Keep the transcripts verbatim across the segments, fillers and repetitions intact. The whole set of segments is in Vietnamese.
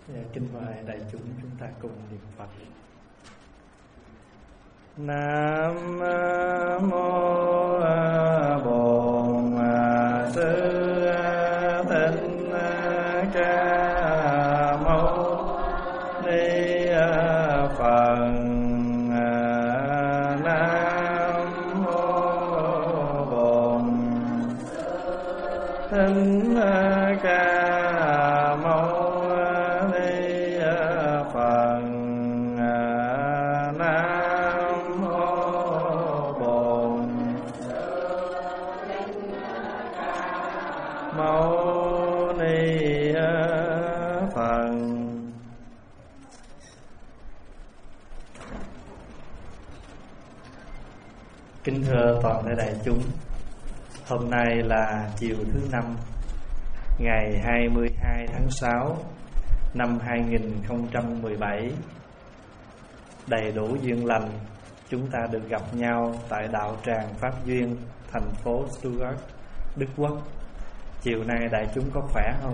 Kính mời đại chúng chúng ta cùng niệm Phật. Nam mô Bổn Sư Thích Ca Mâu Ni Phật. Nam mô Bổn Thích Ca Mâu Mâu Ni Phật. Kính thưa toàn thể đại chúng, hôm nay là chiều thứ năm, ngày hai mươi hai tháng sáu năm hai nghìn không trăm mười bảy. Đầy đủ duyên lành, chúng ta được gặp nhau tại đạo tràng Pháp Duyên, thành phố Stuttgart, Đức Quốc. Chiều nay đại chúng có khỏe không?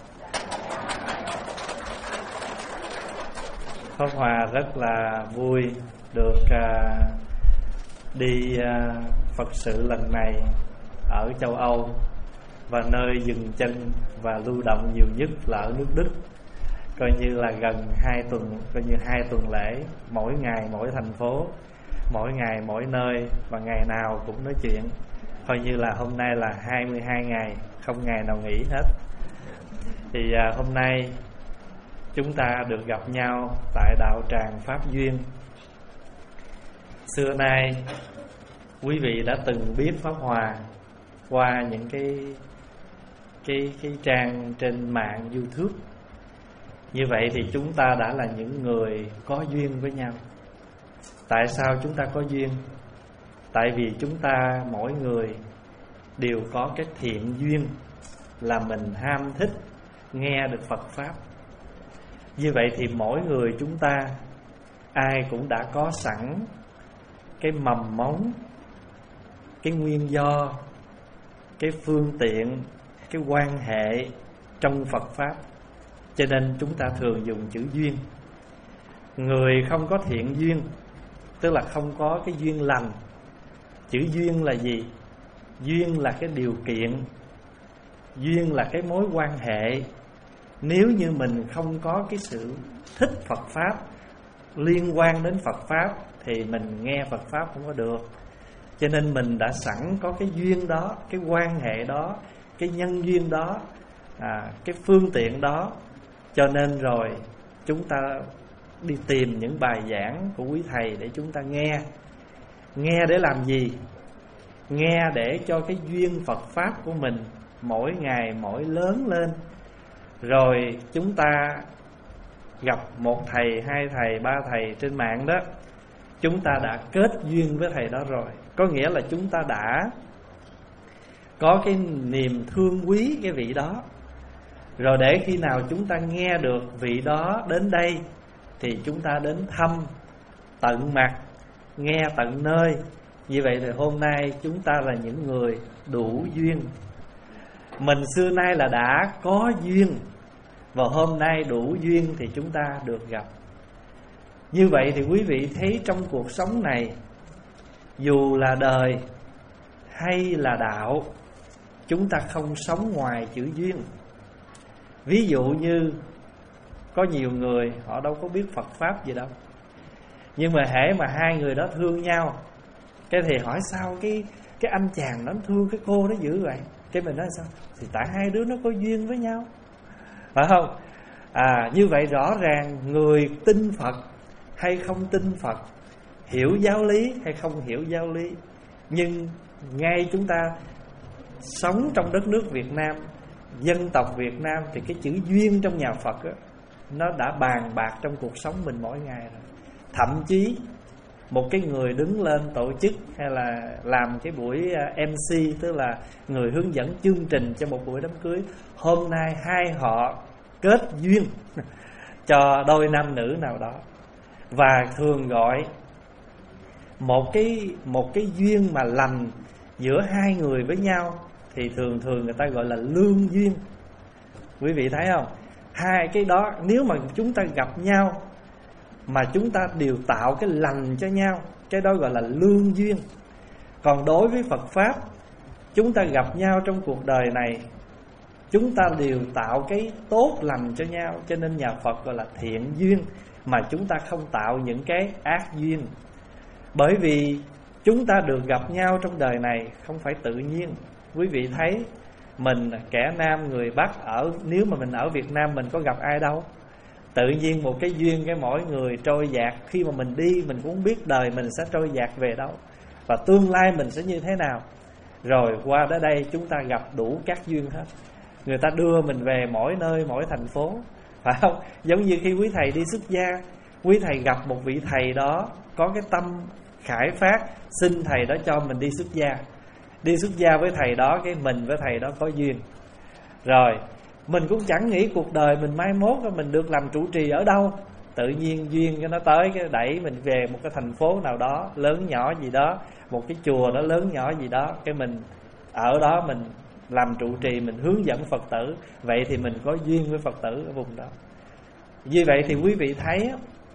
Pháp Hòa rất là vui được uh, đi uh, Phật sự lần này ở châu Âu, và nơi dừng chân và lưu động nhiều nhất là ở nước Đức. Coi như là gần hai tuần, coi như hai tuần lễ, mỗi ngày mỗi thành phố, mỗi ngày mỗi nơi, và ngày nào cũng nói chuyện. Coi như là hôm nay là hai mươi hai ngày, không ngày nào nghỉ hết. Thì à, hôm nay chúng ta được gặp nhau tại đạo tràng Pháp Duyên. Xưa nay quý vị đã từng biết Pháp Hòa qua những cái cái cái trang trên mạng YouTube. Như vậy thì chúng ta đã là những người có duyên với nhau. Tại sao chúng ta có duyên? Tại vì chúng ta mỗi người đều có cái thiện duyên là mình ham thích nghe được Phật Pháp. Như vậy thì mỗi người chúng ta ai cũng đã có sẵn cái mầm mống, cái nguyên do, cái phương tiện, cái quan hệ trong Phật Pháp. Cho nên chúng ta thường dùng chữ duyên. Người không có thiện duyên, tức là không có cái duyên lành. Chữ duyên là gì? Duyên là cái điều kiện, duyên là cái mối quan hệ. Nếu như mình không có cái sự thích Phật Pháp, liên quan đến Phật Pháp, thì mình nghe Phật Pháp không có được. Cho nên mình đã sẵn có cái duyên đó, cái quan hệ đó, cái nhân duyên đó, à, cái phương tiện đó. Cho nên rồi chúng ta đi tìm những bài giảng của quý thầy để chúng ta nghe. Nghe để làm gì? Nghe để cho cái duyên Phật Pháp của mình mỗi ngày mỗi lớn lên. Rồi chúng ta gặp một thầy, hai thầy, ba thầy trên mạng đó, chúng ta đã kết duyên với thầy đó rồi. Có nghĩa là chúng ta đã có cái niềm thương quý cái vị đó. Rồi để khi nào chúng ta nghe được vị đó đến đây, thì chúng ta đến thăm tận mặt, nghe tận nơi. Như vậy thì hôm nay chúng ta là những người đủ duyên. Mình xưa nay là đã có duyên, và hôm nay đủ duyên thì chúng ta được gặp. Như vậy thì quý vị thấy trong cuộc sống này, dù là đời hay là đạo, chúng ta không sống ngoài chữ duyên. Ví dụ như có nhiều người họ đâu có biết Phật Pháp gì đâu, nhưng mà hễ mà hai người đó thương nhau, cái thì hỏi sao cái cái anh chàng nó thương cái cô đó dữ vậy? Cái mình nói sao? Thì tại hai đứa nó có duyên với nhau, phải không? À, như vậy rõ ràng người tin Phật hay không tin Phật, hiểu giáo lý hay không hiểu giáo lý, nhưng ngay chúng ta sống trong đất nước Việt Nam, dân tộc Việt Nam, thì cái chữ duyên trong nhà Phật đó, nó đã bàn bạc trong cuộc sống mình mỗi ngày rồi. Thậm chí một cái người đứng lên tổ chức hay là làm cái buổi em xê, tức là người hướng dẫn chương trình cho một buổi đám cưới, hôm nay hai họ kết duyên cho đôi nam nữ nào đó. Và thường gọi một cái một cái duyên mà lành giữa hai người với nhau thì thường thường người ta gọi là lương duyên. Quý vị thấy không? Hai cái đó nếu mà chúng ta gặp nhau mà chúng ta đều tạo cái lành cho nhau, cái đó gọi là lương duyên. Còn đối với Phật Pháp, chúng ta gặp nhau trong cuộc đời này, chúng ta đều tạo cái tốt lành cho nhau, cho nên nhà Phật gọi là thiện duyên, mà chúng ta không tạo những cái ác duyên. Bởi vì chúng ta được gặp nhau trong đời này không phải tự nhiên. Quý vị thấy mình kẻ Nam người Bắc, ở nếu mà mình ở Việt Nam mình có gặp ai đâu. Tự nhiên một cái duyên cái mỗi người trôi dạt. Khi mà mình đi mình cũng biết đời mình sẽ trôi dạt về đâu, và tương lai mình sẽ như thế nào. Rồi qua tới đây chúng ta gặp đủ các duyên hết. Người ta đưa mình về mỗi nơi mỗi thành phố, phải không? Giống như khi quý thầy đi xuất gia, quý thầy gặp một vị thầy đó có cái tâm khải phát, xin thầy đó cho mình đi xuất gia. Đi xuất gia với thầy đó, cái mình với thầy đó có duyên. Rồi mình cũng chẳng nghĩ cuộc đời mình mai mốt mình được làm trụ trì ở đâu. Tự nhiên duyên cho nó tới, cái đẩy mình về một cái thành phố nào đó lớn nhỏ gì đó, một cái chùa đó lớn nhỏ gì đó, cái mình ở đó mình làm trụ trì, mình hướng dẫn Phật tử. Vậy thì mình có duyên với Phật tử ở vùng đó. Như vậy thì quý vị thấy,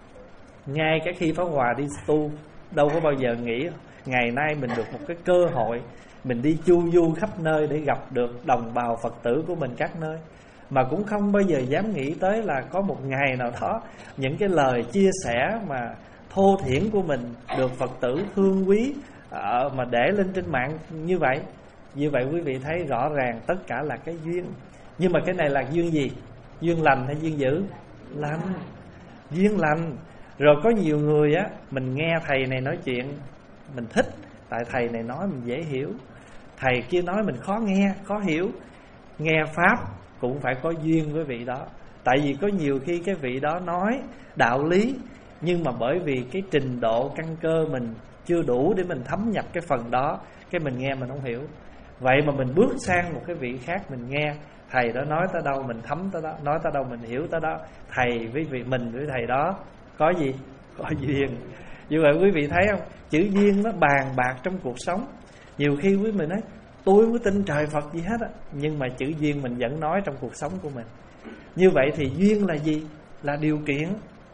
ngay cả khi Pháp Hòa đi tu, đâu có bao giờ nghĩ ngày nay mình được một cái cơ hội mình đi chu du khắp nơi để gặp được đồng bào Phật tử của mình các nơi. Mà cũng không bao giờ dám nghĩ tới là có một ngày nào đó những cái lời chia sẻ mà thô thiển của mình được Phật tử thương quý mà để lên trên mạng như vậy. Như vậy quý vị thấy rõ ràng tất cả là cái duyên. Nhưng mà cái này là duyên gì? Duyên lành hay duyên dữ? Lành. Duyên lành. Rồi có nhiều người á, mình nghe thầy này nói chuyện mình thích, tại thầy này nói mình dễ hiểu. Thầy kia nói mình khó nghe, khó hiểu. Nghe Pháp cũng phải có duyên với vị đó. Tại vì có nhiều khi cái vị đó nói đạo lý, nhưng mà bởi vì cái trình độ căn cơ mình chưa đủ để mình thấm nhập cái phần đó, cái mình nghe mình không hiểu. Vậy mà mình bước sang một cái vị khác, mình nghe thầy đó nói tới đâu mình thấm tới đó, nói tới đâu mình hiểu tới đó. Thầy với vị mình với thầy đó có gì? Có duyên. Như vậy quý vị thấy không? Chữ duyên nó bàn bạc trong cuộc sống. Nhiều khi quý vị nói tôi không có tin trời Phật gì hết á, nhưng mà chữ duyên mình vẫn nói trong cuộc sống của mình. Như vậy thì duyên là gì? Là điều kiện.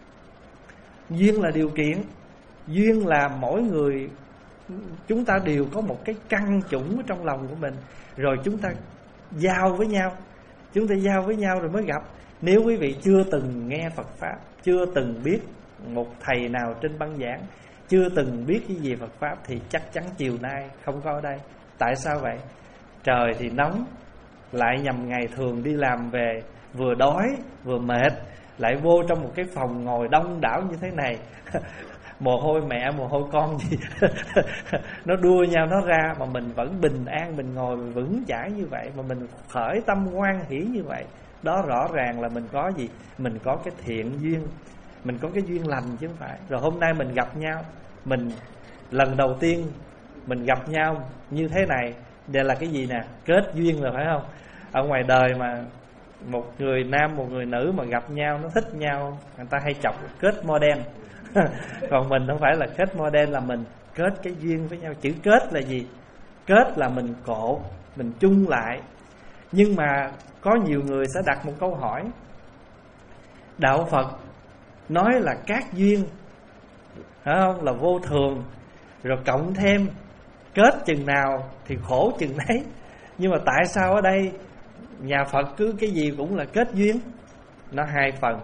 Duyên là điều kiện. Duyên là mỗi người chúng ta đều có một cái căn chủng ở trong lòng của mình, rồi chúng ta giao với nhau. Chúng ta giao với nhau rồi mới gặp. Nếu quý vị chưa từng nghe Phật Pháp, chưa từng biết một thầy nào trên băng giảng, chưa từng biết cái gì Phật Pháp, thì chắc chắn chiều nay không có ở đây. Tại sao vậy? Trời thì nóng, lại nhằm ngày thường đi làm về, vừa đói vừa mệt, lại vô trong một cái phòng ngồi đông đảo như thế này. Mồ hôi mẹ mồ hôi con gì nó đua nhau nó ra, mà mình vẫn bình an, mình ngồi mình vững chãi như vậy, mà mình khởi tâm hoan hỷ như vậy. Đó rõ ràng là mình có gì? Mình có cái thiện duyên, mình có cái duyên lành chứ không phải. Rồi hôm nay mình gặp nhau, mình lần đầu tiên mình gặp nhau như thế này, đây là cái gì nè? Kết duyên rồi phải không? Ở ngoài đời mà một người nam một người nữ mà gặp nhau nó thích nhau, người ta hay chọc kết model. Còn mình không phải là kết model, là mình kết cái duyên với nhau. Chữ kết là gì? Kết là mình cột, mình chung lại. Nhưng mà có nhiều người sẽ đặt một câu hỏi. Đạo Phật nói là các duyên, phải không? Là vô thường, rồi cộng thêm kết chừng nào thì khổ chừng đấy. Nhưng mà tại sao ở đây nhà Phật cứ cái gì cũng là kết duyên? Nó hai phần.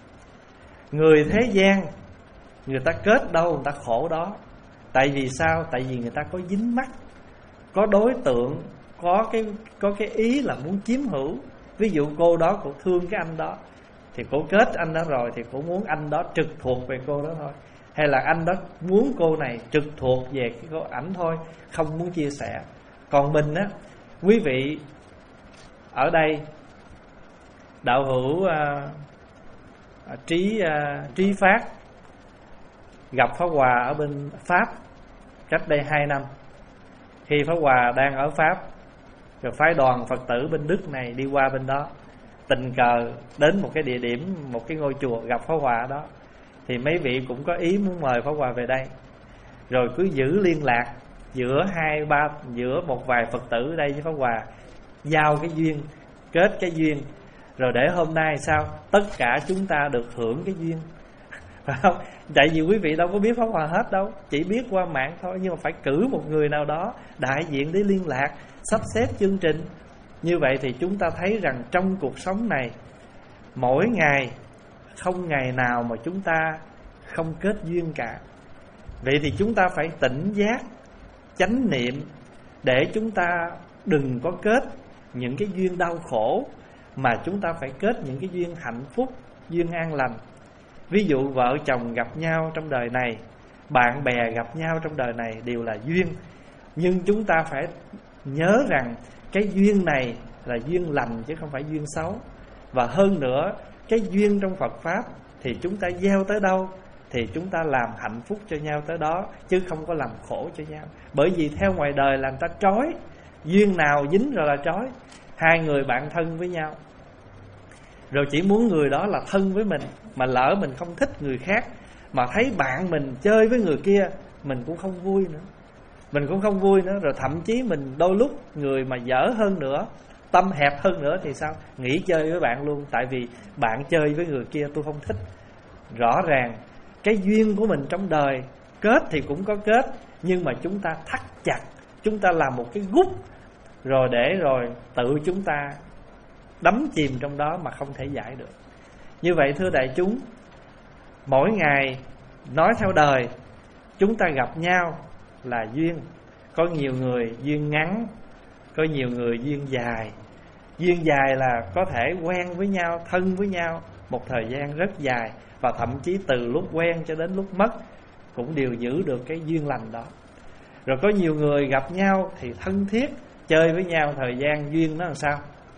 Người thế gian người ta kết đâu người ta khổ đó. Tại vì sao? Tại vì người ta có dính mắc, có đối tượng, có cái có cái ý là muốn chiếm hữu. Ví dụ cô đó cô thương cái anh đó, thì cô kết anh đó rồi thì cô muốn anh đó trực thuộc về cô đó thôi. Hay là anh đó muốn cô này trực thuộc về cái cô ảnh thôi, không muốn chia sẻ. Còn mình á, quý vị ở đây đạo hữu uh, uh, trí uh, trí phát gặp Pháp Hòa ở bên Pháp cách đây hai năm. Khi Pháp Hòa đang ở Pháp, rồi phái đoàn Phật tử bên Đức này đi qua bên đó, tình cờ đến một cái địa điểm, một cái ngôi chùa, gặp Pháp Hòa ở đó. Thì mấy vị cũng có ý muốn mời Pháp Hòa về đây. Rồi cứ giữ liên lạc giữa hai ba giữa một vài Phật tử ở đây với Pháp Hòa, giao cái duyên, kết cái duyên. rồi để hôm nay sao tất cả chúng ta được hưởng cái duyên, phải không? Tại vì quý vị đâu có biết Pháp Hòa hết đâu, chỉ biết qua mạng thôi. Nhưng mà phải cử một người nào đó đại diện để liên lạc, sắp xếp chương trình. Như vậy thì chúng ta thấy rằng trong cuộc sống này, mỗi ngày không ngày nào mà chúng ta không kết duyên cả. Vậy thì chúng ta phải tỉnh giác, chánh niệm, để chúng ta đừng có kết những cái duyên đau khổ, mà chúng ta phải kết những cái duyên hạnh phúc, duyên an lành. Ví dụ vợ chồng gặp nhau trong đời này, bạn bè gặp nhau trong đời này đều là duyên. Nhưng chúng ta phải nhớ rằng cái duyên này là duyên lành chứ không phải duyên xấu. Và hơn nữa, cái duyên trong Phật Pháp thì chúng ta gieo tới đâu thì chúng ta làm hạnh phúc cho nhau tới đó, chứ không có làm khổ cho nhau. Bởi vì theo ngoài đời là người ta trói, duyên nào dính rồi là trói. Hai người bạn thân với nhau, rồi chỉ muốn người đó là thân với mình, mà lỡ mình không thích người khác, mà thấy bạn mình chơi với người kia, mình cũng không vui nữa. Mình cũng không vui nữa. Rồi thậm chí mình đôi lúc người mà dở hơn nữa, tâm hẹp hơn nữa thì sao? Nghỉ chơi với bạn luôn. Tại vì bạn chơi với người kia tôi không thích. Rõ ràng cái duyên của mình trong đời kết thì cũng có kết, nhưng mà chúng ta thắt chặt, chúng ta làm một cái gút, rồi để rồi tự chúng ta đắm chìm trong đó mà không thể giải được. Như vậy thưa đại chúng, mỗi ngày nói theo đời, chúng ta gặp nhau là duyên. Có nhiều người duyên ngắn, có nhiều người duyên dài. Duyên dài là có thể quen với nhau, thân với nhau một thời gian rất dài, và thậm chí từ lúc quen cho đến lúc mất cũng đều giữ được cái duyên lành đó. Rồi có nhiều người gặp nhau thì thân thiết, chơi với nhau thời gian duyên nó làm sao?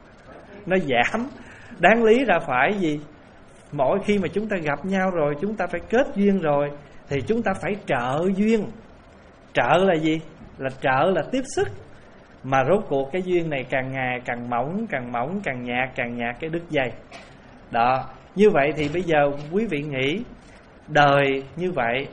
Nó giảm. Đáng lý ra phải gì? Mỗi khi mà chúng ta gặp nhau rồi, chúng ta phải kết duyên rồi, thì chúng ta phải trợ duyên. Trợ là gì? Là trợ là tiếp sức. Mà rốt cuộc cái duyên này càng ngày càng mỏng, càng mỏng, càng nhạt, càng nhạt cái đứt dây. Đó. Như vậy thì bây giờ quý vị nghĩ, đời như vậy,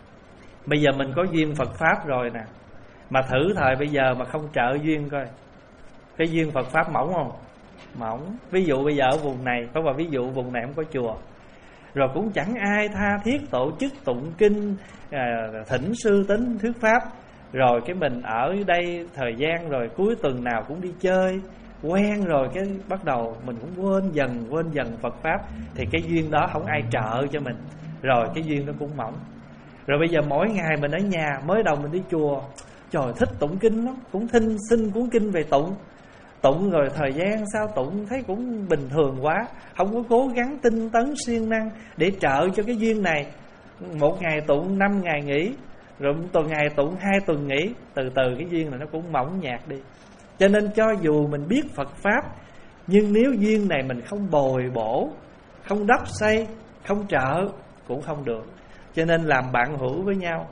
bây giờ mình có duyên Phật Pháp rồi nè, mà thử thời bây giờ mà không trợ duyên coi, cái duyên Phật Pháp mỏng không? Mỏng. Ví dụ bây giờ ở vùng này, có và ví dụ vùng này không có chùa, rồi cũng chẳng ai tha thiết tổ chức tụng kinh, à, thỉnh sư tính thuyết pháp. Rồi cái mình ở đây thời gian rồi cuối tuần nào cũng đi chơi, quen rồi cái bắt đầu mình cũng quên dần quên dần Phật Pháp, thì cái duyên đó không ai trợ cho mình, rồi cái duyên nó cũng mỏng. Rồi bây giờ mỗi ngày mình ở nhà, mới đầu mình đi chùa, trời thích tụng kinh lắm, cũng thinh xin cuốn kinh về tụng. Tụng rồi thời gian sau tụng thấy cũng bình thường quá, không có cố gắng tinh tấn siêng năng để trợ cho cái duyên này. Một ngày tụng năm ngày nghỉ, rồi một tuần ngày tụng hai tuần nghỉ, từ từ cái duyên này nó cũng mỏng nhạt đi. Cho nên cho dù mình biết Phật Pháp, nhưng nếu duyên này mình không bồi bổ, không đắp xây, không trợ cũng không được. Cho nên làm bạn hữu với nhau,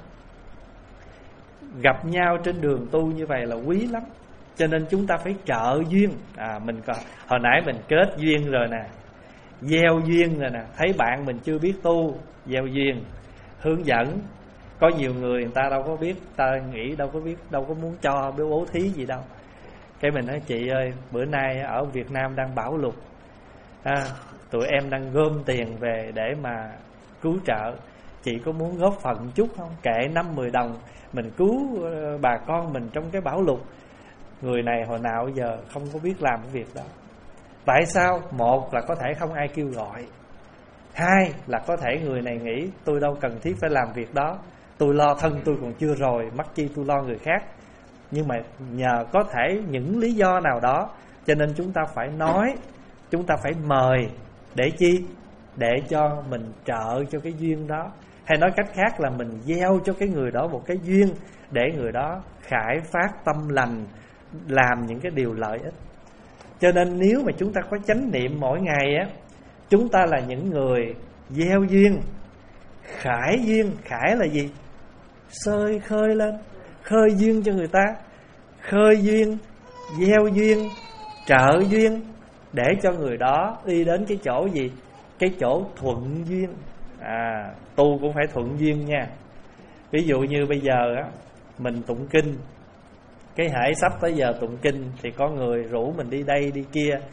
gặp nhau trên đường tu như vậy là quý lắm. Cho nên chúng ta phải trợ duyên. à, mình còn hồi nãy mình kết duyên rồi nè, gieo duyên rồi nè. Thấy bạn mình chưa biết tu, gieo duyên, hướng dẫn. Có nhiều người người ta đâu có biết, ta nghĩ đâu có biết, đâu có muốn cho bố thí gì đâu. Cái mình nói chị ơi, bữa nay ở Việt Nam đang bão lụt, à, tụi em đang gom tiền về để mà cứu trợ, chị có muốn góp phần chút không? Kệ năm mười đồng, mình cứu bà con mình trong cái bão lụt. Người này hồi nào giờ không có biết làm cái việc đó. Tại sao? Một là có thể không ai kêu gọi, hai là có thể người này nghĩ tôi đâu cần thiết phải làm việc đó, tôi lo thân tôi còn chưa rồi, mắc chi tôi lo người khác. Nhưng mà nhờ có thể những lý do nào đó, cho nên chúng ta phải nói, chúng ta phải mời. Để chi? Để cho mình trợ cho cái duyên đó. Hay nói cách khác là mình gieo cho cái người đó một cái duyên, để người đó khải phát tâm lành, làm những cái điều lợi ích. Cho nên nếu mà chúng ta có chánh niệm mỗi ngày á, chúng ta là những người gieo duyên, khải duyên. Khải là gì? Sơi khơi lên, khơi duyên cho người ta. Khơi duyên, gieo duyên, trợ duyên, để cho người đó đi đến cái chỗ gì? Cái chỗ thuận duyên. À, tu cũng phải thuận duyên nha. Ví dụ như bây giờ á, mình tụng kinh, cái hễ sắp tới giờ tụng kinh thì có người rủ mình đi đây đi kia,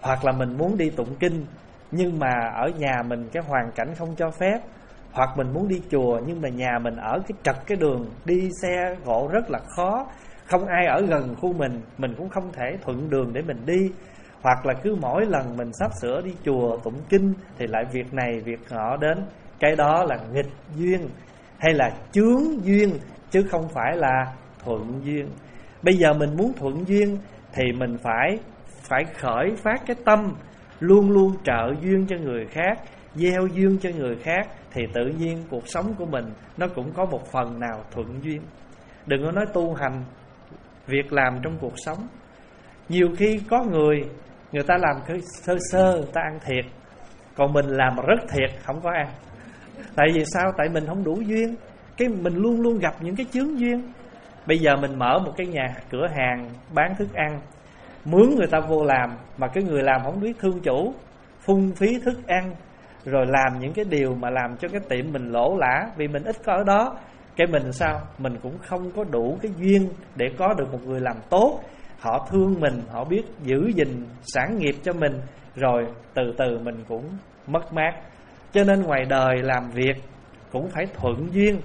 hoặc là mình muốn đi tụng kinh nhưng mà ở nhà mình cái hoàn cảnh không cho phép, hoặc mình muốn đi chùa nhưng mà nhà mình ở cái trật cái đường đi xe gỗ rất là khó, không ai ở gần khu mình, mình cũng không thể thuận đường để mình đi. Hoặc là cứ mỗi lần mình sắp sửa đi chùa tụng kinh thì lại việc này việc nọ đến. Cái đó là nghịch duyên hay là chướng duyên, chứ không phải là thuận duyên. Bây giờ mình muốn thuận duyên thì mình phải phải khởi phát cái tâm luôn luôn trợ duyên cho người khác, gieo duyên cho người khác, thì tự nhiên cuộc sống của mình nó cũng có một phần nào thuận duyên. Đừng có nói tu hành, việc làm trong cuộc sống, nhiều khi có người người ta làm cái sơ sơ người ta ăn thiệt, còn mình làm rất thiệt không có ăn. Tại vì sao? Tại mình không đủ duyên, cái mình luôn luôn gặp những cái chướng duyên. Bây giờ mình mở một cái nhà cửa hàng bán thức ăn, mướn người ta vô làm mà cái người làm không biết thương chủ, phung phí thức ăn, rồi làm những cái điều mà làm cho cái tiệm mình lỗ lã vì mình ít có ở đó. Cái mình sao? Mình cũng không có đủ cái duyên để có được một người làm tốt. Họ thương mình, họ biết giữ gìn sản nghiệp cho mình, rồi từ từ mình cũng mất mát. Cho nên ngoài đời làm việc cũng phải thuận duyên,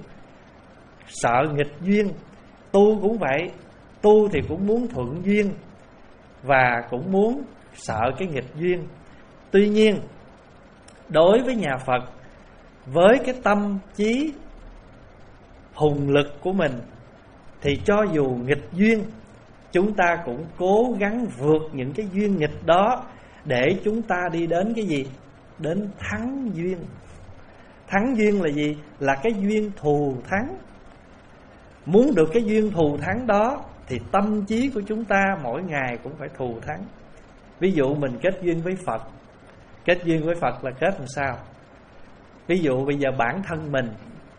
sợ nghịch duyên. Tu cũng vậy, tu thì cũng muốn thuận duyên và cũng muốn sợ cái nghịch duyên. Tuy nhiên đối với nhà Phật, với cái tâm trí hùng lực của mình, thì cho dù nghịch duyên, chúng ta cũng cố gắng vượt những cái duyên nghịch đó để chúng ta đi đến cái gì? Đến thắng duyên. Thắng duyên là gì? Là cái duyên thù thắng. Muốn được cái duyên thù thắng đó thì tâm trí của chúng ta mỗi ngày cũng phải thù thắng. Ví dụ mình kết duyên với Phật. Kết duyên với Phật là kết làm sao? Ví dụ bây giờ bản thân mình,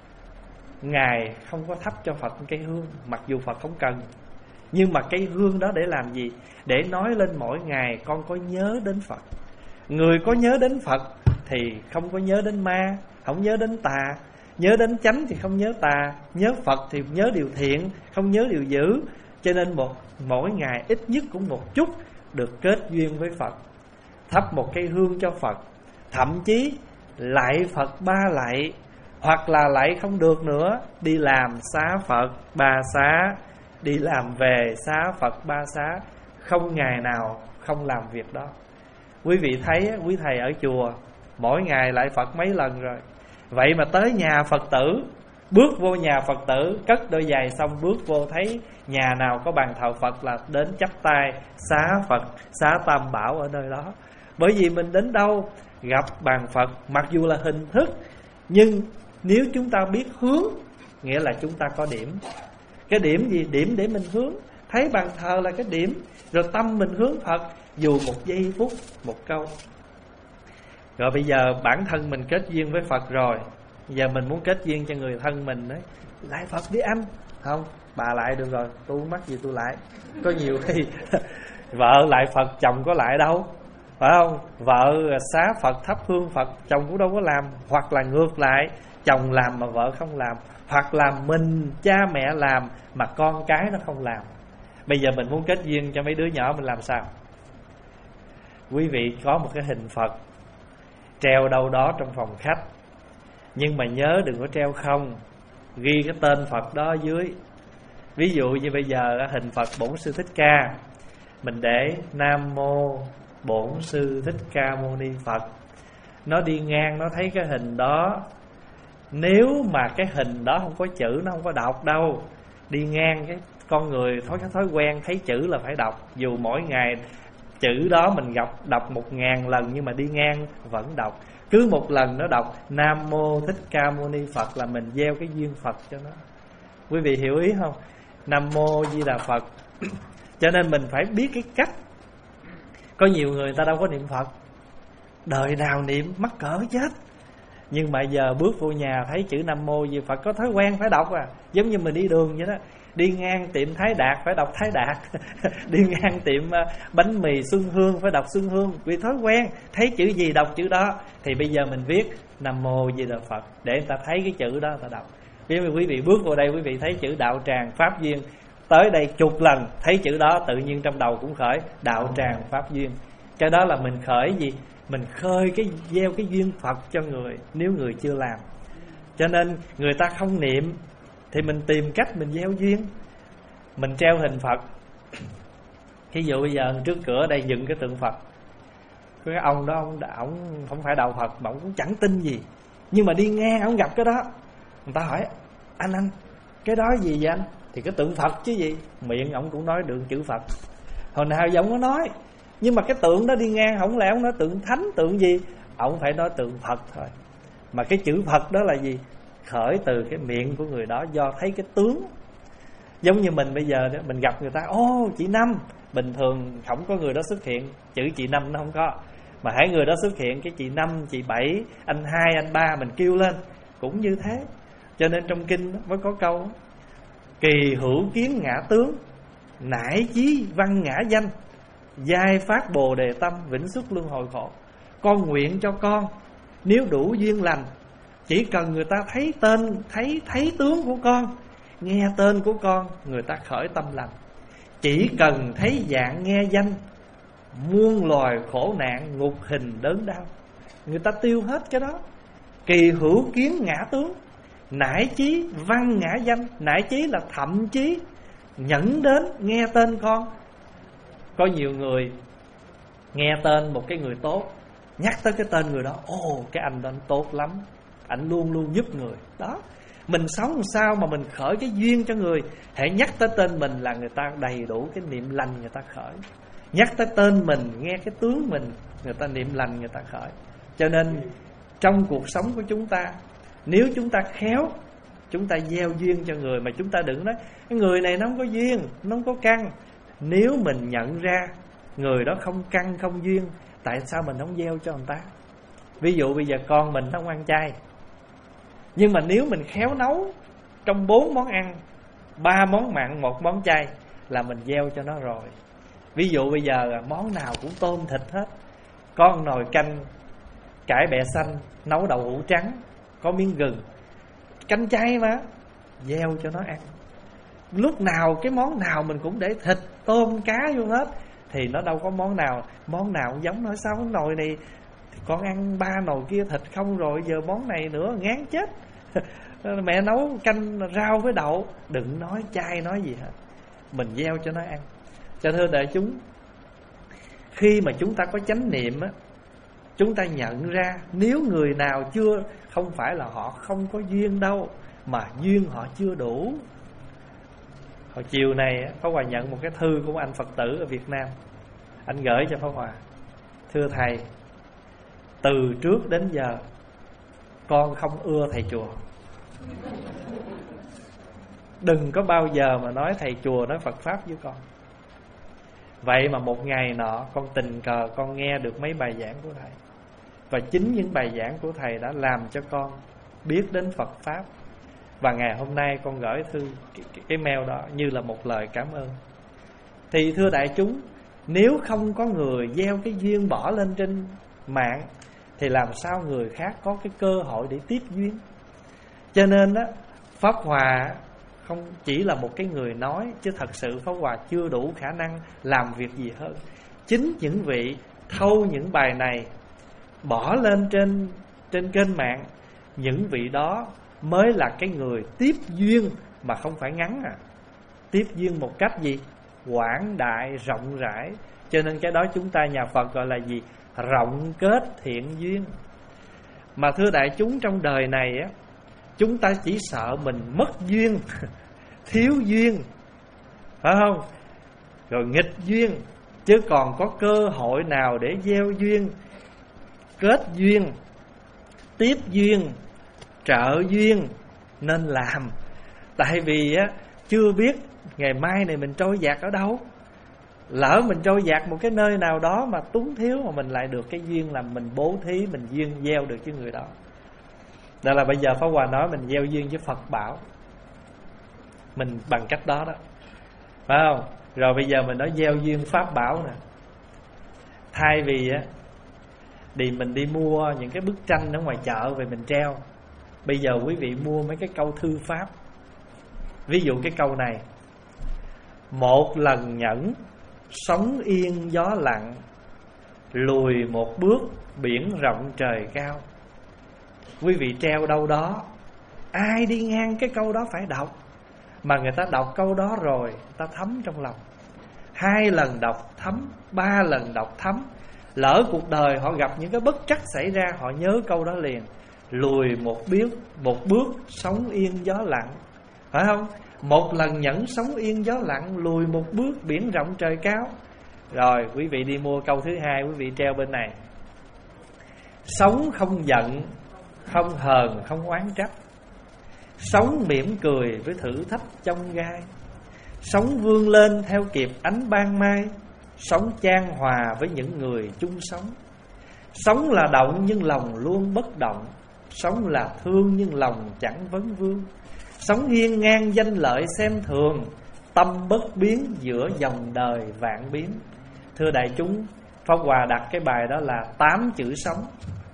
Ngài không có thắp cho Phật cây hương, mặc dù Phật không cần, nhưng mà cây hương đó để làm gì? Để nói lên mỗi ngày con có nhớ đến Phật. Người có nhớ đến Phật thì không có nhớ đến ma, không nhớ đến tà. Nhớ đến chánh thì không nhớ tà, nhớ Phật thì nhớ điều thiện, không nhớ điều dữ. Cho nên một mỗi ngày ít nhất cũng một chút được kết duyên với Phật, thắp một cây hương cho Phật. Thậm chí lạy Phật ba lạy, hoặc là lạy không được nữa, đi làm xá Phật ba xá, đi làm về xá Phật ba xá, không ngày nào không làm việc đó. Quý vị thấy, quý thầy ở chùa mỗi ngày lạy Phật mấy lần rồi. Vậy mà tới nhà Phật tử, bước vô nhà Phật tử, cất đôi giày xong bước vô, thấy nhà nào có bàn thờ Phật là đến chắp tay xá Phật, xá Tam Bảo ở nơi đó. Bởi vì mình đến đâu gặp bàn Phật, mặc dù là hình thức, nhưng nếu chúng ta biết hướng, nghĩa là chúng ta có điểm. Cái điểm gì? Điểm để mình hướng. Thấy bàn thờ là cái điểm, rồi tâm mình hướng Phật, dù một giây phút, một câu. Rồi bây giờ bản thân mình kết duyên với Phật rồi, giờ mình muốn kết duyên cho người thân mình đấy, lại Phật đi anh. Không, bà lại được rồi, tôi không mắc gì tôi lại. Có nhiều khi vợ lại Phật, chồng có lại đâu, phải không? Vợ xá Phật thắp hương Phật, chồng cũng đâu có làm. Hoặc là ngược lại, chồng làm mà vợ không làm, hoặc là mình cha mẹ làm mà con cái nó không làm. Bây giờ mình muốn kết duyên cho mấy đứa nhỏ mình làm sao? Quý vị có một cái hình Phật treo đâu đó trong phòng khách, nhưng mà nhớ đừng có treo không, ghi cái tên Phật đó dưới. Ví dụ như bây giờ hình Phật Bổn Sư Thích Ca, mình để Nam Mô Bổn Sư Thích Ca Mâu Ni Phật. Nó đi ngang nó thấy cái hình đó, nếu mà cái hình đó không có chữ nó không có đọc đâu. Đi ngang cái con người thói thói quen thấy chữ là phải đọc, dù mỗi ngày chữ đó mình gặp đọc một ngàn lần, nhưng mà đi ngang vẫn đọc. Cứ một lần nó đọc Nam Mô Thích Ca Mâu Ni Phật là mình gieo cái duyên Phật cho nó. Quý vị hiểu ý không? Nam Mô Di Đà Phật. Cho nên mình phải biết cái cách. Có nhiều người ta đâu có niệm Phật, đời nào niệm mắc cỡ chết, nhưng mà giờ bước vô nhà thấy chữ Nam Mô Di Đà Phật có thói quen phải đọc à. Giống như mình đi đường vậy đó, đi ngang tiệm Thái Đạt phải đọc Thái Đạt đi ngang tiệm bánh mì Xuân Hương phải đọc Xuân Hương, vì thói quen, thấy chữ gì đọc chữ đó. Thì bây giờ mình viết Nam Mô Di Đà Phật để người ta thấy cái chữ đó người ta đọc. Vì quý vị bước vào đây, quý vị thấy chữ đạo tràng pháp duyên, tới đây chục lần thấy chữ đó tự nhiên trong đầu cũng khởi đạo tràng pháp duyên. Cái đó là mình khởi gì? Mình khơi cái gieo cái duyên Phật cho người, nếu người chưa làm. Cho nên người ta không niệm thì mình tìm cách mình gieo duyên. Mình treo hình Phật. Ví dụ bây giờ trước cửa đây dựng cái tượng Phật, cái ông đó ông, ông không phải đạo Phật mà ông cũng chẳng tin gì, nhưng mà đi ngang ông gặp cái đó, người ta hỏi anh anh cái đó gì vậy anh? Thì cái tượng Phật chứ gì. Miệng ông cũng nói được chữ Phật, hồi nào giờ ông có nói, nhưng mà cái tượng đó đi ngang không lẽ ông nói tượng thánh tượng gì, ông phải nói tượng Phật thôi. Mà cái chữ Phật đó là gì? Khởi từ cái miệng của người đó, do thấy cái tướng. Giống như mình bây giờ đó, mình gặp người ta, ô chị Năm, bình thường không có người đó xuất hiện, chữ chị Năm nó không có, mà hãy người đó xuất hiện, cái chị Năm, chị Bảy, anh Hai, anh Ba mình kêu lên, cũng như thế. Cho nên trong kinh mới có câu kỳ hữu kiến ngã tướng, nải chí văn ngã danh, giai phát bồ đề tâm, vĩnh xuất luân hồi khổ. Con nguyện cho con, nếu đủ duyên lành, chỉ cần người ta thấy tên, thấy thấy tướng của con, nghe tên của con, người ta khởi tâm lành. Chỉ cần thấy dạng nghe danh, muôn loài khổ nạn, ngục hình đớn đau, người ta tiêu hết cái đó. Kỳ hữu kiến ngã tướng, nải chí văn ngã danh. Nải chí là thậm chí nhẫn đến nghe tên con. Có nhiều người nghe tên một cái người tốt, nhắc tới cái tên người đó, ồ cái anh đó anh tốt lắm, anh luôn luôn giúp người. Đó, mình sống làm sao mà mình khởi cái duyên cho người. Hãy nhắc tới tên mình là người ta đầy đủ cái niệm lành người ta khởi. Nhắc tới tên mình, nghe cái tướng mình, người ta niệm lành người ta khởi. Cho nên trong cuộc sống của chúng ta, nếu chúng ta khéo, chúng ta gieo duyên cho người. Mà chúng ta đừng nói cái người này nó không có duyên, nó không có căn. Nếu mình nhận ra người đó không căn không duyên, tại sao mình không gieo cho người ta? Ví dụ bây giờ con mình nó không ăn chay, nhưng mà nếu mình khéo nấu trong bốn món ăn, ba món mặn, một món chay, là mình gieo cho nó rồi. Ví dụ bây giờ món nào cũng tôm thịt hết, có một nồi canh cải bẹ xanh, nấu đậu hũ trắng, có miếng gừng, canh chay mà, gieo cho nó ăn. Lúc nào cái món nào mình cũng để thịt, tôm, cá vô hết, thì nó đâu có món nào món nào cũng giống. Nói sao cái nồi này con ăn ba nồi kia thịt không rồi, giờ món này nữa ngán chết. Mẹ nấu canh rau với đậu, đừng nói chay nói gì hết, mình gieo cho nó ăn. Cho thưa đại chúng, khi mà chúng ta có chánh niệm á, chúng ta nhận ra nếu người nào chưa, không phải là họ không có duyên đâu, mà duyên họ chưa đủ. Hồi chiều này Pháp Hòa nhận một cái thư của một anh Phật tử ở Việt Nam. Anh gửi cho Pháp Hòa: thưa thầy, từ trước đến giờ con không ưa thầy chùa. Đừng có bao giờ mà nói thầy chùa nói Phật Pháp với con. Vậy mà một ngày nọ con tình cờ con nghe được mấy bài giảng của thầy, và chính những bài giảng của thầy đã làm cho con biết đến Phật Pháp. Và ngày hôm nay con gửi thư cái, cái, cái mail đó như là một lời cảm ơn. Thì thưa đại chúng, nếu không có người gieo cái duyên bỏ lên trên mạng, thì làm sao người khác có cái cơ hội để tiếp duyên. Cho nên đó, Pháp Hòa không chỉ là một cái người nói, chứ thật sự Pháp Hòa chưa đủ khả năng làm việc gì hơn. Chính những vị thâu những bài này bỏ lên trên trên kênh mạng, những vị đó mới là cái người tiếp duyên, mà không phải ngắn à. Tiếp duyên một cách gì? Quảng đại, rộng rãi. Cho nên cái đó chúng ta nhà Phật gọi là gì? Rộng kết thiện duyên. Mà thưa đại chúng, trong đời này á, chúng ta chỉ sợ mình mất duyên, thiếu duyên, phải không? Rồi nghịch duyên, chứ còn có cơ hội nào để gieo duyên, kết duyên, tiếp duyên, trợ duyên, nên làm. Tại vì á, chưa biết ngày mai này mình trôi dạt ở đâu. Lỡ mình trôi dạt một cái nơi nào đó mà túng thiếu, mà mình lại được cái duyên làm mình bố thí, mình duyên gieo được với người đó. Đó là bây giờ Pháp Hòa nói mình gieo duyên với Phật bảo, mình bằng cách đó đó, phải không? Rồi bây giờ mình nói gieo duyên Pháp bảo nè. Thay vì á thì mình đi mua những cái bức tranh ở ngoài chợ về mình treo, bây giờ quý vị mua mấy cái câu thư Pháp. Ví dụ cái câu này: một lần nhẫn, sống yên gió lặng, lùi một bước biển rộng trời cao. Quý vị treo đâu đó, ai đi ngang cái câu đó phải đọc. Mà người ta đọc câu đó rồi, người ta thấm trong lòng. Hai lần đọc thấm, ba lần đọc thấm. Lỡ cuộc đời họ gặp những cái bất trắc xảy ra, họ nhớ câu đó liền. Lùi một bước, một bước sóng yên gió lặng, phải không? Một lần nhẫn sóng yên gió lặng, lùi một bước biển rộng trời cao. Rồi quý vị đi mua câu thứ hai, quý vị treo bên này. Sống không giận, không hờn, không oán trách. Sống mỉm cười với thử thách chông gai. Sống vươn lên theo kịp ánh ban mai. Sống chan hòa với những người chung sống. Sống là động nhưng lòng luôn bất động. Sống là thương nhưng lòng chẳng vấn vương. Sống hiên ngang danh lợi xem thường. Tâm bất biến giữa dòng đời vạn biến. Thưa đại chúng, Pháp Hòa đặt cái bài đó là tám chữ sống.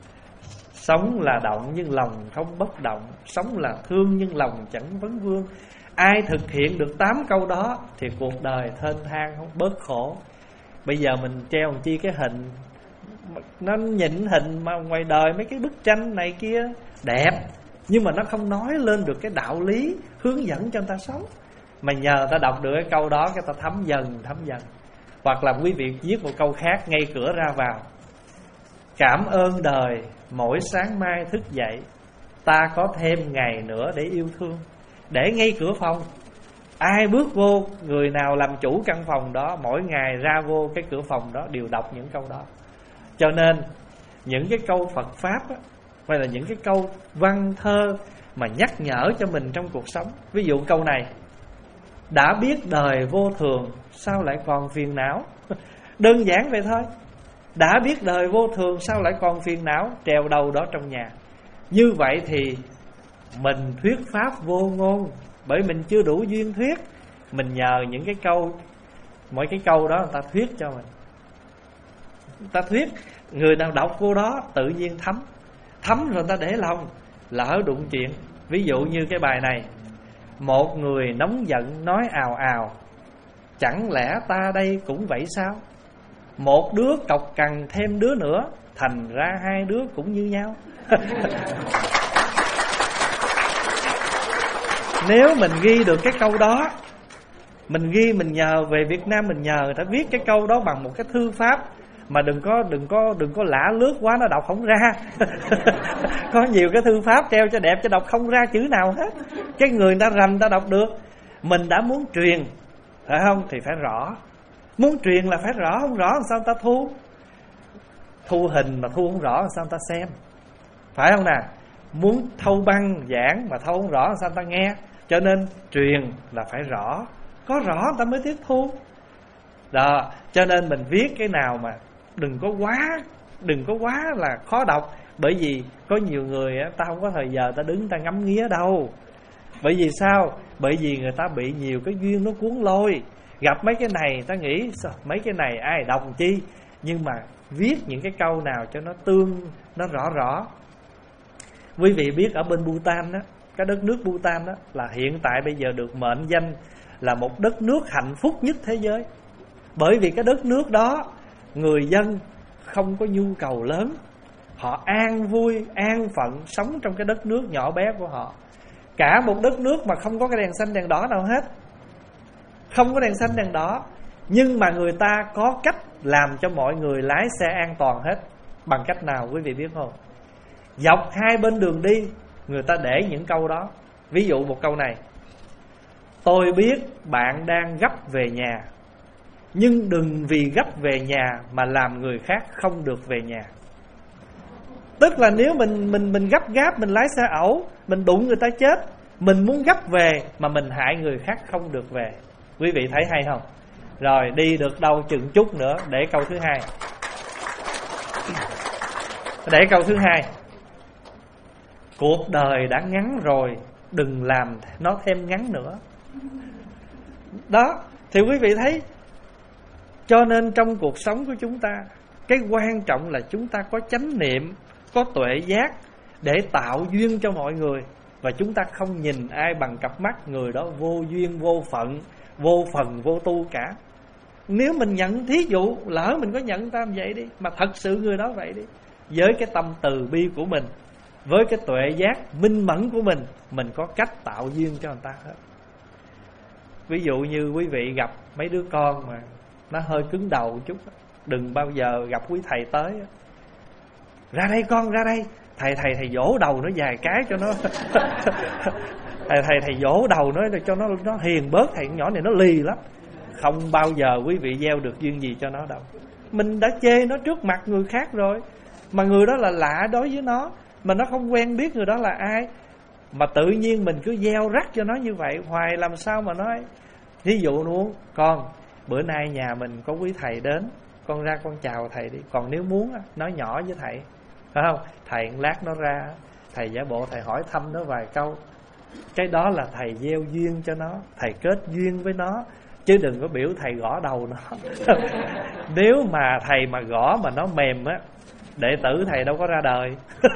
Sống là động nhưng lòng không bất động. Sống là thương nhưng lòng chẳng vấn vương. Ai thực hiện được tám câu đó thì cuộc đời thênh thang, không bớt khổ. Bây giờ mình treo làm chi cái hình, nó nhịn hình mà ngoài đời mấy cái bức tranh này kia đẹp, nhưng mà nó không nói lên được cái đạo lý hướng dẫn cho người ta sống. Mà nhờ người ta đọc được cái câu đó, cái ta thấm dần thấm dần. Hoặc là quý vị viết một câu khác ngay cửa ra vào: cảm ơn đời mỗi sáng mai thức dậy, ta có thêm ngày nữa để yêu thương. Để ngay cửa phòng, ai bước vô, người nào làm chủ căn phòng đó, mỗi ngày ra vô cái cửa phòng đó đều đọc những câu đó. Cho nên những cái câu Phật Pháp á, hay là những cái câu văn thơ mà nhắc nhở cho mình trong cuộc sống. Ví dụ câu này: đã biết đời vô thường, sao lại còn phiền não? Đơn giản vậy thôi. Đã biết đời vô thường, sao lại còn phiền não? Treo đầu đó trong nhà. Như vậy thì mình thuyết pháp vô ngôn, bởi mình chưa đủ duyên thuyết. Mình nhờ những cái câu, mỗi cái câu đó người ta thuyết cho mình. Người ta thuyết, người nào đọc vô đó tự nhiên thấm. Thấm rồi người ta để lòng, lỡ đụng chuyện. Ví dụ như cái bài này: một người nóng giận nói ào ào, chẳng lẽ ta đây cũng vậy sao? Một đứa cọc cằn thêm đứa nữa, thành ra hai đứa cũng như nhau. Nếu mình ghi được cái câu đó, mình ghi, mình nhờ về Việt Nam, mình nhờ người ta viết cái câu đó bằng một cái thư pháp mà đừng có đừng có đừng có lả lướt quá, nó đọc không ra. Có nhiều cái thư pháp treo cho đẹp cho đọc không ra chữ nào hết. Cái người ta rành ta đọc được. Mình đã muốn truyền, phải không, thì phải rõ. Muốn truyền là phải rõ, không rõ làm sao ta thu. Thu hình mà thu không rõ làm sao ta xem, phải không nè? Muốn thâu băng giảng mà thâu không rõ làm sao ta nghe. Cho nên truyền là phải rõ, có rõ ta mới tiếp thu đó. Cho nên mình viết cái nào mà đừng có quá Đừng có quá là khó đọc. Bởi vì có nhiều người á, ta không có thời giờ ta đứng ta ngắm nghía đâu. Bởi vì sao? Bởi vì người ta bị nhiều cái duyên nó cuốn lôi. Gặp mấy cái này ta nghĩ mấy cái này ai đọc chi. Nhưng mà viết những cái câu nào cho nó tương, nó rõ rõ. Quý vị biết ở bên Bhutan đó, cái đất nước Bhutan đó là hiện tại bây giờ được mệnh danh là một đất nước hạnh phúc nhất thế giới. Bởi vì cái đất nước đó người dân không có nhu cầu lớn, họ an vui, an phận sống trong cái đất nước nhỏ bé của họ. Cả một đất nước mà không có cái đèn xanh đèn đỏ nào hết, không có đèn xanh đèn đỏ, nhưng mà người ta có cách làm cho mọi người lái xe an toàn hết. Bằng cách nào quý vị biết không? Dọc hai bên đường đi, người ta để những câu đó. Ví dụ một câu này: tôi biết bạn đang gấp về nhà, nhưng đừng vì gấp về nhà mà làm người khác không được về nhà. Tức là nếu mình mình mình gấp gáp, mình lái xe ẩu, mình đụng người ta chết, mình muốn gấp về mà mình hại người khác không được về. Quý vị thấy hay không? Rồi đi được đâu chừng chút nữa để câu thứ hai. Để câu thứ hai: cuộc đời đã ngắn rồi, đừng làm nó thêm ngắn nữa. Đó, thì quý vị thấy. Cho nên trong cuộc sống của chúng ta, cái quan trọng là chúng ta có chánh niệm, có tuệ giác để tạo duyên cho mọi người. Và chúng ta không nhìn ai bằng cặp mắt người đó vô duyên, vô phận, vô phần, vô tu cả. Nếu mình nhận, thí dụ lỡ mình có nhận ta vậy đi, mà thật sự người đó vậy đi, với cái tâm từ bi của mình, với cái tuệ giác minh mẫn của mình, mình có cách tạo duyên cho người ta hết. Ví dụ như quý vị gặp mấy đứa con mà nó hơi cứng đầu chút, đừng bao giờ gặp quý thầy tới, ra đây con, ra đây, thầy thầy thầy vỗ đầu nó vài cái cho nó thầy thầy thầy vỗ đầu nó cho nó nó hiền bớt, thầy nhỏ này nó lì lắm. Không bao giờ quý vị gieo được duyên gì cho nó đâu. Mình đã chê nó trước mặt người khác rồi, mà người đó là lạ đối với nó, mà nó không quen biết người đó là ai, mà tự nhiên mình cứ gieo rắc cho nó như vậy hoài, làm sao mà nói. Ví dụ luôn, con bữa nay nhà mình có quý thầy đến, con ra con chào thầy đi. Còn nếu muốn nói nhỏ với thầy, phải không? Thầy lát nó ra, thầy giả bộ thầy hỏi thăm nó vài câu. Cái đó là thầy gieo duyên cho nó, thầy kết duyên với nó, chứ đừng có biểu thầy gõ đầu nó. Nếu mà thầy mà gõ mà nó mềm á, đệ tử thầy đâu có ra đời.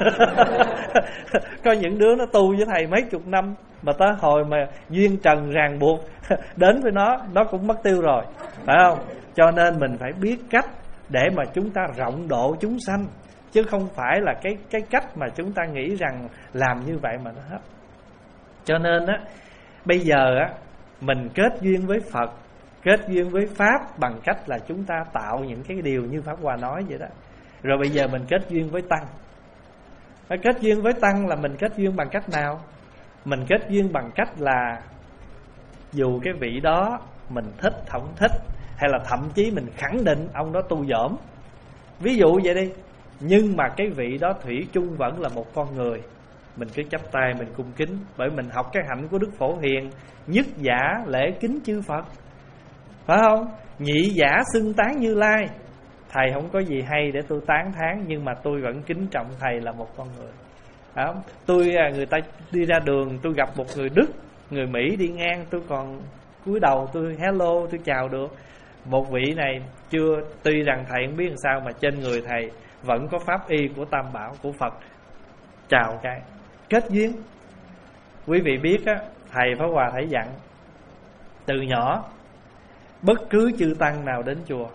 Có những đứa nó tu với thầy mấy chục năm, mà tới hồi mà duyên trần ràng buộc đến với nó, nó cũng mất tiêu rồi, phải không? Cho nên mình phải biết cách để mà chúng ta rộng độ chúng sanh, chứ không phải là cái cái cách mà chúng ta nghĩ rằng làm như vậy mà nó hết. Cho nên á, bây giờ á, mình kết duyên với Phật, kết duyên với Pháp bằng cách là chúng ta tạo những cái điều như Pháp Hòa nói vậy đó. Rồi bây giờ mình kết duyên với Tăng. Kết duyên với Tăng là mình kết duyên bằng cách nào? Mình kết duyên bằng cách là dù cái vị đó mình thích, không thích, hay là thậm chí mình khẳng định ông đó tu dởm, ví dụ vậy đi, nhưng mà cái vị đó thủy chung vẫn là một con người, mình cứ chắp tay mình cung kính. Bởi mình học cái hạnh của Đức Phổ Hiền, nhất giả lễ kính chư Phật, phải không? Nhị giả xưng tán Như Lai. Thầy không có gì hay để tôi tán thán, nhưng mà tôi vẫn kính trọng thầy là một con người, phải không? Tôi, người ta đi ra đường, tôi gặp một người Đức, người Mỹ đi ngang, tôi còn cúi đầu tôi hello, tôi chào được. Một vị này chưa, tuy rằng thầy không biết làm sao mà trên người thầy vẫn có pháp y của Tam Bảo, của Phật, chào cái. Kết duyên. Quý vị biết á, thầy Pháp Hòa thầy dặn từ nhỏ, bất cứ chư tăng nào đến chùa,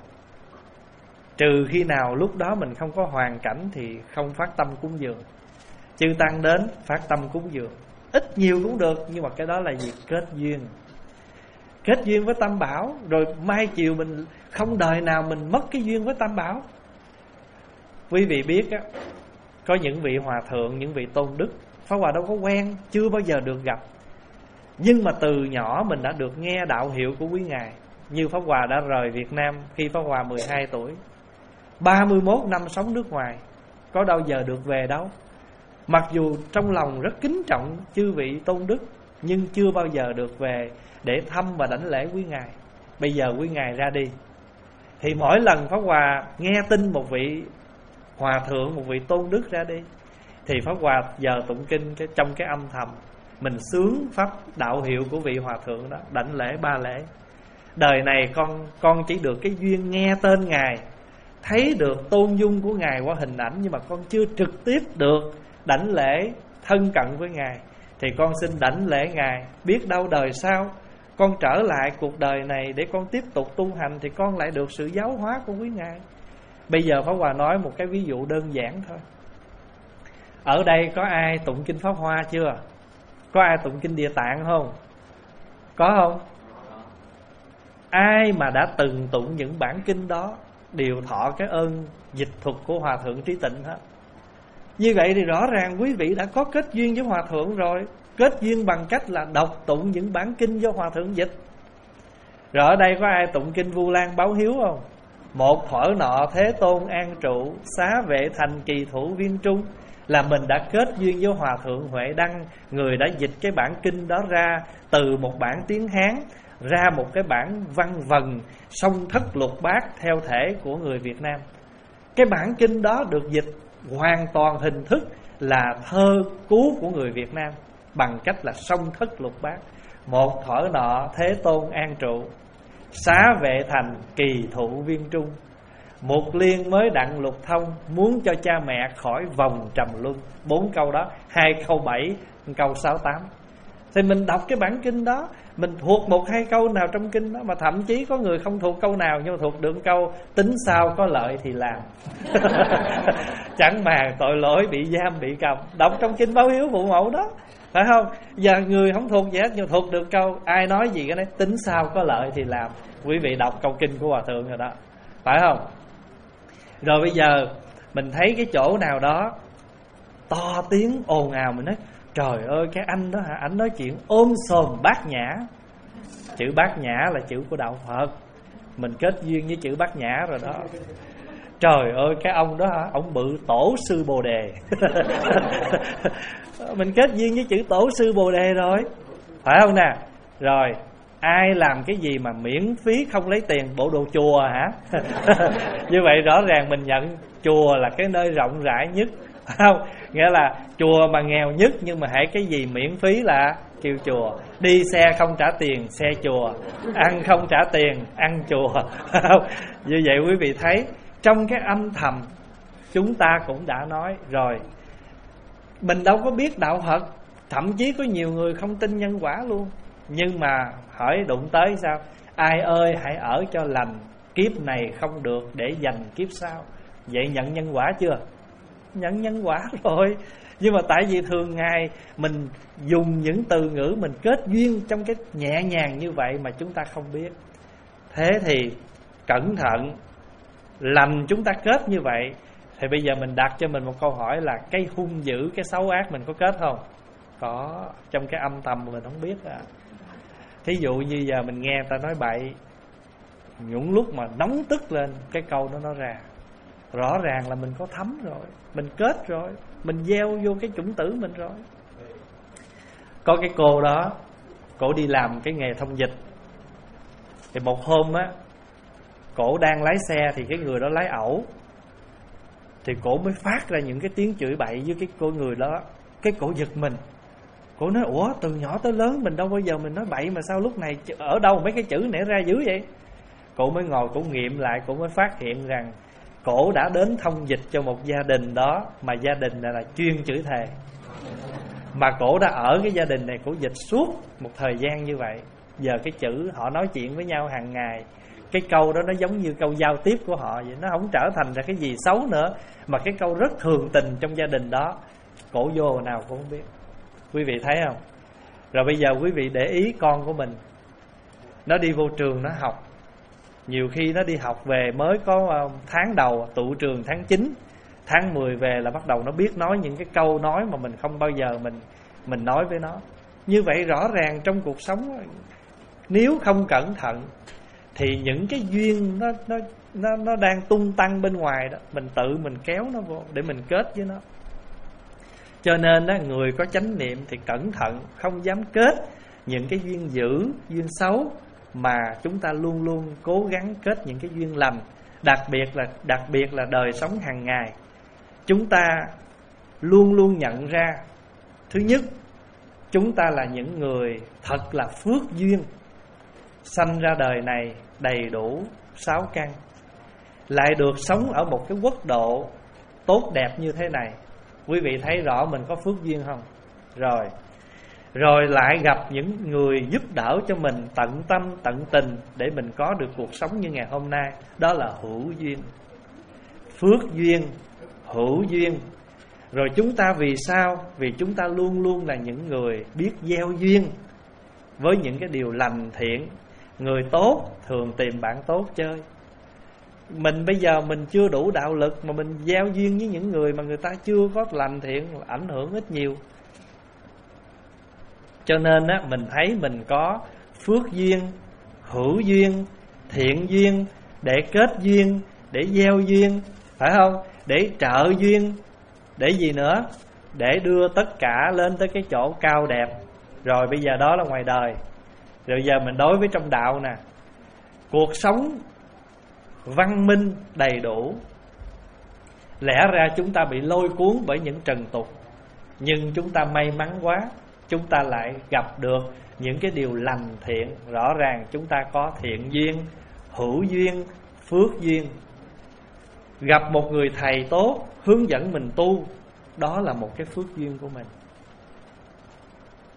trừ khi nào lúc đó mình không có hoàn cảnh thì không phát tâm cúng dường. Chư tăng đến phát tâm cúng dường, ít nhiều cũng được, nhưng mà cái đó là gì? Kết duyên. Kết duyên với Tam Bảo, rồi mai chiều mình không đời nào mình mất cái duyên với Tam Bảo. Quý vị biết á, có những vị hòa thượng, những vị tôn đức, Pháp Hòa đâu có quen, chưa bao giờ được gặp, nhưng mà từ nhỏ mình đã được nghe đạo hiệu của quý ngài. Như Pháp Hòa đã rời Việt Nam khi Pháp Hòa mười hai tuổi, ba mươi mốt năm sống nước ngoài, có đâu giờ được về đâu. Mặc dù trong lòng rất kính trọng chư vị tôn đức, nhưng chưa bao giờ được về để thăm và đảnh lễ quý ngài. Bây giờ quý ngài ra đi, thì mỗi lần Pháp Hòa nghe tin một vị hòa thượng, một vị tôn đức ra đi, thì Pháp Hòa giờ tụng kinh cái, trong cái âm thầm mình sướng pháp đạo hiệu của vị hòa thượng đó, đảnh lễ ba lễ. Đời này con con chỉ được cái duyên nghe tên ngài, thấy được tôn dung của ngài qua hình ảnh, nhưng mà con chưa trực tiếp được đảnh lễ thân cận với ngài, thì con xin đảnh lễ ngài. Biết đâu đời sau con trở lại cuộc đời này để con tiếp tục tu hành, thì con lại được sự giáo hóa của quý ngài. Bây giờ Pháp Hòa nói một cái ví dụ đơn giản thôi. Ở đây có ai tụng kinh Pháp Hoa chưa? Có ai tụng kinh Địa Tạng không? Có không? Ai mà đã từng tụng những bản kinh đó đều thọ cái ơn dịch thuật của Hòa Thượng Trí Tịnh hết. Như vậy thì rõ ràng quý vị đã có kết duyên với Hòa Thượng rồi. Kết duyên bằng cách là đọc tụng những bản kinh do Hòa Thượng dịch. Rồi ở đây có ai tụng kinh Vu Lan báo hiếu không? Một thuở nọ Thế Tôn an trụ, xá vệ thành kỳ thủ viên trung. Là mình đã kết duyên với Hòa Thượng Huệ Đăng, người đã dịch cái bản kinh đó ra từ một bản tiếng Hán ra một cái bản văn vần song thất lục bát theo thể của người Việt Nam. Cái bản kinh đó được dịch hoàn toàn hình thức là thơ cứu của người Việt Nam bằng cách là song thất lục bát. Một thuở nọ Thế Tôn an trụ, xá vệ thành kỳ thụ viên trung. Một liên mới đặng lục thông, muốn cho cha mẹ khỏi vòng trầm luân. Bốn câu đó, hai câu bảy, câu sáu tám. Thì mình đọc cái bản kinh đó, mình thuộc một hai câu nào trong kinh đó, mà thậm chí có người không thuộc câu nào nhưng mà thuộc được câu tính sao có lợi thì làm. Chẳng màng tội lỗi bị giam bị cầm. Đọc trong kinh báo hiếu phụ mẫu đó, phải không? Giờ người không thuộc gì hết nhưng thuộc được câu ai nói gì cái đấy tính sao có lợi thì làm. Quý vị đọc câu kinh của Hòa Thượng rồi đó, phải không? Rồi bây giờ mình thấy cái chỗ nào đó to tiếng ồn ào, mình nói trời ơi cái anh đó hả, anh nói chuyện ôm sòm bát nhã. Chữ bát nhã là chữ của đạo Phật, mình kết duyên với chữ bát nhã rồi đó. Trời ơi cái ông đó hả, ông bự tổ sư Bồ Đề. Mình kết duyên với chữ tổ sư Bồ Đề rồi, phải không nè? Rồi ai làm cái gì mà miễn phí không lấy tiền, bộ đồ chùa hả? Như vậy rõ ràng mình nhận chùa là cái nơi rộng rãi nhất, phải không? Nghĩa là chùa mà nghèo nhất, nhưng mà hãy cái gì miễn phí là kêu chùa. Đi xe không trả tiền, xe chùa. Ăn không trả tiền, ăn chùa. Như vậy quý vị thấy trong cái âm thầm chúng ta cũng đã nói rồi. Mình đâu có biết đạo Phật, thậm chí có nhiều người không tin nhân quả luôn. Nhưng mà hỏi đụng tới sao? Ai ơi hãy ở cho lành, kiếp này không được để dành kiếp sau. Vậy nhận nhân quả chưa? Nhận nhân quả rồi. Nhưng mà tại vì thường ngày mình dùng những từ ngữ mình kết duyên trong cái nhẹ nhàng như vậy mà chúng ta không biết. Thế thì cẩn thận. Lành chúng ta kết như vậy, thì bây giờ mình đặt cho mình một câu hỏi là cái hung dữ, cái xấu ác mình có kết không? Có, trong cái âm thầm mà mình không biết à. Thí dụ như giờ mình nghe ta nói bậy, những lúc mà nóng tức lên cái câu đó nó ra, rõ ràng là mình có thấm rồi, mình kết rồi, mình gieo vô cái chủng tử mình rồi. Có cái cô đó, cổ đi làm cái nghề thông dịch. Thì một hôm á, cổ đang lái xe thì cái người đó lái ẩu, thì cổ mới phát ra những cái tiếng chửi bậy với cái cô người đó. Cái cổ giật mình, cổ nói ủa từ nhỏ tới lớn mình đâu bao giờ mình nói bậy, mà sao lúc này ở đâu mấy cái chữ nảy ra dữ vậy? Cổ mới ngồi cổ nghiệm lại, cổ mới phát hiện rằng cổ đã đến thông dịch cho một gia đình đó, mà gia đình này là chuyên chửi thề. Mà cổ đã ở cái gia đình này, cổ dịch suốt một thời gian như vậy. Giờ cái chữ họ nói chuyện với nhau hàng ngày, cái câu đó nó giống như câu giao tiếp của họ vậy, nó không trở thành ra cái gì xấu nữa, mà cái câu rất thường tình trong gia đình đó. Cổ vô hồi nào cũng không biết. Quý vị thấy không? Rồi bây giờ quý vị để ý con của mình, nó đi vô trường nó học, nhiều khi nó đi học về mới có tháng đầu, tụ trường tháng chín, tháng mười về là bắt đầu nó biết nói những cái câu nói mà mình không bao giờ mình mình nói với nó. Như vậy rõ ràng trong cuộc sống, nếu không cẩn thận thì những cái duyên nó nó nó nó đang tung tăng bên ngoài đó, mình tự mình kéo nó vô để mình kết với nó. Cho nên đó, người có chánh niệm thì cẩn thận, không dám kết những cái duyên dữ, duyên xấu, mà chúng ta luôn luôn cố gắng kết những cái duyên lành. Đặc biệt là đặc biệt là đời sống hàng ngày, chúng ta luôn luôn nhận ra, thứ nhất, chúng ta là những người thật là phước duyên, sanh ra đời này đầy đủ sáu căn, lại được sống ở một cái quốc độ tốt đẹp như thế này. Quý vị thấy rõ mình có phước duyên không? Rồi Rồi lại gặp những người giúp đỡ cho mình tận tâm tận tình để mình có được cuộc sống như ngày hôm nay. Đó là hữu duyên, phước duyên, hữu duyên. Rồi chúng ta vì sao? Vì chúng ta luôn luôn là những người biết gieo duyên với những cái điều lành thiện. Người tốt thường tìm bạn tốt chơi. Mình bây giờ mình chưa đủ đạo lực mà mình gieo duyên với những người mà người ta chưa có lành thiện, ảnh hưởng ít nhiều. Cho nên á, mình thấy mình có phước duyên, hữu duyên, thiện duyên, để kết duyên, để gieo duyên, phải không? Để trợ duyên, để gì nữa? Để đưa tất cả lên tới cái chỗ cao đẹp. Rồi bây giờ đó là ngoài đời. Rồi giờ mình đối với trong đạo nè, cuộc sống văn minh đầy đủ. Lẽ ra chúng ta bị lôi cuốn bởi những trần tục, nhưng chúng ta may mắn quá, chúng ta lại gặp được những cái điều lành thiện. Rõ ràng chúng ta có thiện duyên, hữu duyên, phước duyên. Gặp một người thầy tốt hướng dẫn mình tu, đó là một cái phước duyên của mình.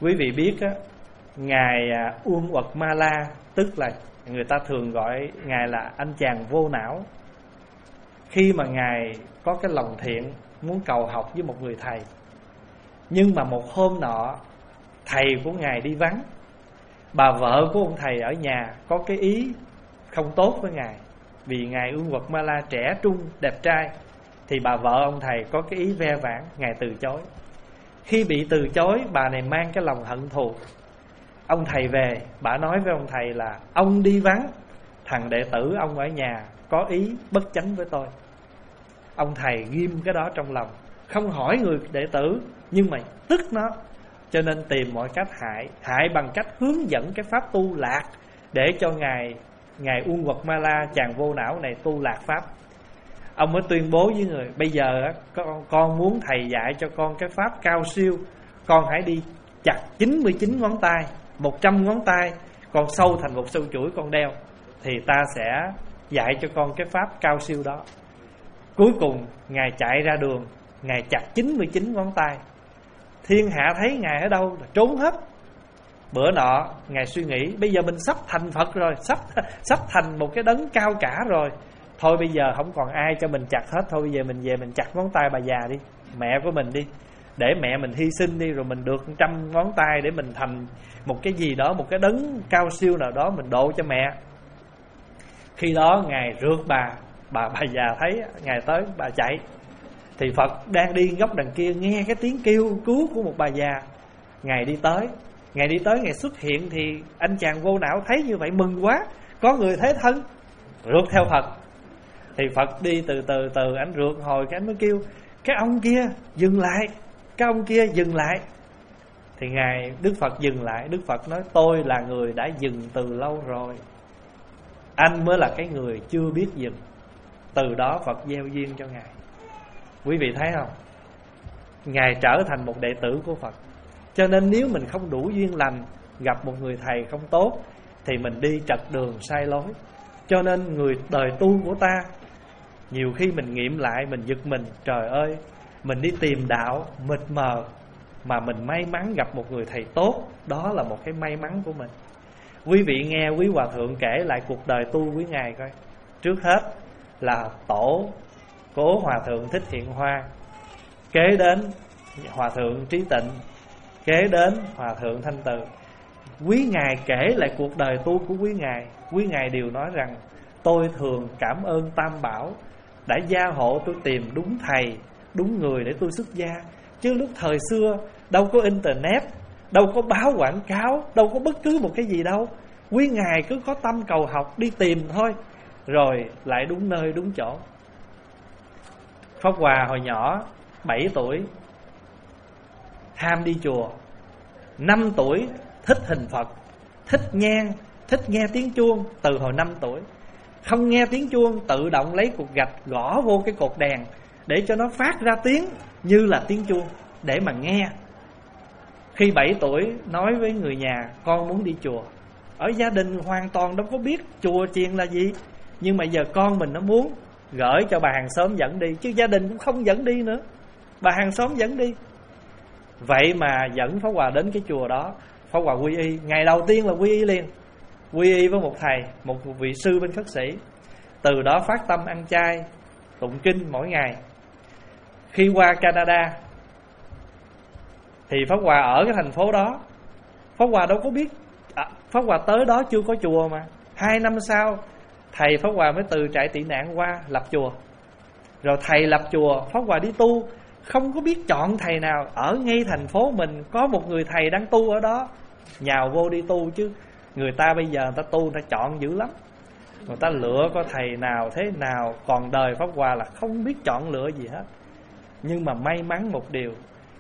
Quý vị biết á, Ngài Uông Uật Ma La, tức là người ta thường gọi Ngài là anh chàng vô não. Khi mà Ngài có cái lòng thiện muốn cầu học với một người thầy, nhưng mà một hôm nọ thầy của Ngài đi vắng, bà vợ của ông thầy ở nhà có cái ý không tốt với Ngài. Vì Ngài Uông Uật Ma La trẻ trung đẹp trai, thì bà vợ ông thầy có cái ý ve vãn, Ngài từ chối. Khi bị từ chối, bà này mang cái lòng hận thù. Ông thầy về, bà nói với ông thầy là ông đi vắng, thằng đệ tử ông ở nhà có ý bất chánh với tôi. Ông thầy ghim cái đó trong lòng, không hỏi người đệ tử, nhưng mà tức nó, cho nên tìm mọi cách hại. Hại bằng cách hướng dẫn cái pháp tu lạc, để cho Ngài Ngài Uông Uật Ma La, chàng vô não này tu lạc pháp. Ông mới tuyên bố với người: bây giờ con, con muốn thầy dạy cho con cái pháp cao siêu, con hãy đi chặt chín mươi chín ngón tay, một trăm ngón tay, con sâu thành một sâu chuỗi con đeo, thì ta sẽ dạy cho con cái pháp cao siêu đó. Cuối cùng Ngài chạy ra đường, Ngài chặt chín mươi chín ngón tay. Thiên hạ thấy Ngài ở đâu là trốn hết. Bữa nọ Ngài suy nghĩ, bây giờ mình sắp thành Phật rồi, Sắp sắp thành một cái đấng cao cả rồi, thôi bây giờ không còn ai cho mình chặt hết. Thôi bây giờ mình về mình chặt ngón tay bà già đi, mẹ của mình đi, để mẹ mình hy sinh đi, rồi mình được trăm ngón tay, để mình thành một cái gì đó, một cái đấng cao siêu nào đó, mình độ cho mẹ. Khi đó Ngài rượt bà, bà bà già thấy Ngài tới, bà chạy. Thì Phật đang đi góc đằng kia, nghe cái tiếng kêu cứu của một bà già. Ngài đi tới, Ngài đi tới, Ngài xuất hiện. Thì anh chàng vô não thấy như vậy mừng quá, có người thế thân, rượt theo Phật. Thì Phật đi từ từ từ, anh rượt hồi cái anh mới kêu: cái ông kia dừng lại, cái ông kia dừng lại. Thì Ngài Đức Phật dừng lại. Đức Phật nói: tôi là người đã dừng từ lâu rồi, anh mới là cái người chưa biết dừng. Từ đó Phật gieo duyên cho Ngài. Quý vị thấy không? Ngài trở thành một đệ tử của Phật. Cho nên nếu mình không đủ duyên lành, gặp một người thầy không tốt, thì mình đi trật đường sai lối. Cho nên người đời tu của ta, nhiều khi mình nghiệm lại, mình giật mình: trời ơi, mình đi tìm đạo mịt mờ, mà mình may mắn gặp một người thầy tốt, đó là một cái may mắn của mình. Quý vị nghe quý hòa thượng kể lại cuộc đời tu quý Ngài coi. Trước hết là tổ Cố Hòa Thượng Thích Hiện Hoa, kế đến Hòa Thượng Trí Tịnh, kế đến Hòa Thượng Thanh Từ. Quý Ngài kể lại cuộc đời tu của quý Ngài, quý Ngài đều nói rằng: tôi thường cảm ơn Tam Bảo đã gia hộ tôi tìm đúng thầy, đúng người để tôi xuất gia. Chứ lúc thời xưa đâu có internet, đâu có báo quảng cáo, đâu có bất cứ một cái gì đâu. Quý Ngài cứ có tâm cầu học, đi tìm thôi, rồi lại đúng nơi đúng chỗ. Pháp Hòa hồi nhỏ bảy tuổi ham đi chùa, năm tuổi thích hình Phật, thích nhang, thích nghe tiếng chuông. Từ hồi năm tuổi không nghe tiếng chuông, tự động lấy cục gạch gõ vô cái cột đèn để cho nó phát ra tiếng như là tiếng chuông để mà nghe. Khi bảy tuổi nói với người nhà: con muốn đi chùa. Ở gia đình hoàn toàn đâu có biết chùa chiền là gì, nhưng mà giờ con mình nó muốn, gửi cho bà hàng xóm dẫn đi, chứ gia đình cũng không dẫn đi nữa, bà hàng xóm dẫn đi. Vậy mà dẫn Pháp Hòa đến cái chùa đó. Pháp Hòa quy y, ngày đầu tiên là quy y liền, quy y với một thầy, một vị sư bên Khất Sĩ. Từ đó phát tâm ăn chay, tụng kinh mỗi ngày. Khi qua Canada thì Pháp Hòa ở cái thành phố đó, Pháp Hòa đâu có biết, à, Pháp Hòa tới đó chưa có chùa mà. Hai năm sau thầy Pháp Hòa mới từ trại tị nạn qua lập chùa. Rồi thầy lập chùa, Pháp Hòa đi tu, không có biết chọn thầy nào. Ở ngay thành phố mình có một người thầy đang tu ở đó, nhào vô đi tu. Chứ người ta bây giờ người ta tu, người ta chọn dữ lắm, người ta lựa có thầy nào thế nào. Còn đời Pháp Hòa là không biết chọn lựa gì hết. Nhưng mà may mắn một điều,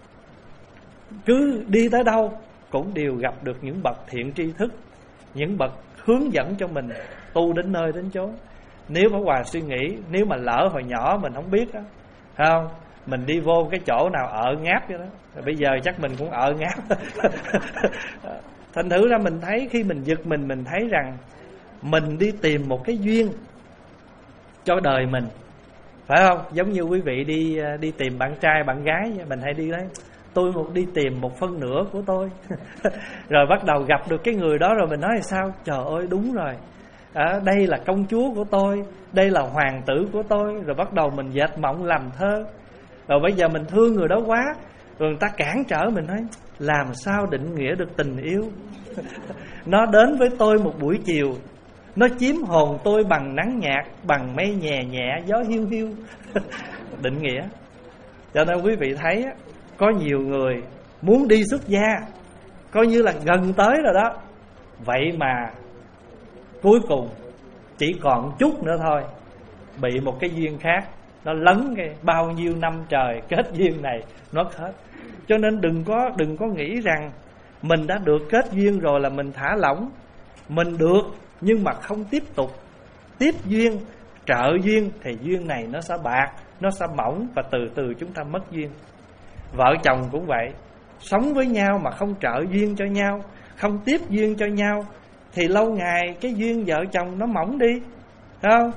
cứ đi tới đâu cũng đều gặp được những bậc thiện tri thức, những bậc hướng dẫn cho mình tu đến nơi đến chốn. Nếu Pháp Hòa suy nghĩ, nếu mà lỡ hồi nhỏ mình không biết đó, phải không, mình đi vô cái chỗ nào ở ngáp vậy đó, rồi bây giờ chắc mình cũng ở ngáp. Thành thử ra mình thấy, khi mình giật mình, mình thấy rằng mình đi tìm một cái duyên cho đời mình, phải không? Giống như quý vị đi đi tìm bạn trai bạn gái, mình hay đi đấy, tôi một đi tìm một phân nửa của tôi. Rồi bắt đầu gặp được cái người đó rồi mình nói là sao? Trời ơi đúng rồi, à, đây là công chúa của tôi, đây là hoàng tử của tôi. Rồi bắt đầu mình dệt mộng làm thơ. Rồi bây giờ mình thương người đó quá, rồi người ta cản trở mình nói làm sao định nghĩa được tình yêu. Nó đến với tôi một buổi chiều, nó chiếm hồn tôi bằng nắng nhạt, bằng mây nhẹ nhẹ gió hiu hiu. Định nghĩa. Cho nên quý vị thấy có nhiều người muốn đi xuất gia, coi như là gần tới rồi đó, vậy mà cuối cùng chỉ còn chút nữa thôi, bị một cái duyên khác nó lấn cái bao nhiêu năm trời kết duyên này nó hết. Cho nên đừng có đừng có nghĩ rằng mình đã được kết duyên rồi là mình thả lỏng. Mình được nhưng mà không tiếp tục tiếp duyên, trợ duyên thì duyên này nó sẽ bạc, nó sẽ mỏng và từ từ chúng ta mất duyên. Vợ chồng cũng vậy, sống với nhau mà không trợ duyên cho nhau, không tiếp duyên cho nhau thì lâu ngày cái duyên vợ chồng nó mỏng đi, thấy không?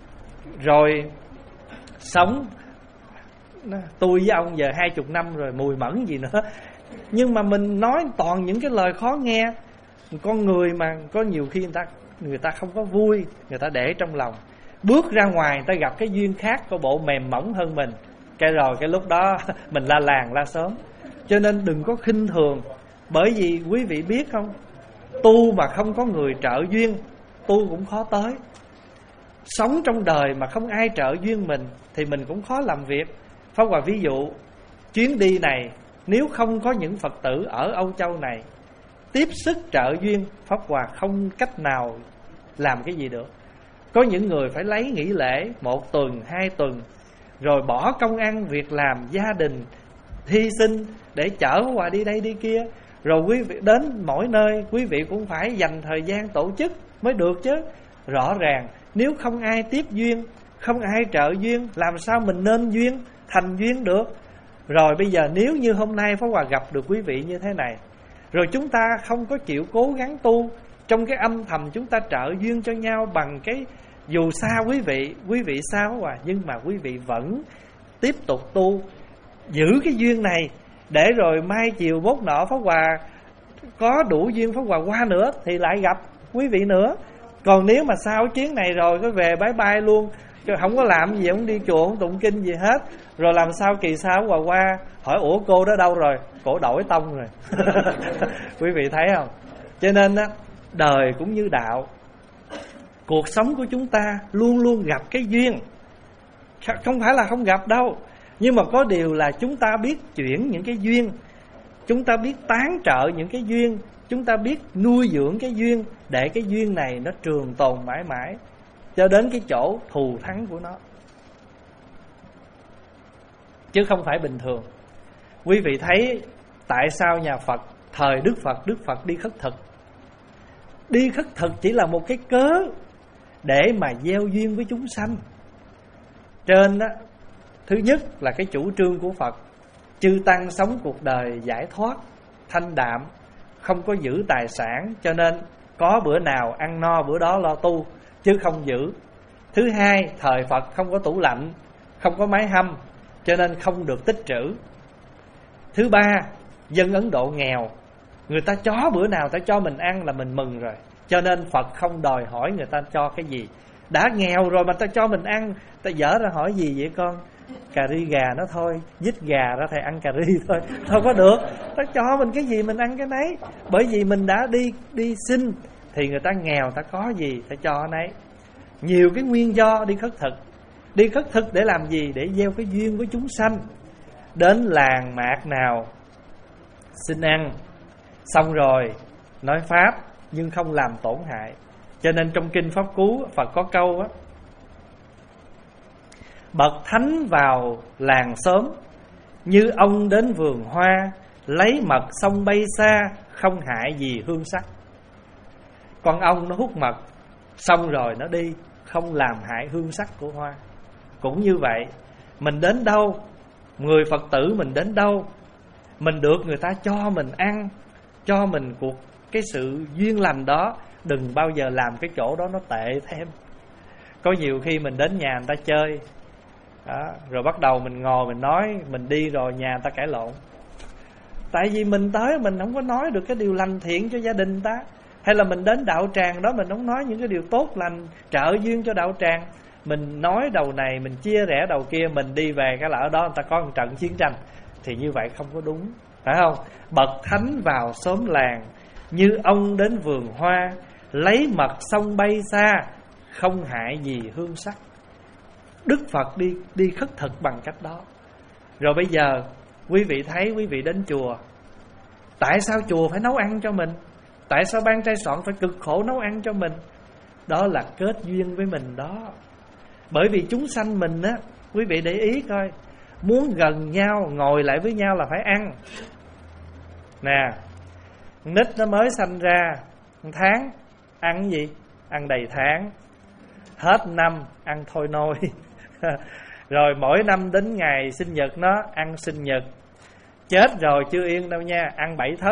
Rồi sống tôi với ông giờ hai chục năm rồi, mùi mẫn gì nữa. Nhưng mà mình nói toàn những cái lời khó nghe. Con người mà có nhiều khi người ta người ta không có vui, người ta để trong lòng. Bước ra ngoài người ta gặp cái duyên khác, có bộ mềm mỏng hơn mình, cái rồi cái lúc đó mình la làng la sớm. Cho nên đừng có khinh thường. Bởi vì quý vị biết không, tu mà không có người trợ duyên, tu cũng khó tới. Sống trong đời mà không ai trợ duyên mình thì mình cũng khó làm việc. Pháp Hòa ví dụ chuyến đi này, nếu không có những Phật tử ở Âu Châu này tiếp sức trợ duyên, Pháp Hòa không cách nào làm cái gì được. Có những người phải lấy nghỉ lễ một tuần, hai tuần, rồi bỏ công ăn, việc làm, gia đình, hy sinh để chở Pháp Hòa đi đây đi kia. Rồi quý vị đến mỗi nơi, quý vị cũng phải dành thời gian tổ chức mới được chứ. Rõ ràng nếu không ai tiếp duyên, không ai trợ duyên, làm sao mình nên duyên, thành duyên được. Rồi bây giờ nếu như hôm nay Pháp Hòa gặp được quý vị như thế này, rồi chúng ta không có chịu cố gắng tu, trong cái âm thầm chúng ta trợ duyên cho nhau bằng cái, dù xa quý vị, quý vị xa Pháp Hòa, nhưng mà quý vị vẫn tiếp tục tu, giữ cái duyên này, để rồi mai chiều mốt nọ Pháp Hòa có đủ duyên Pháp Hòa qua nữa thì lại gặp quý vị nữa. Còn nếu mà sau chuyến này rồi có về bye bye luôn, không có làm gì, không đi chùa, không tụng kinh gì hết, rồi làm sao kỳ sau Hòa qua hỏi ủa cô đó đâu rồi, cổ đổi tông rồi. Quý vị thấy không? Cho nên á, đời cũng như đạo, cuộc sống của chúng ta luôn luôn gặp cái duyên. Không phải là không gặp đâu, nhưng mà có điều là chúng ta biết chuyển những cái duyên, chúng ta biết tán trợ những cái duyên, chúng ta biết nuôi dưỡng cái duyên, để cái duyên này nó trường tồn mãi mãi cho đến cái chỗ thù thắng của nó, chứ không phải bình thường. Quý vị thấy tại sao nhà Phật thời Đức Phật, Đức Phật đi khất thực. Đi khất thực chỉ là một cái cớ để mà gieo duyên với chúng sanh. Trên đó, thứ nhất là cái chủ trương của Phật, chư tăng sống cuộc đời giải thoát, thanh đạm, không có giữ tài sản, cho nên có bữa nào ăn no bữa đó lo tu, chứ không giữ. Thứ hai, thời Phật không có tủ lạnh, không có máy hâm, cho nên không được tích trữ. Thứ ba, dân Ấn Độ nghèo, người ta cho bữa nào ta cho mình ăn là mình mừng rồi, cho nên Phật không đòi hỏi người ta cho cái gì. Đã nghèo rồi mà ta cho mình ăn, ta dở ra hỏi gì vậy con? Cà ri gà nó thôi, giết gà ra thầy ăn cà ri thôi, thôi có được. Ta cho mình cái gì mình ăn cái nấy, bởi vì mình đã đi đi xin thì người ta nghèo, ta có gì ta cho nấy. Nhiều cái nguyên do đi khất thực. Đi khất thực để làm gì? Để gieo cái duyên với chúng sanh. Đến làng mạc nào xin ăn, xong rồi nói pháp nhưng không làm tổn hại. Cho nên trong kinh Pháp Cú Phật có câu á: bậc thánh vào làng sớm, như ông đến vườn hoa, lấy mật xong bay xa, không hại gì hương sắc. Con ong nó hút mật, xong rồi nó đi, không làm hại hương sắc của hoa. Cũng như vậy, mình đến đâu, người Phật tử mình đến đâu, mình được người ta cho mình ăn, cho mình cuộc cái sự duyên lành đó, đừng bao giờ làm cái chỗ đó nó tệ thêm. Có nhiều khi mình đến nhà người ta chơi đó, rồi bắt đầu mình ngồi mình nói, mình đi rồi nhà người ta cãi lộn. Tại vì mình tới mình không có nói được cái điều lành thiện cho gia đình ta, hay là mình đến đạo tràng đó mình không nói những cái điều tốt lành trợ duyên cho đạo tràng. Mình nói đầu này, mình chia rẽ đầu kia, mình đi về cái là ở đó người ta có một trận chiến tranh, thì như vậy không có đúng, phải không? Bậc thánh vào xóm làng, như ông đến vườn hoa, lấy mật sông bay xa, không hại gì hương sắc. Đức Phật đi đi khất thực bằng cách đó. Rồi bây giờ quý vị thấy, quý vị đến chùa, tại sao chùa phải nấu ăn cho mình? Tại sao ban trai soạn phải cực khổ nấu ăn cho mình? Đó là kết duyên với mình đó. Bởi vì chúng sanh mình á, quý vị để ý coi, muốn gần nhau, ngồi lại với nhau là phải ăn. Nè, nít nó mới sanh ra một tháng, ăn cái gì? Ăn đầy tháng. Hết năm, ăn thôi nôi. Rồi mỗi năm đến ngày sinh nhật nó, ăn sinh nhật. Chết rồi chưa yên đâu nha, ăn bảy thất.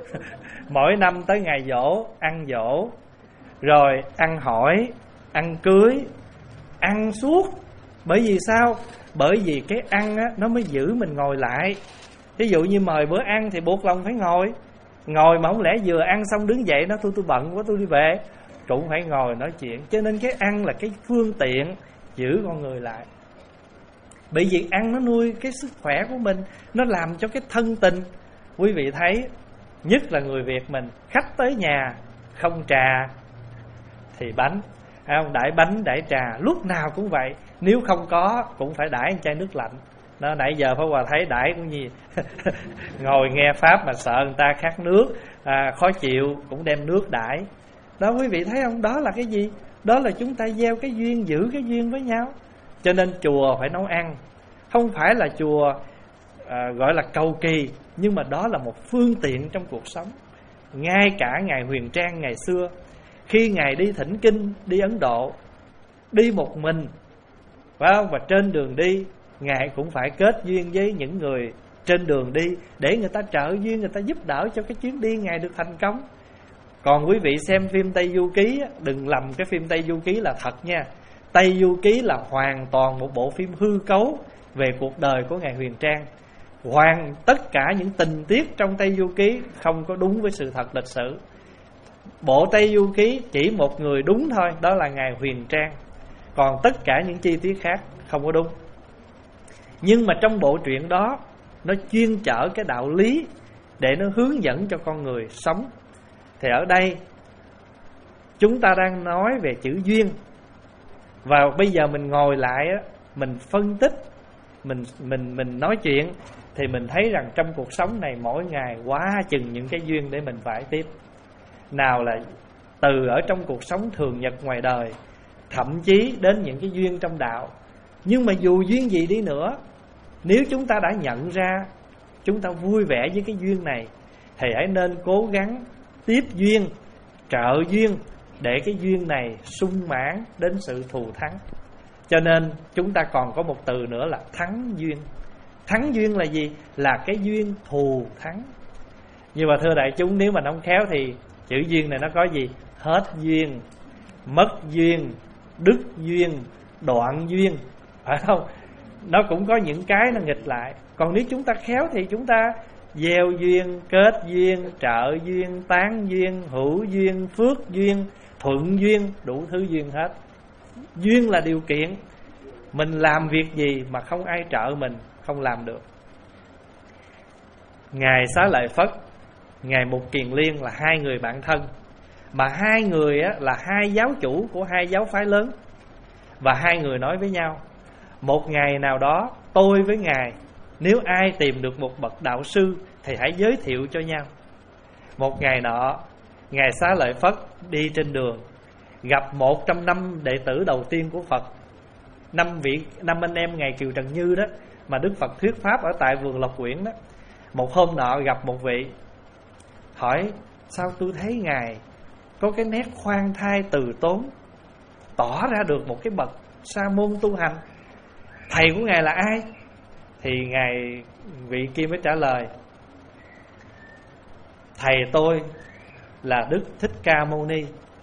Mỗi năm tới ngày giỗ, ăn giỗ. Rồi ăn hỏi, ăn cưới, ăn suốt. Bởi vì sao? Bởi vì cái ăn á, nó mới giữ mình ngồi lại. Ví dụ như mời bữa ăn thì buộc lòng phải ngồi. Ngồi mà không lẽ vừa ăn xong đứng dậy nó tôi tôi bận quá tôi đi về, cũng phải ngồi nói chuyện. Cho nên cái ăn là cái phương tiện giữ con người lại. Bởi vì ăn nó nuôi cái sức khỏe của mình, nó làm cho cái thân tình. Quý vị thấy, nhất là người Việt mình, khách tới nhà không trà thì bánh, không đãi bánh đãi trà, lúc nào cũng vậy. Nếu không có cũng phải đãi một chai nước lạnh. Đó, nãy giờ Pháp Hòa thấy đãi cũng gì ngồi nghe Pháp mà sợ người ta khát nước, à, khó chịu cũng đem nước đãi. Đó quý vị thấy không? Đó là cái gì? Đó là chúng ta gieo cái duyên, giữ cái duyên với nhau. Cho nên chùa phải nấu ăn. Không phải là chùa à, gọi là cầu kỳ, nhưng mà đó là một phương tiện trong cuộc sống. Ngay cả Ngài Huyền Trang ngày xưa, khi Ngài đi thỉnh kinh, đi Ấn Độ, đi một mình, phải không? Và trên đường đi, Ngài cũng phải kết duyên với những người trên đường đi, để người ta trợ duyên, người ta giúp đỡ cho cái chuyến đi Ngài được thành công. Còn quý vị xem phim Tây Du Ký, đừng lầm cái phim Tây Du Ký là thật nha. Tây Du Ký là hoàn toàn một bộ phim hư cấu về cuộc đời của Ngài Huyền Trang. Hoàn tất cả những tình tiết trong Tây Du Ký không có đúng với sự thật lịch sử. Bộ Tây Du Ký chỉ một người đúng thôi, đó là Ngài Huyền Trang. Còn tất cả những chi tiết khác không có đúng. Nhưng mà trong bộ truyện đó, nó chuyên chở cái đạo lý để nó hướng dẫn cho con người sống. Thì ở đây chúng ta đang nói về chữ duyên. Và bây giờ mình ngồi lại á, mình phân tích, mình mình mình nói chuyện, thì mình thấy rằng trong cuộc sống này mỗi ngày quá chừng những cái duyên để mình phải tiếp. Nào là từ ở trong cuộc sống thường nhật ngoài đời, thậm chí đến những cái duyên trong đạo. Nhưng mà dù duyên gì đi nữa, nếu chúng ta đã nhận ra, chúng ta vui vẻ với cái duyên này, thì hãy nên cố gắng tiếp duyên, trợ duyên, để cái duyên này sung mãn đến sự thù thắng. Cho nên chúng ta còn có một từ nữa là thắng duyên. Thắng duyên là gì? Là cái duyên thù thắng. Nhưng mà thưa đại chúng, nếu mà không khéo thì chữ duyên này nó có gì? Hết duyên, mất duyên, đứt duyên, đoạn duyên, phải không? Nó cũng có những cái nó nghịch lại. Còn nếu chúng ta khéo thì chúng ta gieo duyên, kết duyên, trợ duyên, tán duyên, hữu duyên, phước duyên, thuận duyên, đủ thứ duyên hết. Duyên là điều kiện. Mình làm việc gì mà không ai trợ mình, không làm được. Ngài Xá Lợi Phất, Ngài Mục Kiền Liên là hai người bạn thân. Mà hai người á, là hai giáo chủ của hai giáo phái lớn. Và hai người nói với nhau, một ngày nào đó tôi với Ngài, nếu ai tìm được một bậc đạo sư thì hãy giới thiệu cho nhau. Một ngày nọ, Ngài Xá Lợi Phất đi trên đường, gặp một trong năm đệ tử đầu tiên của Phật. Năm vị năm anh em Ngài Kiều Trần Như đó, mà Đức Phật thuyết pháp ở tại vườn Lộc Quyển đó. Một hôm nọ gặp một vị, hỏi sao tôi thấy Ngài có cái nét khoan thai từ tốn, tỏ ra được một cái bậc sa môn tu hành. Thầy của Ngài là ai? Thì Ngài vị kia mới trả lời, thầy tôi là Đức Thích Ca Mâu Ni.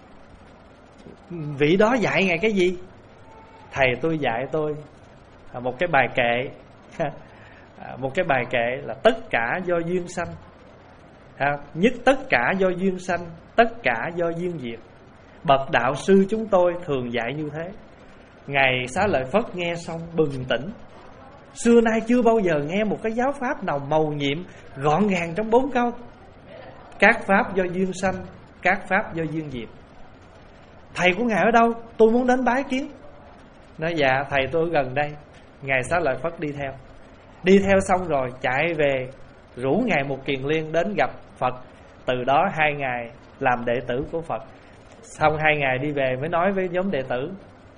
Vị đó dạy Ngài cái gì? Thầy tôi dạy tôi một cái bài kệ à, một cái bài kệ là tất cả do duyên sanh, à, nhất tất cả do duyên sanh, tất cả do duyên diệt. Bậc đạo sư chúng tôi thường dạy như thế. Ngài Xá Lợi Phất nghe xong bừng tỉnh. Xưa nay chưa bao giờ nghe một cái giáo pháp nào mầu nhiệm, gọn gàng trong bốn câu. Các pháp do duyên sanh, các pháp do duyên diệt. Thầy của Ngài ở đâu? Tôi muốn đến bái kiến. Nói dạ thầy tôi ở gần đây. Ngài Xá Lợi Phất đi theo. Đi theo xong rồi chạy về rủ Ngài Một Kiền Liên đến gặp Phật. Từ đó hai Ngài làm đệ tử của Phật. Xong hai Ngài đi về mới nói với nhóm đệ tử: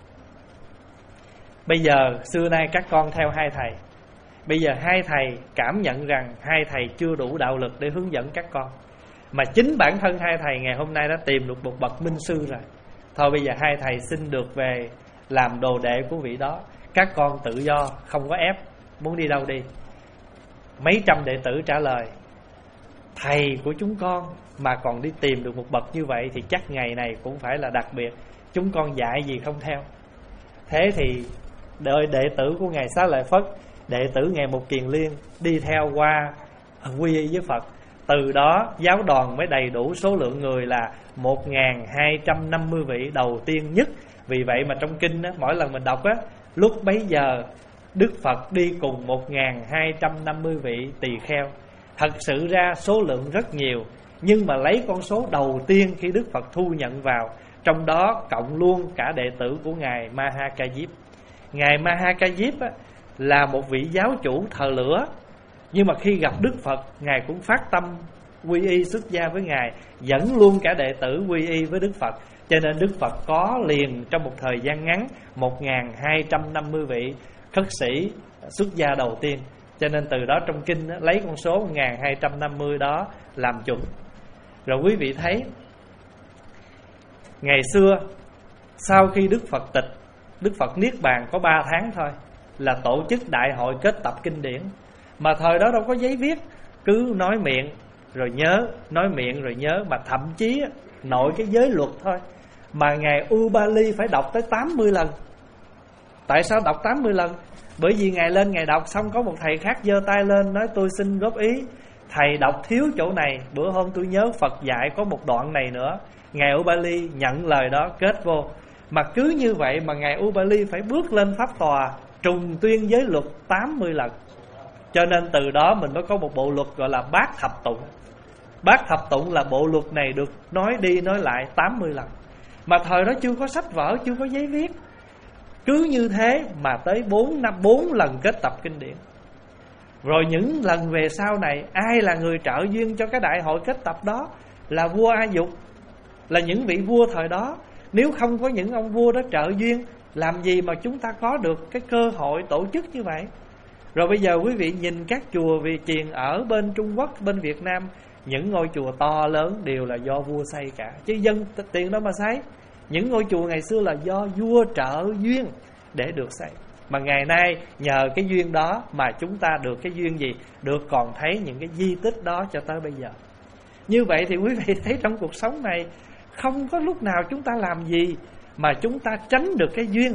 bây giờ xưa nay các con theo hai thầy. Bây giờ hai thầy cảm nhận rằng hai thầy chưa đủ đạo lực để hướng dẫn các con, mà chính bản thân hai thầy ngày hôm nay đã tìm được một bậc minh sư rồi. Thôi bây giờ hai thầy xin được về làm đồ đệ của vị đó. Các con tự do, không có ép, muốn đi đâu đi. Mấy trăm đệ tử trả lời: thầy của chúng con mà còn đi tìm được một bậc như vậy thì chắc ngày này cũng phải là đặc biệt. Chúng con dạy gì không theo. Thế thì đợi đệ tử của Ngài Xá Lợi Phất, đệ tử Ngài Một Kiền Liên đi theo qua quy y với Phật. Từ đó giáo đoàn mới đầy đủ số lượng người là một nghìn hai trăm năm mươi vị đầu tiên nhất. Vì vậy mà trong kinh á, mỗi lần mình đọc á, lúc bấy giờ Đức Phật đi cùng một nghìn hai trăm năm mươi vị tỳ kheo. Thật sự ra số lượng rất nhiều, nhưng mà lấy con số đầu tiên khi Đức Phật thu nhận vào, trong đó cộng luôn cả đệ tử của Ngài Ma Ha Ca Diếp. Ngài Ma Ha Ca Diếp á, là một vị giáo chủ thờ lửa, nhưng mà khi gặp Đức Phật, Ngài cũng phát tâm quy y xuất gia với Ngài, dẫn luôn cả đệ tử quy y với Đức Phật. Cho nên Đức Phật có liền trong một thời gian ngắn một nghìn hai trăm năm mươi vị khất sĩ xuất gia đầu tiên. Cho nên từ đó trong kinh đó, lấy con số một nghìn hai trăm năm mươi đó làm chuẩn. Rồi quý vị thấy ngày xưa sau khi Đức Phật tịch, Đức Phật niết bàn có ba tháng thôi là tổ chức đại hội kết tập kinh điển. Mà thời đó đâu có giấy viết, cứ nói miệng rồi nhớ, nói miệng rồi nhớ. Mà thậm chí nội cái giới luật thôi mà Ngài Ubali phải đọc tới tám mươi lần. Tại sao đọc tám mươi lần? Bởi vì Ngài lên Ngài đọc xong có một thầy khác giơ tay lên nói tôi xin góp ý, thầy đọc thiếu chỗ này, bữa hôm tôi nhớ Phật dạy có một đoạn này nữa. Ngài Ubali nhận lời đó kết vô. Mà cứ như vậy mà Ngài Ubali phải bước lên pháp tòa trùng tuyên giới luật tám mươi lần. Cho nên từ đó mình mới có một bộ luật gọi là Bát Thập Tụng. Bát Thập Tụng là bộ luật này được nói đi nói lại tám mươi lần. Mà thời đó chưa có sách vở, chưa có giấy viết. Cứ như thế mà tới bốn năm bốn lần kết tập kinh điển. Rồi những lần về sau này, ai là người trợ duyên cho cái đại hội kết tập đó? Là vua A Dục, là những vị vua thời đó. Nếu không có những ông vua đó trợ duyên, làm gì mà chúng ta có được cái cơ hội tổ chức như vậy? Rồi bây giờ quý vị nhìn các chùa Vị Chiền ở bên Trung Quốc, bên Việt Nam, những ngôi chùa to lớn đều là do vua xây cả, chứ dân tiền đó mà xây. Những ngôi chùa ngày xưa là do vua trợ duyên để được xây. Mà ngày nay nhờ cái duyên đó mà chúng ta được cái duyên gì? Được còn thấy những cái di tích đó cho tới bây giờ. Như vậy thì quý vị thấy trong cuộc sống này không có lúc nào chúng ta làm gì mà chúng ta tránh được cái duyên.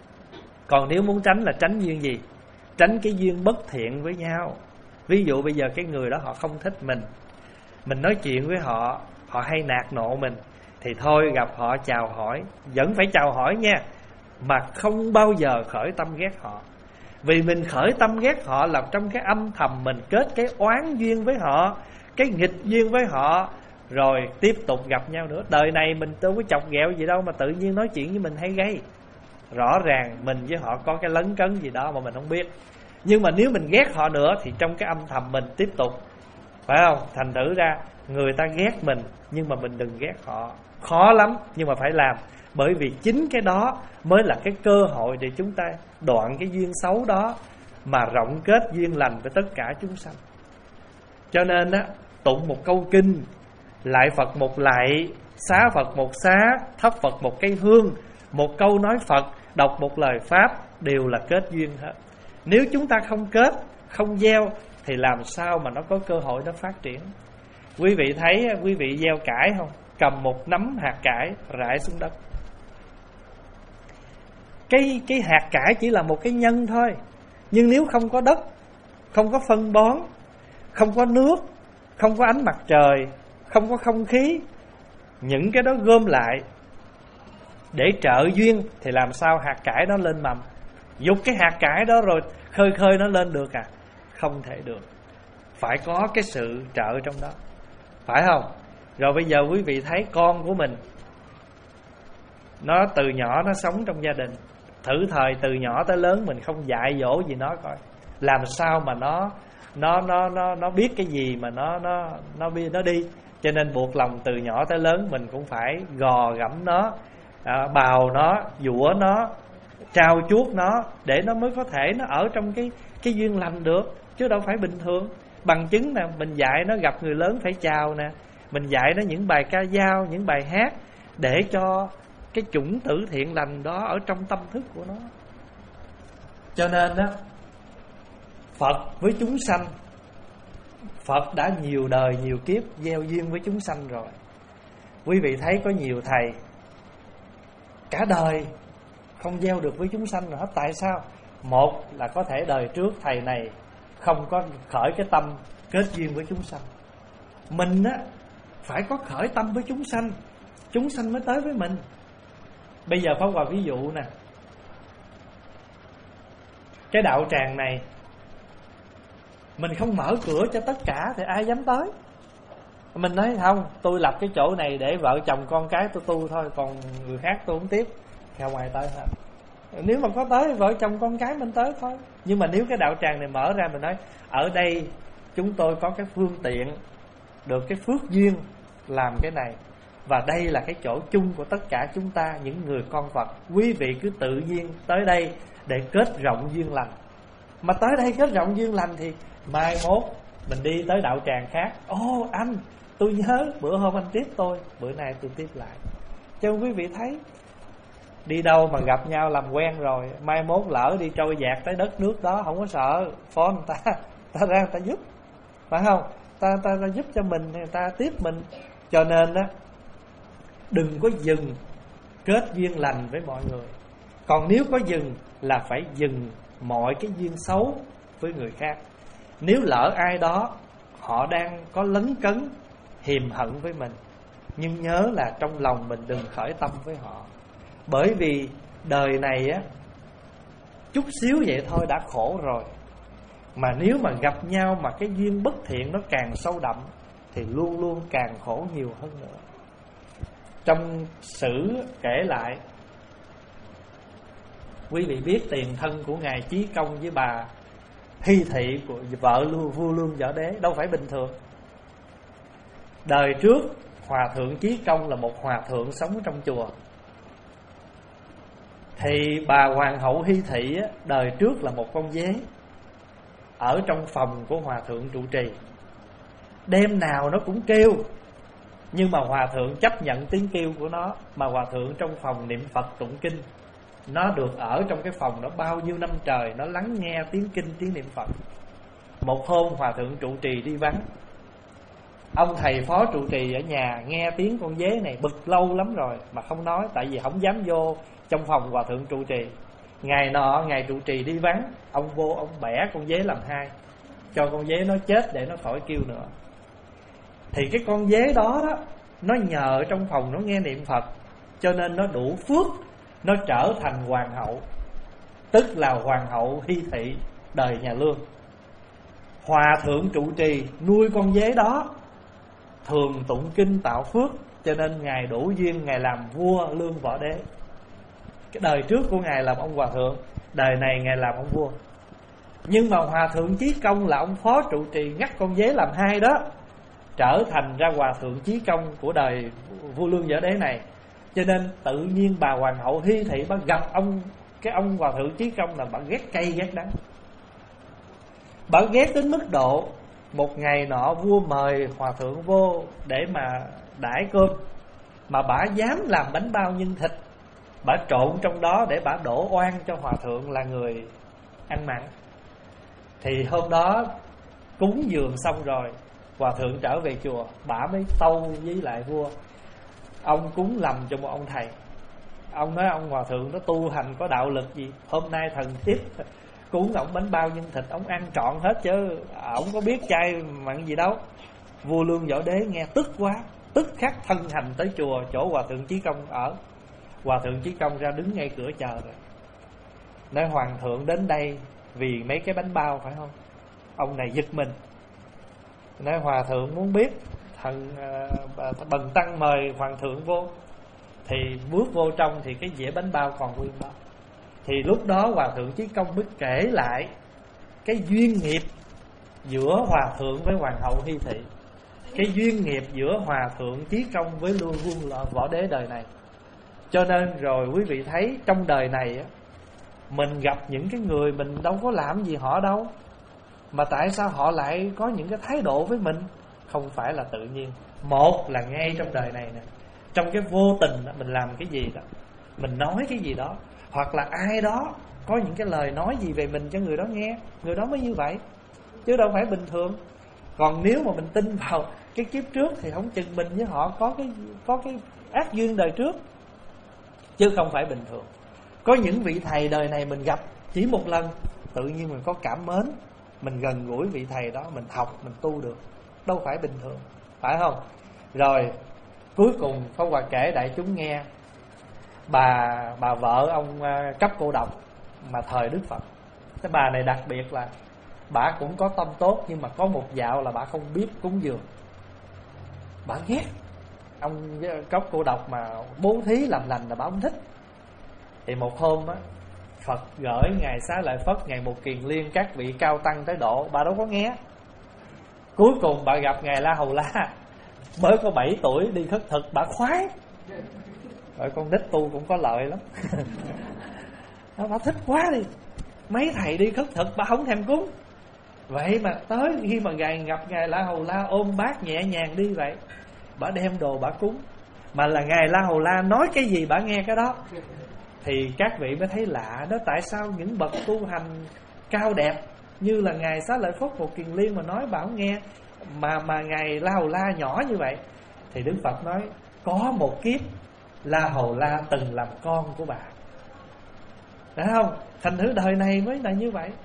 Còn nếu muốn tránh là tránh duyên gì? Tránh cái duyên bất thiện với nhau. Ví dụ bây giờ cái người đó họ không thích mình, mình nói chuyện với họ, họ hay nạt nộ mình, thì thôi gặp họ chào hỏi, vẫn phải chào hỏi nha, mà không bao giờ khởi tâm ghét họ. Vì mình khởi tâm ghét họ là trong cái âm thầm mình kết cái oán duyên với họ, cái nghịch duyên với họ, rồi tiếp tục gặp nhau nữa. Đời này mình đâu có chọc ghẹo gì đâu mà tự nhiên nói chuyện với mình hay gây. Rõ ràng mình với họ có cái lấn cấn gì đó mà mình không biết. Nhưng mà nếu mình ghét họ nữa thì trong cái âm thầm mình tiếp tục, phải không? Thành thử ra người ta ghét mình nhưng mà mình đừng ghét họ. Khó lắm nhưng mà phải làm. Bởi vì chính cái đó mới là cái cơ hội để chúng ta đoạn cái duyên xấu đó mà rộng kết duyên lành với tất cả chúng sanh. Cho nên á, tụng một câu kinh, lại Phật một lạy, xá Phật một xá, thắp Phật một cây hương, một câu nói Phật, đọc một lời Pháp đều là kết duyên hết. Nếu chúng ta không kết, không gieo thì làm sao mà nó có cơ hội nó phát triển. Quý vị thấy quý vị gieo cải không? Cầm một nắm hạt cải rải xuống đất. Cái, cái hạt cải chỉ là một cái nhân thôi, nhưng nếu không có đất, không có phân bón, không có nước, không có ánh mặt trời, không có không khí. Những cái đó gom lại để trợ duyên thì làm sao hạt cải đó lên mầm? Dục cái hạt cải đó rồi khơi khơi nó lên được à? Không thể được. Phải có cái sự trợ trong đó, phải không? Rồi bây giờ quý vị thấy con của mình, nó từ nhỏ nó sống trong gia đình, thử thời từ nhỏ tới lớn mình không dạy dỗ gì nó coi, làm sao mà nó nó nó nó nó biết cái gì mà nó nó nó biết nó đi. Cho nên buộc lòng từ nhỏ tới lớn mình cũng phải gò gẫm nó, à, bào nó, dũa nó, trao chuốt nó, để nó mới có thể nó ở trong cái cái duyên lành được, chứ đâu phải bình thường. Bằng chứng nè, mình dạy nó gặp người lớn phải chào nè, mình dạy nó những bài ca dao, những bài hát, để cho cái chủng tử thiện lành đó ở trong tâm thức của nó. Cho nên đó, Phật với chúng sanh, Phật đã nhiều đời nhiều kiếp gieo duyên với chúng sanh rồi. Quý vị thấy có nhiều thầy cả đời không gieo được với chúng sanh nữa. Tại sao? Một là có thể đời trước thầy này không có khởi cái tâm kết duyên với chúng sanh. Mình á phải có khởi tâm với chúng sanh, chúng sanh mới tới với mình. Bây giờ Pháp Hòa ví dụ nè, cái đạo tràng này mình không mở cửa cho tất cả thì ai dám tới. Mình nói không, tôi lập cái chỗ này để vợ chồng con cái tôi tu thôi, còn người khác tôi không tiếp, không ai tới hết. Nếu mà có tới vợ chồng con cái mình tới thôi. Nhưng mà nếu cái đạo tràng này mở ra, mình nói ở đây chúng tôi có cái phương tiện, được cái phước duyên làm cái này, và đây là cái chỗ chung của tất cả chúng ta, những người con Phật. Quý vị cứ tự nhiên tới đây để kết rộng duyên lành. Mà tới đây kết rộng duyên lành thì mai mốt mình đi tới đạo tràng khác, ô oh, anh, tôi nhớ bữa hôm anh tiếp tôi, bữa nay tôi tiếp lại. Cho quý vị thấy, đi đâu mà gặp nhau làm quen rồi, mai mốt lỡ đi trôi dạt tới đất nước đó, không có sợ, phone người ta, ta ra người ta giúp, phải không? Ta, ta, ta giúp cho mình, người ta tiếp mình. Cho nên á, đừng có dừng kết duyên lành với mọi người. Còn nếu có dừng là phải dừng mọi cái duyên xấu với người khác. Nếu lỡ ai đó họ đang có lấn cấn, hiềm hận với mình, nhưng nhớ là trong lòng mình đừng khởi tâm với họ. Bởi vì đời này á, chút xíu vậy thôi đã khổ rồi, mà nếu mà gặp nhau mà cái duyên bất thiện nó càng sâu đậm thì luôn luôn càng khổ nhiều hơn nữa. Trong sử kể lại, quý vị biết tiền thân của Ngài Chí Công với bà Hy Thị của vợ vua Lương Võ Đế đâu phải bình thường. Đời trước Hòa thượng Chí Công là một hòa thượng sống trong chùa, thì bà Hoàng hậu Hy Thị đời trước là một con dế ở trong phòng của hòa thượng trụ trì. Đêm nào nó cũng kêu, nhưng mà hòa thượng chấp nhận tiếng kêu của nó, mà hòa thượng trong phòng niệm Phật tụng kinh. Nó được ở trong cái phòng đó bao nhiêu năm trời, nó lắng nghe tiếng kinh, tiếng niệm Phật. Một hôm hòa thượng trụ trì đi vắng, ông thầy phó trụ trì ở nhà nghe tiếng con dế này bực lâu lắm rồi mà không nói, tại vì không dám vô trong phòng hòa thượng trụ trì. Ngày nọ ngày trụ trì đi vắng, ông vô ông bẻ con dế làm hai, cho con dế nó chết để nó khỏi kêu nữa. Thì cái con dế đó đó, nó nhờ trong phòng nó nghe niệm Phật, cho nên nó đủ phước, nó trở thành hoàng hậu, tức là hoàng hậu Hy Thị đời nhà Lương. Hòa thượng trụ trì nuôi con dế đó, thường tụng kinh tạo phước, cho nên Ngài đủ duyên Ngài làm vua Lương Võ Đế. Cái đời trước của Ngài làm ông hòa thượng, đời này Ngài làm ông vua. Nhưng mà hòa thượng Chí Công là ông phó trụ trì ngắt con dế làm hai đó, trở thành ra hòa thượng Chí Công của đời vua Lương Võ Đế này. Cho nên tự nhiên bà hoàng hậu Hy Thị bà gặp ông cái ông hòa thượng Chí Công là bà ghét cay ghét đắng. Bà ghét đến mức độ một ngày nọ vua mời hòa thượng vô để mà đãi cơm, mà bà dám làm bánh bao nhân thịt, bà trộn trong đó để bà đổ oan cho hòa thượng là người ăn mặn. Thì hôm đó cúng dường xong rồi, hòa thượng trở về chùa, bà mới tâu với lại vua: ông cúng lầm cho một ông thầy. Ông nói ông hòa thượng đó tu hành có đạo lực gì, hôm nay thần thiếp cúng ổng bánh bao nhân thịt, ổng ăn trọn hết chứ ổng có biết chay mặn gì đâu. Vua Lương Võ Đế nghe tức quá, tức khắc thân hành tới chùa chỗ Hòa Thượng Chí Công ở. Hòa Thượng Chí Công ra đứng ngay cửa chờ rồi, nói hoàng thượng đến đây vì mấy cái bánh bao phải không? Ông này giật mình, nói hòa thượng muốn biết, thần uh, bần tăng mời hoàng thượng vô. Thì bước vô trong thì cái dĩa bánh bao còn nguyên đó. Thì lúc đó Hòa Thượng Chí Công mới kể lại cái duyên nghiệp giữa hòa thượng với hoàng hậu Hy Thị, cái duyên nghiệp giữa Hòa Thượng Chí Công với Lưu Vương Võ Đế đời này. Cho nên rồi quý vị thấy trong đời này á, mình gặp những cái người mình đâu có làm gì họ đâu, mà tại sao họ lại có những cái thái độ với mình? Không phải là tự nhiên. Một là ngay trong đời này nè, trong cái vô tình đó, mình làm cái gì đó, mình nói cái gì đó, hoặc là ai đó có những cái lời nói gì về mình cho người đó nghe, người đó mới như vậy, chứ đâu phải bình thường. Còn nếu mà mình tin vào cái kiếp trước thì không chừng mình với họ có cái có cái ác duyên đời trước, chứ không phải bình thường. Có những vị thầy đời này mình gặp chỉ một lần, tự nhiên mình có cảm mến, mình gần gũi vị thầy đó, mình học, mình tu được, đâu phải bình thường, phải không? Rồi cuối cùng Pháp Hòa kể đại chúng nghe, bà bà vợ ông cấp cô độc mà thời Đức Phật. Cái bà này đặc biệt là bà cũng có tâm tốt, nhưng mà có một dạo là bà không biết cúng dường. Bà ghét ông cốc cô độc mà bố thí làm lành là bà không thích. Thì một hôm á, Phật gửi Ngài Xá Lợi Phất, Ngài Một Kiền Liên, các vị cao tăng tới độ, bà đâu có nghe. Cuối cùng bà gặp Ngài La Hầu La, mới có bảy tuổi đi khất thực, bà khoái. Rồi con nít tu cũng có lợi lắm. Bà thích quá đi, mấy thầy đi khất thực bà không thèm cúng. Vậy mà tới khi mà Ngài gặp Ngài La Hầu La ôm bát nhẹ nhàng đi vậy, bà đem đồ bà cúng. Mà là Ngài La Hầu La nói cái gì bà nghe cái đó. Thì các vị mới thấy lạ đó, tại sao những bậc tu hành cao đẹp như là Ngài Xá Lợi Phất, Một Kiền Liên mà nói bà không nghe, Mà mà Ngài La Hầu La nhỏ như vậy. Thì Đức Phật nói có một kiếp La Hầu La từng làm con của bà, phải không? Thành thử đời này mới là như vậy.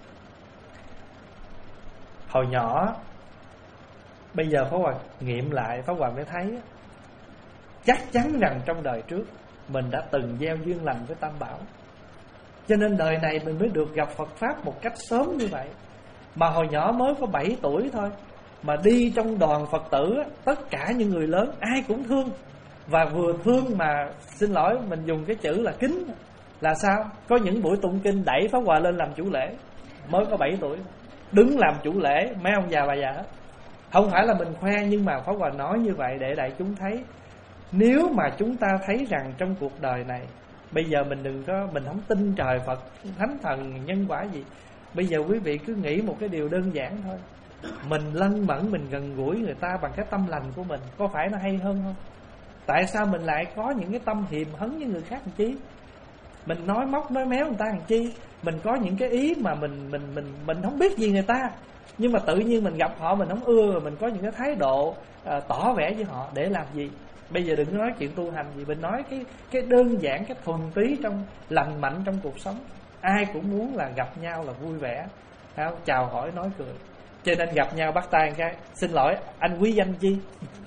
Hồi nhỏ, bây giờ Pháp Hòa nghiệm lại, Pháp Hòa mới thấy chắc chắn rằng trong đời trước mình đã từng gieo duyên lành với Tam Bảo, cho nên đời này mình mới được gặp Phật Pháp một cách sớm như vậy. Mà hồi nhỏ mới có bảy tuổi thôi, mà đi trong đoàn Phật tử, tất cả những người lớn ai cũng thương. Và vừa thương mà, xin lỗi mình dùng cái chữ là kính. Là sao? Có những buổi tụng kinh đẩy Pháp Hòa lên làm chủ lễ, mới có bảy tuổi, đứng làm chủ lễ, mấy ông già bà già hết. Không phải là mình khoe, nhưng mà Pháp Hòa nói như vậy để đại chúng thấy. Nếu mà chúng ta thấy rằng trong cuộc đời này, bây giờ mình đừng có, mình không tin trời Phật, thánh thần, nhân quả gì. Bây giờ quý vị cứ nghĩ một cái điều đơn giản thôi, mình lân mẫn, mình gần gũi người ta bằng cái tâm lành của mình, có phải nó hay hơn không? Tại sao mình lại có những cái tâm hiềm hấn với người khác làm chi? Mình nói móc nói méo người ta làm chi? Mình có những cái ý mà mình mình mình mình không biết gì người ta, nhưng mà tự nhiên mình gặp họ mình không ưa, rồi mình có những cái thái độ uh, tỏ vẻ với họ để làm gì? Bây giờ đừng nói chuyện tu hành gì, mình nói cái cái đơn giản, cái thuần túy trong lành mạnh trong cuộc sống. Ai cũng muốn là gặp nhau là vui vẻ, không? Chào hỏi nói cười. Cho nên gặp nhau bắt tay cái, xin lỗi anh quý danh chi?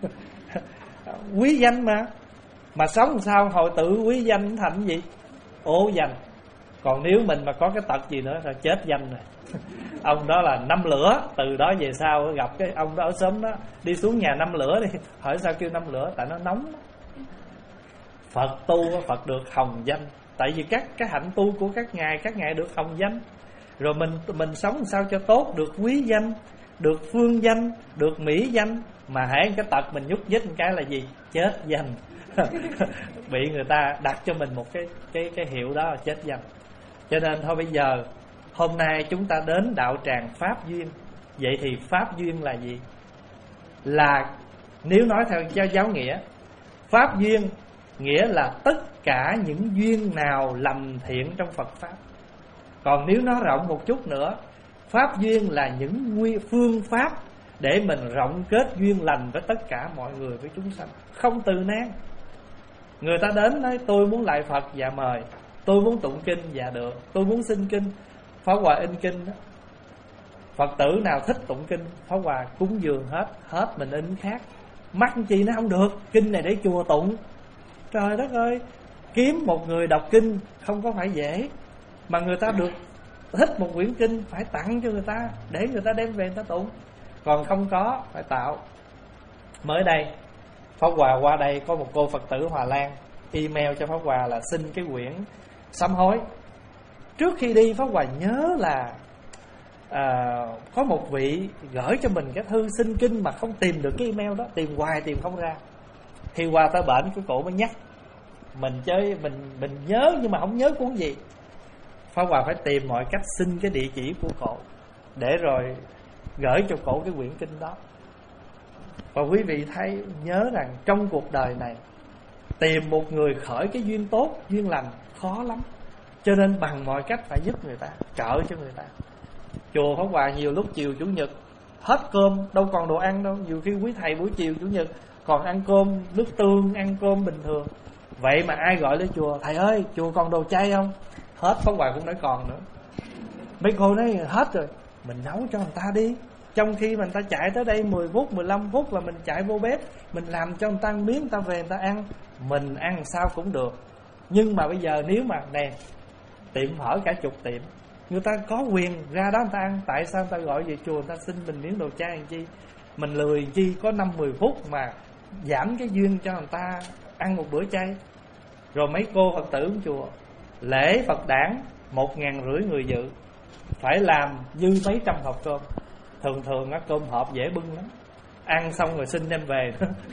Quý danh mà Mà sống sao hồi tự quý danh thành gì? Ố danh. Còn nếu mình mà có cái tật gì nữa là chết danh rồi. Ông đó là năm lửa. Từ đó về sau gặp cái ông đó ở xóm đó, đi xuống nhà năm lửa đi. Hỏi sao kêu năm lửa? Tại nó nóng. Phật tu, Phật được hồng danh. Tại vì các cái hạnh tu của các ngài, các ngài được hồng danh. Rồi mình mình sống sao cho tốt, được quý danh, được phương danh, được mỹ danh. Mà hãy cái tật mình nhúc nhích một cái là gì? Chết danh. Bị người ta đặt cho mình một cái cái cái hiệu đó là chết danh. Cho nên thôi bây giờ hôm nay chúng ta đến đạo tràng Pháp Duyên. Vậy thì Pháp Duyên là gì? Là nếu nói theo giáo nghĩa, Pháp Duyên nghĩa là tất cả những duyên nào lành thiện trong Phật Pháp. Còn nếu nói rộng một chút nữa, Pháp Duyên là những phương pháp để mình rộng kết duyên lành với tất cả mọi người, với chúng sanh, không từ nan. Người ta đến nói tôi muốn lại Phật, dạ mời. Tôi muốn tụng kinh, dạ được. Tôi muốn xin kinh. Pháp Hòa in kinh đó, Phật tử nào thích tụng kinh, Pháp Hòa cúng dường hết, hết mình in khác. Mắc chi nó không được, kinh này để chùa tụng. Trời đất ơi, kiếm một người đọc kinh không có phải dễ, mà người ta được thích một quyển kinh phải tặng cho người ta, để người ta đem về người ta tụng. Còn không có, phải tạo. Mới đây Pháp Hòa qua đây có một cô Phật tử Hòa Lan email cho Pháp Hòa là xin cái quyển sám hối. Trước khi đi Pháp Hòa nhớ là à, có một vị gửi cho mình cái thư xin kinh mà không tìm được cái email đó, tìm hoài tìm không ra. Khi qua tới bển cái cổ mới nhắc mình, chơi mình mình nhớ nhưng mà không nhớ cuốn gì. Pháp Hòa phải tìm mọi cách xin cái địa chỉ của cổ để rồi gửi cho cổ cái quyển kinh đó. Và quý vị thấy, nhớ rằng trong cuộc đời này tìm một người khởi cái duyên tốt, duyên lành khó lắm. Cho nên bằng mọi cách phải giúp người ta, trợ cho người ta. Chùa Pháp Hòa nhiều lúc chiều Chủ nhật hết cơm, đâu còn đồ ăn đâu. Nhiều khi quý thầy buổi chiều Chủ nhật còn ăn cơm nước tương, ăn cơm bình thường. Vậy mà ai gọi lên chùa, thầy ơi chùa còn đồ chay không? Hết, Pháp Hòa cũng nói còn nữa. Mấy cô nói hết rồi, mình nấu cho người ta đi. Trong khi mình ta chạy tới đây mười phút, mười lăm phút là mình chạy vô bếp, mình làm cho người ta ăn miếng, người ta về người ta ăn. Mình ăn sao cũng được. Nhưng mà bây giờ nếu mà nè, tiệm phở cả chục tiệm, người ta có quyền ra đó người ta ăn. Tại sao người ta gọi về chùa, người ta xin mình miếng đồ chay làm chi? Mình lười chi có năm mười phút mà giảm cái duyên cho người ta ăn một bữa chay. Rồi mấy cô Phật tử của chùa, lễ Phật đản một ngàn rưỡi người dự, phải làm dư mấy trăm hộp cơm. Thường thường á cơm hộp dễ bưng lắm, ăn xong rồi xin đem về.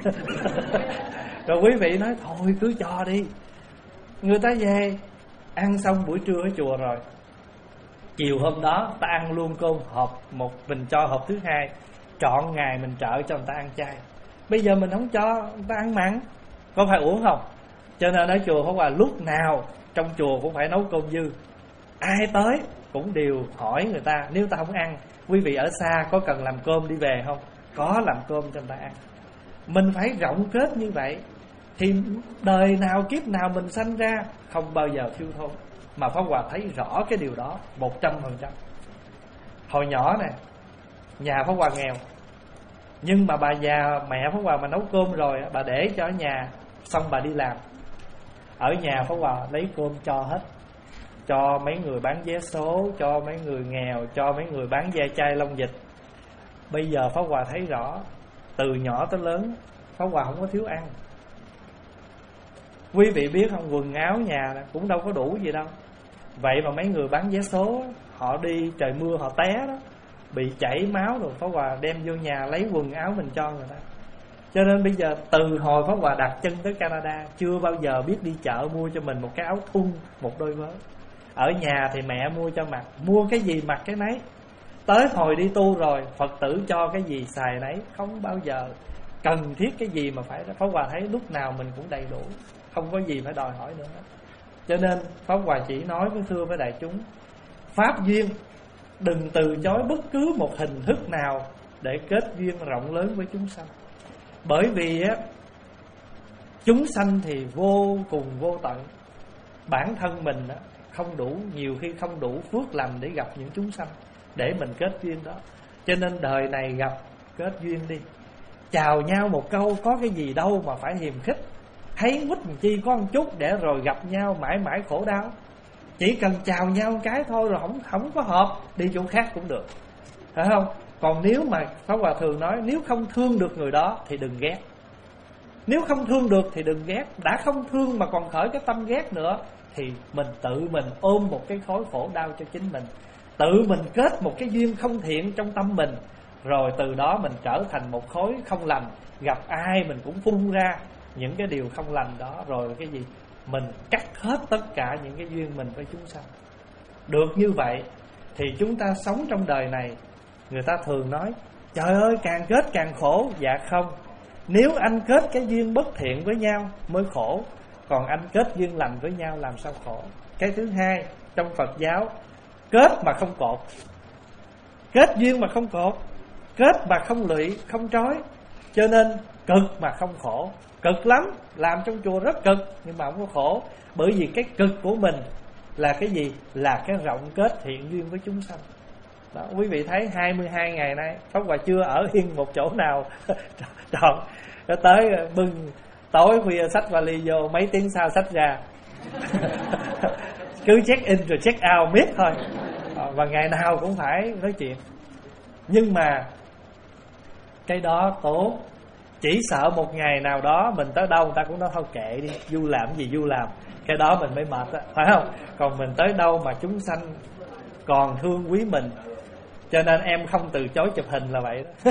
Rồi quý vị nói thôi cứ cho đi. Người ta về ăn xong buổi trưa ở chùa rồi, chiều hôm đó ta ăn luôn cơm hộp một, mình cho hộp thứ hai, trọn ngày mình trợ cho người ta ăn chay. Bây giờ mình không cho người ta ăn mặn, có phải uổng không? Cho nên ở chùa Pháp Hòa lúc nào trong chùa cũng phải nấu cơm dư. Ai tới cũng đều hỏi người ta, nếu ta không ăn, quý vị ở xa có cần làm cơm đi về không? Có, làm cơm cho người ta ăn. Mình phải rộng kết như vậy thì đời nào kiếp nào mình sanh ra không bao giờ thiếu thốn. Mà Pháp Hòa thấy rõ cái điều đó một trăm phần trăm. Hồi nhỏ nè, nhà Pháp Hòa nghèo, nhưng mà bà già mẹ Pháp Hòa mà nấu cơm rồi, bà để cho ở nhà, xong bà đi làm. Ở nhà Pháp Hòa lấy cơm cho hết, cho mấy người bán vé số, cho mấy người nghèo, cho mấy người bán da chai lông vịt. Bây giờ Pháp Hòa thấy rõ, từ nhỏ tới lớn Pháp Hòa không có thiếu ăn. Quý vị biết không, quần áo nhà cũng đâu có đủ gì đâu. Vậy mà mấy người bán vé số, họ đi trời mưa họ té đó, bị chảy máu rồi, Pháp Hòa đem vô nhà lấy quần áo mình cho người ta. Cho nên bây giờ từ hồi Pháp Hòa đặt chân tới Canada, chưa bao giờ biết đi chợ mua cho mình một cái áo thun, một đôi vớ. Ở nhà thì mẹ mua cho mặc, mua cái gì mặc cái nấy. Tới hồi đi tu rồi, Phật tử cho cái gì xài nấy, không bao giờ cần thiết cái gì mà phải. Pháp Hòa thấy lúc nào mình cũng đầy đủ, không có gì phải đòi hỏi nữa. Cho nên Pháp Hòa chỉ nói với thưa với đại chúng, pháp duyên đừng từ chối bất cứ một hình thức nào để kết duyên rộng lớn với chúng sanh. Bởi vì á, chúng sanh thì vô cùng vô tận, bản thân mình á, không đủ, nhiều khi không đủ phước lành để gặp những chúng sanh, để mình kết duyên đó. Cho nên đời này gặp, kết duyên đi. Chào nhau một câu có cái gì đâu mà phải hiềm khích. Thấy quýt làm chi có một chút để rồi gặp nhau mãi mãi khổ đau. Chỉ cần chào nhau một cái thôi, rồi không, không có hợp, đi chỗ khác cũng được, phải không? Còn nếu mà Pháp Hòa thường nói, nếu không thương được người đó thì đừng ghét. Nếu không thương được thì đừng ghét. Đã không thương mà còn khởi cái tâm ghét nữa thì mình tự mình ôm một cái khối khổ đau cho chính mình, tự mình kết một cái duyên không thiện trong tâm mình, rồi từ đó mình trở thành một khối không lành. Gặp ai mình cũng phun ra những cái điều không lành đó, rồi cái gì mình cắt hết tất cả những cái duyên mình với chúng sanh. Được như vậy thì chúng ta sống trong đời này. Người ta thường nói trời ơi càng kết càng khổ. Dạ không, nếu anh kết cái duyên bất thiện với nhau mới khổ, còn anh kết duyên lành với nhau làm sao khổ. Cái thứ hai, trong Phật giáo, kết mà không cột, kết duyên mà không cột, kết mà không lụy, không trói. Cho nên cực mà không khổ. Cực lắm, làm trong chùa rất cực nhưng mà không có khổ. Bởi vì cái cực của mình là cái gì? Là cái rộng kết thiện duyên với chúng sanh. Đó, quý vị thấy hai mươi hai ngày nay Pháp Hòa chưa ở yên một chỗ nào. Trời, nó tới bưng tối khuya xách vali vô, mấy tiếng sau xách ra. Cứ check in rồi check out miết thôi. Và ngày nào cũng phải nói chuyện. Nhưng mà cái đó tốt. Chỉ sợ một ngày nào đó mình tới đâu người ta cũng nói thôi kệ đi, du làm gì du làm. Cái đó mình mới mệt đó, phải không? Còn mình tới đâu mà chúng sanh còn thương quý mình, cho nên em không từ chối chụp hình là vậy đó.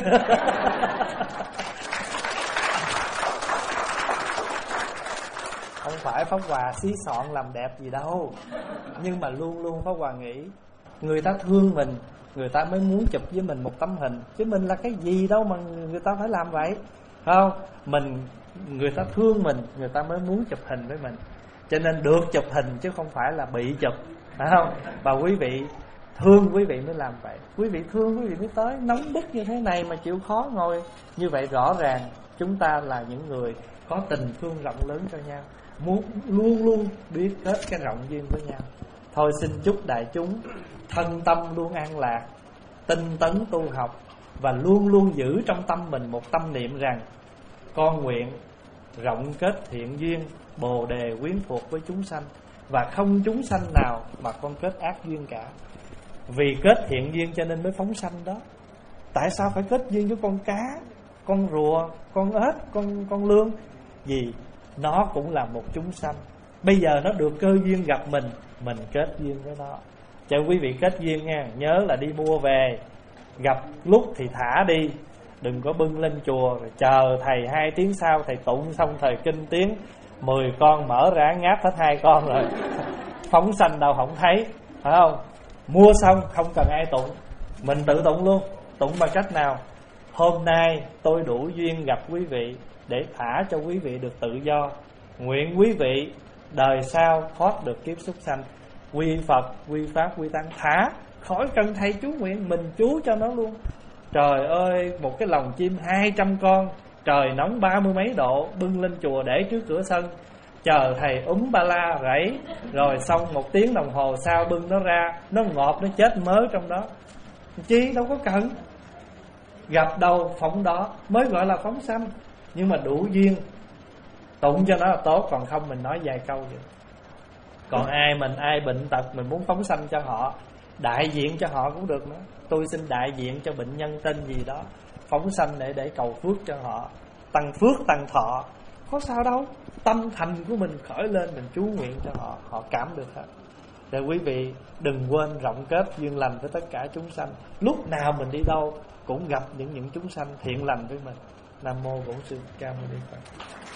Không phải Pháp Hòa xí soạn làm đẹp gì đâu, nhưng mà luôn luôn Pháp Hòa nghĩ người ta thương mình, người ta mới muốn chụp với mình một tấm hình. Chứ mình là cái gì đâu mà người ta phải làm vậy, phải không? Mình, người ta thương mình, người ta mới muốn chụp hình với mình. Cho nên được chụp hình chứ không phải là bị chụp, phải không? Và quý vị thương quý vị mới làm vậy. Quý vị thương quý vị mới tới nóng bức như thế này mà chịu khó ngồi. Như vậy rõ ràng chúng ta là những người có tình thương rộng lớn cho nhau, muốn luôn luôn biết kết cái rộng duyên với nhau. Thôi xin chúc đại chúng thân tâm luôn an lạc, tinh tấn tu học, và luôn luôn giữ trong tâm mình một tâm niệm rằng con nguyện rộng kết thiện duyên, bồ đề quyến thuộc với chúng sanh, và không chúng sanh nào mà con kết ác duyên cả. Vì kết thiện duyên cho nên mới phóng sanh đó. Tại sao phải kết duyên với con cá, con rùa, con ếch, con con lươn? Vì nó cũng là một chúng sanh. Bây giờ nó được cơ duyên gặp mình, mình kết duyên với nó. Cho quý vị kết duyên nha, nhớ là đi mua về, gặp lúc thì thả đi, đừng có bưng lên chùa rồi chờ thầy hai tiếng sau thầy tụng xong thời kinh tiếng mười con mở ra ngáp hết hai con rồi. Phóng sanh đâu không thấy, phải không? Mua xong không cần ai tụng, mình tự tụng luôn. Tụng bằng cách nào? Hôm nay tôi đủ duyên gặp quý vị để thả cho quý vị được tự do. Nguyện quý vị đời sau thoát được kiếp súc sanh, quy Phật, quy Pháp, quy Tăng, thả khỏi cần thầy chú nguyện, mình chú cho nó luôn. Trời ơi, một cái lồng chim hai trăm con, trời nóng ba mươi mấy độ, bưng lên chùa để trước cửa sân, chờ thầy úm ba la rẫy, rồi xong một tiếng đồng hồ sau bưng nó ra, nó ngọt, nó chết mớ trong đó. Chi đâu có cần. Gặp đâu phóng đó mới gọi là phóng sanh. Nhưng mà đủ duyên tụng cho nó là tốt, còn không mình nói vài câu vậy. Còn ai mình ai bệnh tật mình muốn phóng sanh cho họ, đại diện cho họ cũng được nữa. Tôi xin đại diện cho bệnh nhân tên gì đó phóng sanh để để cầu phước cho họ, tăng phước tăng thọ, có sao đâu. Tâm thành của mình khởi lên, mình chú nguyện cho họ, họ cảm được hết. Để quý vị đừng quên rộng kết duyên lành với tất cả chúng sanh. Lúc nào mình đi đâu cũng gặp những những chúng sanh thiện lành với mình. Nam mô Bổn Sư Ca Mâu Ni Phật.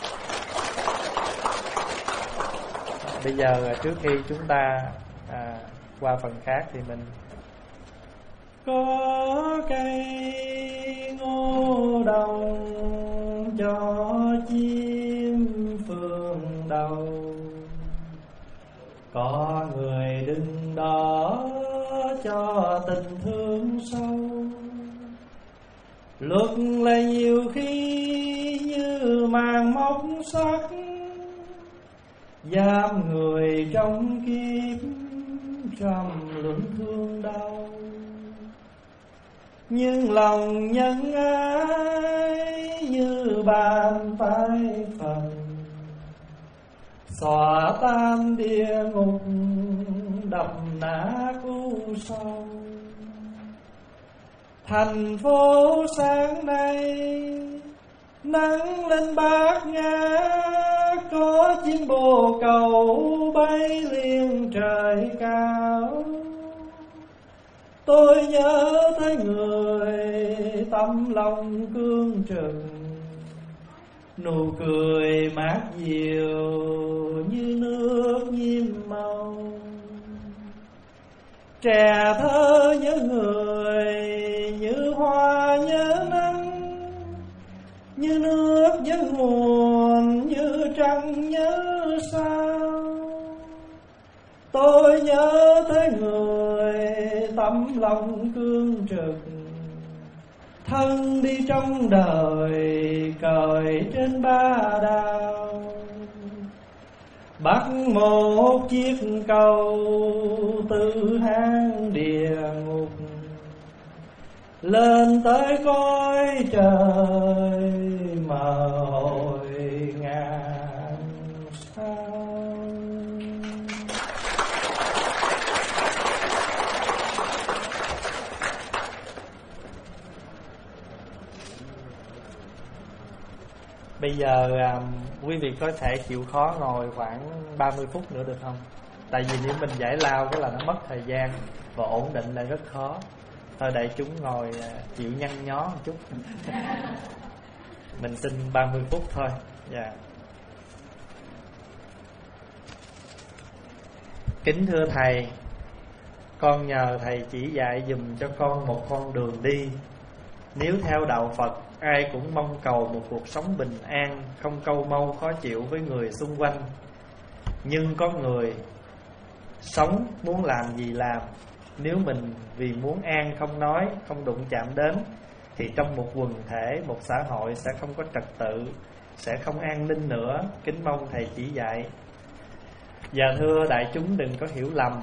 Bây giờ trước khi chúng ta à, qua phần khác thì mình có cây ngô đồng cho chim phương đầu, có người đứng đó cho tình thương sâu. Luật là nhiều khi như màn móc sắt, giam người trong kiếp trầm luân thương đau. Nhưng lòng nhân ái như bàn tay phần, xóa tan địa ngục đập nát u sâu. Thành phố sáng nay nắng lên bát ngát, có chim bồ câu bay liên trời cao. Tôi nhớ tới người tâm lòng cương trừng, nụ cười mát dịu như nước nhiễm màu. Trẻ thơ nhớ người như hoa nhớ nắng, như nước nhớ nguồn, như trăng nhớ sao. Tôi nhớ tới người tấm lòng cương trực, thân đi trong đời cởi trên ba đào. bắt một chiếc cầu từ hang địa ngục lên tới cõi trời mà hồi ngàn sao. Bây giờ à, quý vị có thể chịu khó ngồi khoảng ba mươi phút nữa được không? Tại vì nếu mình giải lao cái là nó mất thời gian và ổn định lại rất khó. Thôi để chúng ngồi à, chịu nhăn nhó một chút. Mình xin ba mươi phút thôi. Dạ. Yeah. Kính thưa Thầy, con nhờ Thầy chỉ dạy dùm cho con một con đường đi. Nếu theo đạo Phật, ai cũng mong cầu một cuộc sống bình an, không câu mâu khó chịu với người xung quanh. Nhưng có người sống muốn làm gì làm. Nếu mình vì muốn an không nói, không đụng chạm đến, thì trong một quần thể, một xã hội sẽ không có trật tự, sẽ không an ninh nữa. Kính mong Thầy chỉ dạy. Và thưa đại chúng đừng có hiểu lầm,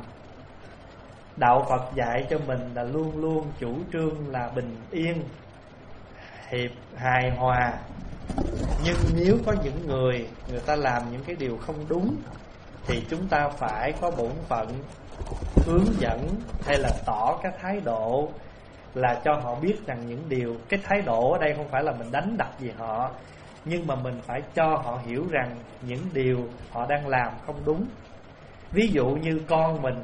đạo Phật dạy cho mình là luôn luôn chủ trương là bình yên, hiệp, hài hòa. Nhưng nếu có những người, người ta làm những cái điều không đúng, thì chúng ta phải có bổn phận hướng dẫn hay là tỏ cái thái độ, là cho họ biết rằng những điều, cái thái độ ở đây không phải là mình đánh đập gì họ, nhưng mà mình phải cho họ hiểu rằng những điều họ đang làm không đúng. Ví dụ như con mình,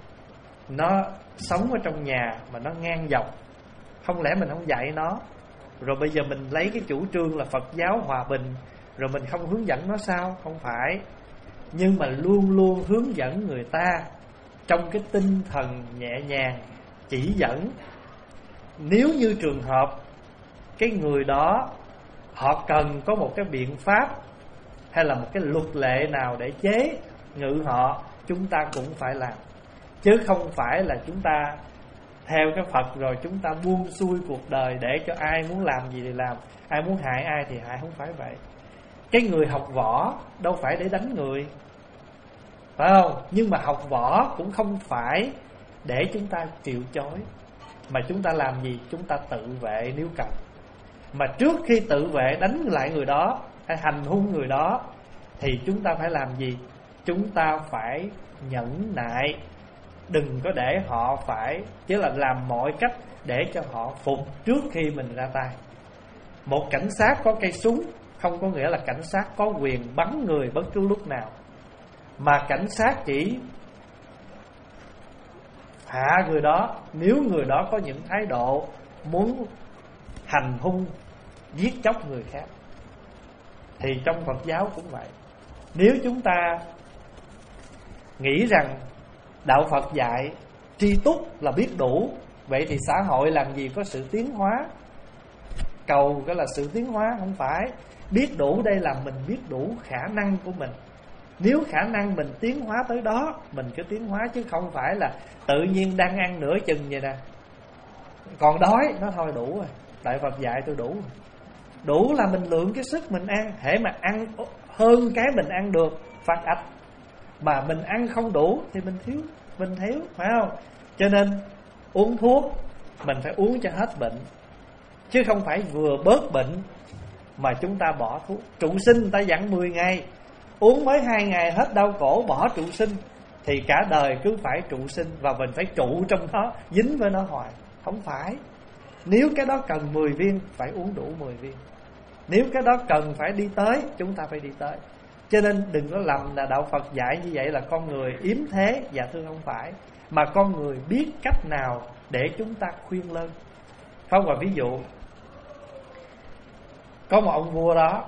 nó sống ở trong nhà mà nó ngang dọc, không lẽ mình không dạy nó, rồi bây giờ mình lấy cái chủ trương là Phật giáo hòa bình, rồi mình không hướng dẫn nó sao? Không phải. Nhưng mà luôn luôn hướng dẫn người ta trong cái tinh thần nhẹ nhàng, chỉ dẫn. Nếu như trường hợp cái người đó họ cần có một cái biện pháp hay là một cái luật lệ nào để chế ngự họ, chúng ta cũng phải làm. Chứ không phải là chúng ta theo cái Phật rồi chúng ta buông xuôi cuộc đời để cho ai muốn làm gì thì làm, ai muốn hại ai thì hại. Không phải vậy. Cái người học võ đâu phải để đánh người, phải không? Nhưng mà học võ cũng không phải để chúng ta chịu chói, mà chúng ta làm gì? Chúng ta tự vệ nếu cần. Mà trước khi tự vệ đánh lại người đó hay hành hung người đó, thì chúng ta phải làm gì? Chúng ta phải nhẫn nại, đừng có để họ phải, chứ là làm mọi cách để cho họ phục trước khi mình ra tay. Một cảnh sát có cây súng không có nghĩa là cảnh sát có quyền bắn người bất cứ lúc nào, mà cảnh sát chỉ hạ người đó nếu người đó có những thái độ muốn hành hung, giết chóc người khác. Thì trong Phật giáo cũng vậy. Nếu chúng ta nghĩ rằng đạo Phật dạy tri túc là biết đủ, vậy thì xã hội làm gì có sự tiến hóa? Cầu cái là sự tiến hóa, không phải. Biết đủ đây là mình biết đủ khả năng của mình. Nếu khả năng mình tiến hóa tới đó, mình cứ tiến hóa, chứ không phải là tự nhiên đang ăn nửa chừng vậy nè, còn đói nó thôi đủ rồi. Tại Phật dạy tôi đủ. Đủ là mình lượng cái sức mình ăn. Hễ mà ăn hơn cái mình ăn được, phát ách. Mà mình ăn không đủ thì mình thiếu, mình thiếu, phải không? Cho nên uống thuốc mình phải uống cho hết bệnh, chứ không phải vừa bớt bệnh mà chúng ta bỏ thuốc. Trụ sinh người ta dặn mười ngày, uống mới hai ngày hết đau cổ, bỏ trụ sinh, thì cả đời cứ phải trụ sinh, và mình phải trụ trong đó, dính với nó hoài. Không phải. Nếu cái đó cần mười viên, phải uống đủ mười viên. Nếu cái đó cần phải đi tới, chúng ta phải đi tới. Cho nên đừng có lầm là đạo Phật dạy như vậy là con người yếm thế. Dạ thưa không phải. Mà con người biết cách nào để chúng ta khuyên lơn. Không, và ví dụ có một ông vua đó,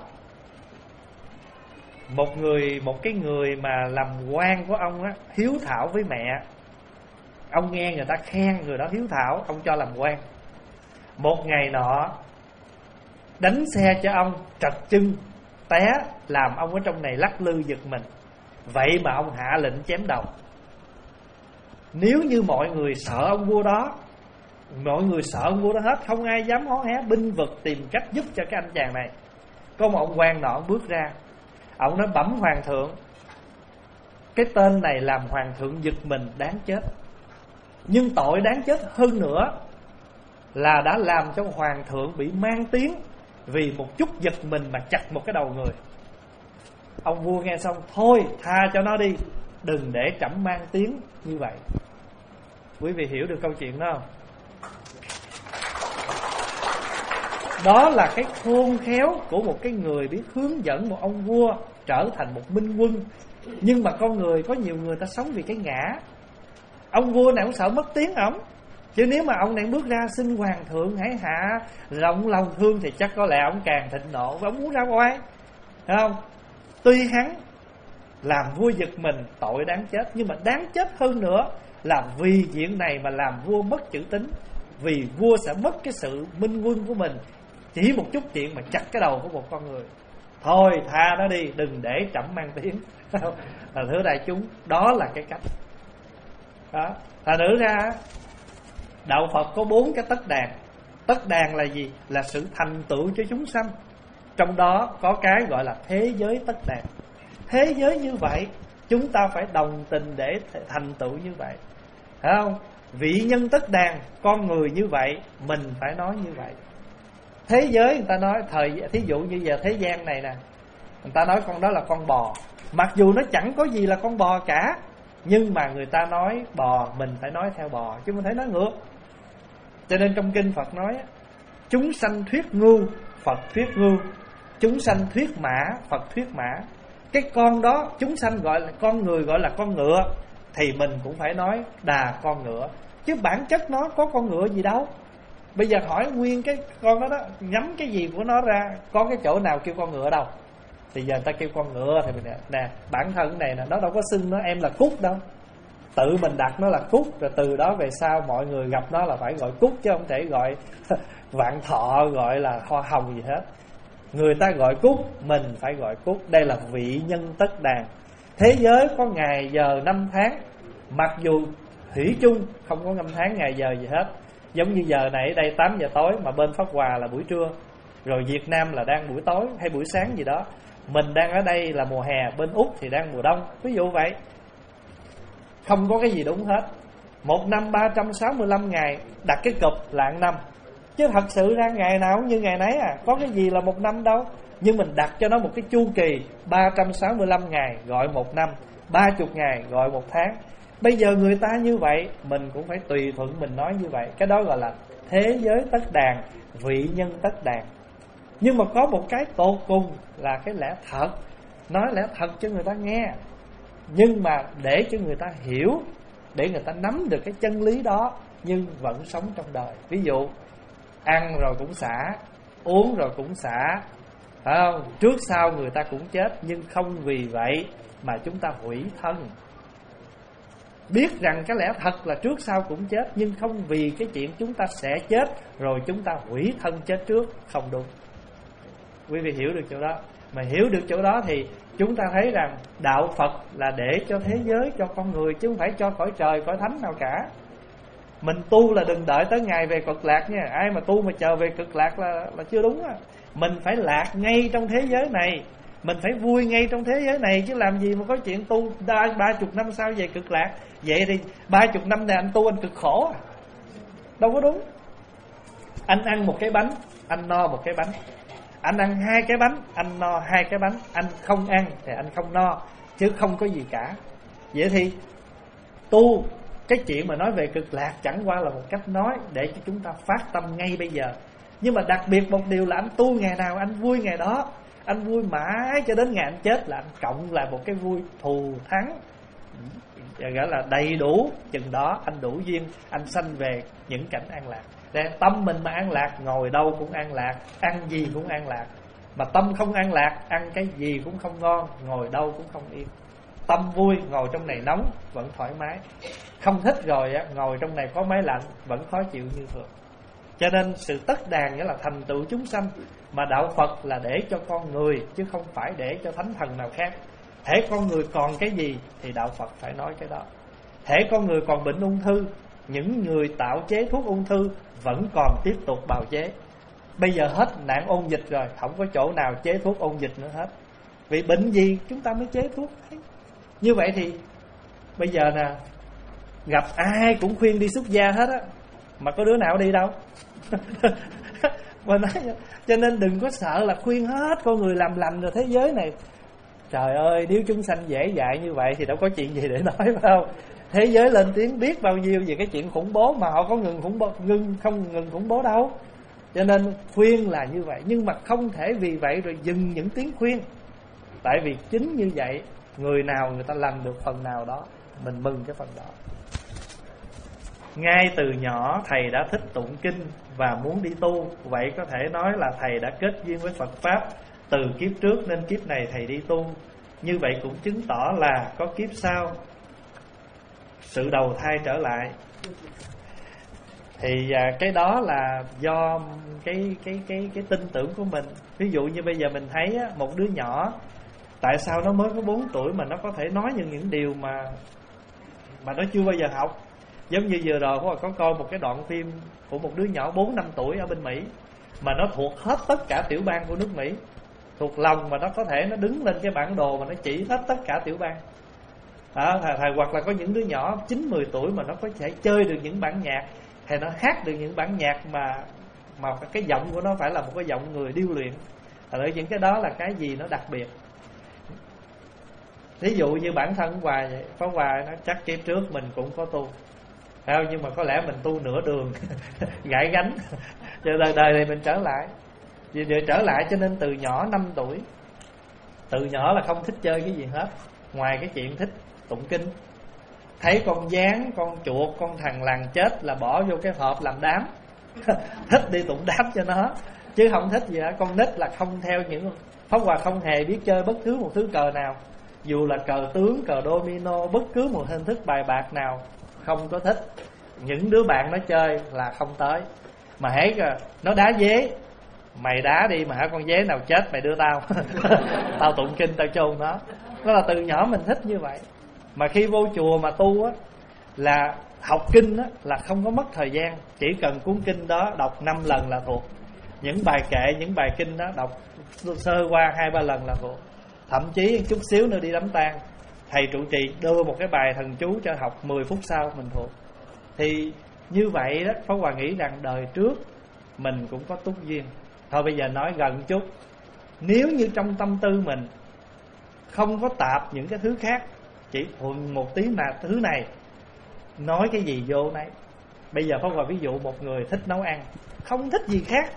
Một người một cái người mà làm quan của ông á, hiếu thảo với mẹ. Ông nghe người ta khen người đó hiếu thảo, ông cho làm quan. Một ngày nọ đánh xe cho ông trật chân té, làm ông ở trong này lắc lư giật mình. Vậy mà ông hạ lệnh chém đầu. Nếu như mọi người sợ ông vua đó, mọi người sợ ông vua đó hết, không ai dám hó hé binh vực tìm cách giúp cho cái anh chàng này. Có một ông quan nọ bước ra, ông nói: bẩm hoàng thượng, cái tên này làm hoàng thượng giật mình, đáng chết. Nhưng tội đáng chết hơn nữa là đã làm cho hoàng thượng bị mang tiếng vì một chút giật mình mà chặt một cái đầu người. Ông vua nghe xong, thôi tha cho nó đi, đừng để trẫm mang tiếng như vậy. Quý vị hiểu được câu chuyện đó không? Đó là cái khôn khéo của một cái người biết hướng dẫn một ông vua trở thành một minh quân. Nhưng mà con người, có nhiều người ta sống vì cái ngã. Ông vua này ông sợ mất tiếng ổng, chứ nếu mà ông này bước ra xin hoàng thượng hãy hạ rộng lòng thương thì chắc có lẽ ông càng thịnh nộ và ông muốn ra ngoài, thấy không? Tuy hắn làm vua giật mình, tội đáng chết, nhưng mà đáng chết hơn nữa là vì chuyện này mà làm vua mất chữ tín. Vì vua sẽ mất cái sự minh quân của mình, chỉ một chút chuyện mà chặt cái đầu của một con người. Thôi tha nó đi, đừng để trẫm mang tiếng. Là thưa đại chúng, đó là cái cách đó. Thành nữ ra đạo Phật có bốn cái tất đàn. Tất đàn là gì? Là sự thành tựu cho chúng sanh. Trong đó có cái gọi là thế giới tất đàn. Thế giới như vậy, chúng ta phải đồng tình để thành tựu như vậy, phải không? Vị nhân tất đàn, con người như vậy, mình phải nói như vậy. Thế giới người ta nói, thời thí dụ như giờ thế gian này nè, người ta nói con đó là con bò, mặc dù nó chẳng có gì là con bò cả, nhưng mà người ta nói bò, mình phải nói theo bò, chứ mình phải nói ngược. Cho nên trong kinh Phật nói, chúng sanh thuyết ngưu, Phật thuyết ngưu. Chúng sanh thuyết mã, Phật thuyết mã. Cái con đó chúng sanh gọi là con người, gọi là con ngựa, thì mình cũng phải nói đà con ngựa. Chứ bản chất nó có con ngựa gì đâu. Bây giờ hỏi nguyên cái con đó đó, nhắm cái gì của nó ra, có cái chỗ nào kêu con ngựa đâu. Thì giờ ta kêu con ngựa thì mình nè, nè bản thân này nè, nó đâu có xưng nó em là Cúc đâu. Tự mình đặt nó là Cúc, rồi từ đó về sau mọi người gặp nó là phải gọi Cúc, chứ không thể gọi Vạn Thọ, gọi là Hoa Hồng gì hết. Người ta gọi Cúc, mình phải gọi Cúc. Đây là vị nhân tất đàn. Thế giới có ngày giờ năm tháng, mặc dù thủy chung không có năm tháng ngày giờ gì hết. Giống như giờ này ở đây tám giờ tối, mà bên Pháp Hòa là buổi trưa, rồi Việt Nam là đang buổi tối hay buổi sáng gì đó. Mình đang ở đây là mùa hè, bên Úc thì đang mùa đông, ví dụ vậy. Không có cái gì đúng hết. Một năm ba trăm sáu mươi lăm ngày, đặt cái cụp là năm. Chứ thật sự ra ngày nào cũng như ngày nấy à, có cái gì là một năm đâu. Nhưng mình đặt cho nó một cái chu kỳ ba trăm sáu mươi lăm ngày gọi một năm, ba mươi ngày gọi một tháng. Bây giờ người ta như vậy, mình cũng phải tùy thuận mình nói như vậy. Cái đó gọi là thế giới tất đàn, vị nhân tất đàn. Nhưng mà có một cái tột cùng là cái lẽ thật. Nói lẽ thật cho người ta nghe, nhưng mà để cho người ta hiểu, để người ta nắm được cái chân lý đó, nhưng vẫn sống trong đời. Ví dụ ăn rồi cũng xả, uống rồi cũng xả, phải không? Trước sau người ta cũng chết, nhưng không vì vậy mà chúng ta hủy thân. Biết rằng cái lẽ thật là trước sau cũng chết, nhưng không vì cái chuyện chúng ta sẽ chết rồi chúng ta hủy thân chết trước, không đúng. Quý vị hiểu được chỗ đó. Mà hiểu được chỗ đó thì chúng ta thấy rằng đạo Phật là để cho thế giới, cho con người, chứ không phải cho cõi trời, cõi thánh nào cả. Mình tu là đừng đợi tới ngày về cực lạc nha. Ai mà tu mà chờ về cực lạc là, là chưa đúng á. Mình phải lạc ngay trong thế giới này, mình phải vui ngay trong thế giới này, chứ làm gì mà có chuyện tu ba chục năm sau về cực lạc. Vậy thì ba chục năm này anh tu anh cực khổ à? Đâu có đúng. Anh ăn một cái bánh, anh no một cái bánh. Anh ăn hai cái bánh, anh no hai cái bánh. Anh không ăn thì anh không no, chứ không có gì cả. Vậy thì tu, cái chuyện mà nói về cực lạc chẳng qua là một cách nói để cho chúng ta phát tâm ngay bây giờ. Nhưng mà đặc biệt một điều là anh tu ngày nào anh vui ngày đó. Anh vui mãi cho đến ngày anh chết là anh cộng lại một cái vui thù thắng, gọi là đầy đủ. Chừng đó anh đủ duyên, anh sanh về những cảnh an lạc. Để tâm mình mà an lạc, ngồi đâu cũng an lạc, ăn gì cũng an lạc. Mà tâm không an lạc, ăn cái gì cũng không ngon, ngồi đâu cũng không yên. Tâm vui, ngồi trong này nóng vẫn thoải mái. Không thích rồi á, ngồi trong này có máy lạnh vẫn khó chịu như thường. Cho nên sự tất đàn nghĩa là thành tựu chúng sanh. Mà đạo Phật là để cho con người, chứ không phải để cho thánh thần nào khác. Thể con người còn cái gì thì đạo Phật phải nói cái đó. Thể con người còn bệnh ung thư, những người tạo chế thuốc ung thư vẫn còn tiếp tục bào chế. Bây giờ hết nạn ôn dịch rồi, không có chỗ nào chế thuốc ôn dịch nữa hết. Vì bệnh gì chúng ta mới chế thuốc ấy. Như vậy thì bây giờ nè, gặp ai cũng khuyên đi xuất gia hết á, mà có đứa nào đi đâu. Mà nói, cho nên đừng có sợ là khuyên hết con người làm lành rồi thế giới này. Trời ơi, nếu chúng sanh dễ dạy như vậy thì đâu có chuyện gì để nói, phải không? Thế giới lên tiếng biết bao nhiêu về cái chuyện khủng bố mà họ có ngừng khủng bố, ngừng không ngừng khủng bố đâu. Cho nên khuyên là như vậy, nhưng mà không thể vì vậy rồi dừng những tiếng khuyên. Tại vì chính như vậy, người nào người ta làm được phần nào đó, mình mừng cái phần đó. Ngay từ nhỏ thầy đã thích tụng kinh và muốn đi tu. Vậy có thể nói là thầy đã kết duyên với Phật Pháp từ kiếp trước nên kiếp này thầy đi tu. Như vậy cũng chứng tỏ là có kiếp sau sự đầu thai trở lại. Thì à, cái đó là do cái cái cái cái tin tưởng của mình. Ví dụ như bây giờ mình thấy á, một đứa nhỏ, tại sao nó mới có bốn tuổi mà nó có thể nói những những điều mà mà nó chưa bao giờ học. Giống như vừa rồi có coi một cái đoạn phim của một đứa nhỏ bốn năm tuổi ở bên Mỹ, mà nó thuộc hết tất cả tiểu bang của nước Mỹ, thuộc lòng, mà nó có thể nó đứng lên cái bản đồ mà nó chỉ hết tất cả tiểu bang. À, thầy, thầy, hoặc là có những đứa nhỏ chín mười tuổi mà nó có thể chơi được những bản nhạc, hay nó hát được những bản nhạc mà mà cái giọng của nó phải là một cái giọng người điêu luyện. Ở những cái đó là cái gì nó đặc biệt. Ví dụ như bản thân Hòa vậy, Pháp Hòa nó chắc kiếp trước mình cũng có tu, không? Nhưng mà có lẽ mình tu nửa đường gãi gánh, cho đời đời này mình trở lại. Vì để trở lại cho nên từ nhỏ năm tuổi, từ nhỏ là không thích chơi cái gì hết, ngoài cái chuyện thích tụng kinh. Thấy con gián, con chuột, con thằn lằn chết là bỏ vô cái hộp làm đám. Thích đi tụng đám cho nó, chứ không thích gì hết. Con nít là không theo những Pháp Hòa không hề biết chơi bất cứ một thứ cờ nào, dù là cờ tướng, cờ domino, bất cứ một hình thức bài bạc nào, không có thích. Những đứa bạn nó chơi là không tới. Mà hễ nó đá dế, mày đá đi mà hả con dế nào chết mày đưa tao. Tao tụng kinh tao chôn nó. Đó là từ nhỏ mình thích như vậy. Mà khi vô chùa mà tu á, là học kinh á, là không có mất thời gian. Chỉ cần cuốn kinh đó đọc năm lần là thuộc. Những bài kệ, những bài kinh đó đọc sơ qua hai ba lần là thuộc. Thậm chí chút xíu nữa đi đám tang, thầy trụ trì đưa một cái bài thần chú cho học, mười phút sau mình thuộc. Thì như vậy đó, Pháp Hòa nghĩ rằng đời trước mình cũng có túc duyên. Thôi bây giờ nói gần chút. Nếu như trong tâm tư mình không có tạp những cái thứ khác, chỉ thuần một tí mà thứ này, nói cái gì vô nấy. Bây giờ Pháp Hòa ví dụ một người thích nấu ăn, không thích gì khác,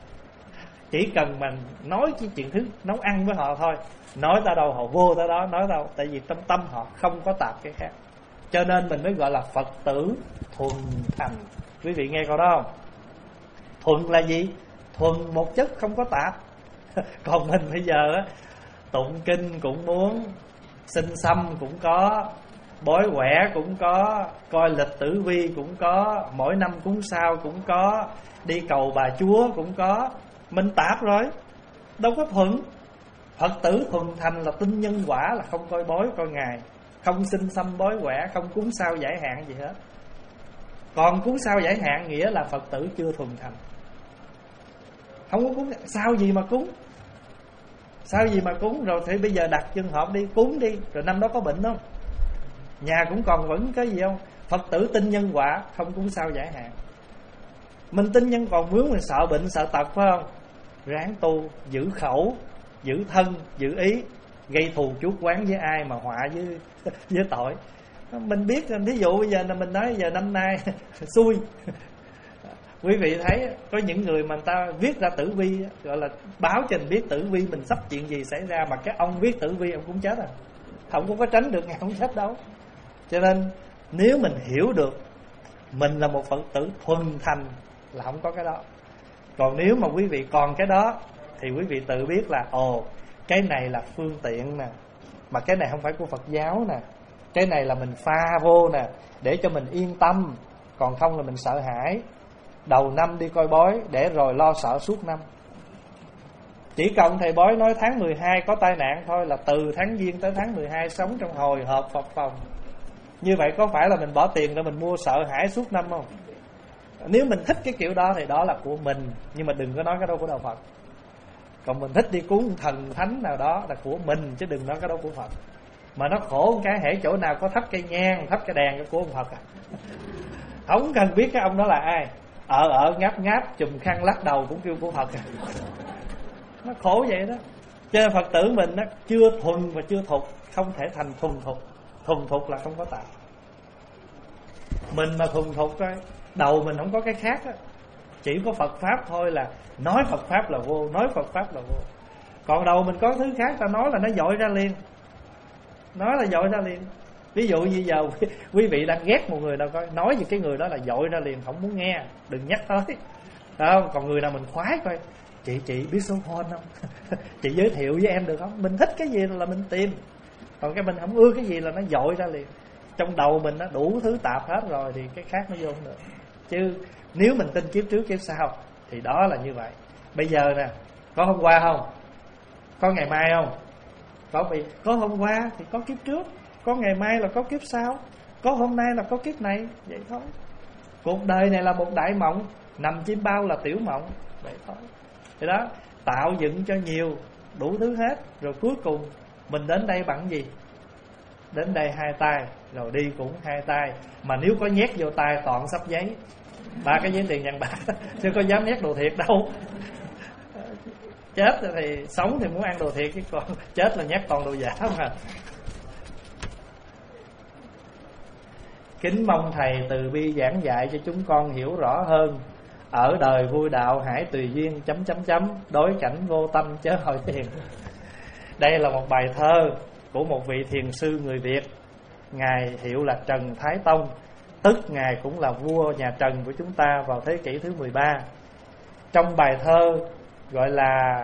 chỉ cần mình nói cái chuyện thứ nấu ăn với họ thôi, nói ta đâu họ vô ta đó, nói đâu. Tại vì tâm tâm họ không có tạp cái khác, cho nên mình mới gọi là Phật tử thuần thành. Quý vị nghe câu đó không? Thuần là gì? Thuần một chất không có tạp. Còn mình bây giờ á, tụng kinh cũng muốn, sinh xăm cũng có, bói quẻ cũng có, coi lịch tử vi cũng có, mỗi năm cúng sao cũng có, đi cầu bà chúa cũng có. Mình tạp rồi, đâu có thuận. Phật tử thuần thành là tin nhân quả, là không coi bói coi ngày, không sinh xăm bói quẻ, không cúng sao giải hạn gì hết. Còn cúng sao giải hạn nghĩa là Phật tử chưa thuần thành. Không có cúng, sao gì mà cúng, sao gì mà cúng. Rồi thì bây giờ đặt trường hợp đi, cúng đi, rồi năm đó có bệnh không, nhà cũng còn vẫn cái gì không. Phật tử tin nhân quả, không cúng sao giải hạn. Mình tin nhân còn vướng, mình sợ bệnh sợ tật phải không? Ráng tu, giữ khẩu, giữ thân, giữ ý, gây thù chuốc oán với ai mà họa với với tội. Mình biết, ví dụ bây giờ là mình nói giờ năm nay xui. Quý vị thấy có những người mà người ta viết ra tử vi, gọi là báo trình biết tử vi mình sắp chuyện gì xảy ra, mà cái ông viết tử vi ông cũng chết à, không có tránh được ngày ông chết đâu. Cho nên nếu mình hiểu được mình là một Phật tử thuần thành là không có cái đó. Còn nếu mà quý vị còn cái đó thì quý vị tự biết là ồ, cái này là phương tiện nè, mà cái này không phải của Phật giáo nè, cái này là mình pha vô nè để cho mình yên tâm, còn không là mình sợ hãi. Đầu năm đi coi bói để rồi lo sợ suốt năm. Chỉ cần thầy bói nói tháng mười hai có tai nạn thôi là từ tháng Giêng tới tháng mười hai sống trong hồi hộp phập phồng. Như vậy có phải là mình bỏ tiền để mình mua sợ hãi suốt năm không? Nếu mình thích cái kiểu đó thì đó là của mình, nhưng mà đừng có nói cái đó của Đạo Phật. Còn mình thích đi cúng thần thánh nào đó là của mình, chứ đừng nói cái đó của Phật. Mà nó khổ một cái, hễ chỗ nào có thắp cây nhang, thắp cây đèn của ông Phật à. Không cần biết cái ông đó là ai, ở ở ngáp ngáp chùm khăn lắc đầu cũng kêu của Phật à. Nó khổ vậy đó. Cho nên Phật tử mình nó chưa thuần và chưa thục, không thể thành thuần thục. Thuần thục là không có tạo. Mình mà thuần thục coi, đầu mình không có cái khác đó. Chỉ có Phật Pháp thôi, là nói Phật Pháp là vô, nói Phật Pháp là vô. Còn đầu mình có thứ khác, ta nói là nó dội ra liền. Nói là dội ra liền. Ví dụ như giờ quý vị đang ghét một người nào coi, nói về cái người đó là dội ra liền, không muốn nghe, đừng nhắc tới. Không? Còn người nào mình khoái coi, chị chị biết số phone không? Chị giới thiệu với em được không? Mình thích cái gì là mình tìm. Còn cái mình không ưa cái gì là nó dội ra liền. Trong đầu mình nó đủ thứ tạp hết rồi thì cái khác nó vô không được. Chứ nếu mình tin kiếp trước kiếp sau thì đó là như vậy. Bây giờ nè, có hôm qua không? Có ngày mai không? Có vì có hôm qua thì có kiếp trước, có ngày mai là có kiếp sau, có hôm nay là có kiếp này, vậy thôi. Cuộc đời này là một đại mộng, nằm chim bao là tiểu mộng, vậy thôi. Thì đó, tạo dựng cho nhiều, đủ thứ hết. Rồi cuối cùng mình đến đây bằng gì? Đến đây hai tay, rồi đi cũng hai tay. Mà nếu có nhét vô tay toàn sắp giấy, ba cái giấy tiền vàng bạc, chứ có dám nhét đồ thiệt đâu. Chết thì sống thì muốn ăn đồ thiệt, chứ còn chết là nhét toàn đồ giả mà. Kính mong Thầy từ bi giảng dạy cho chúng con hiểu rõ hơn. Ở đời vui đạo hãy tùy duyên chấm chấm chấm, đối cảnh vô tâm chớ hỏi tiền. Đây là một bài thơ của một vị thiền sư người Việt. Ngài hiệu là Trần Thái Tông, tức Ngài cũng là vua nhà Trần của chúng ta vào thế kỷ thứ mười ba. Trong bài thơ gọi là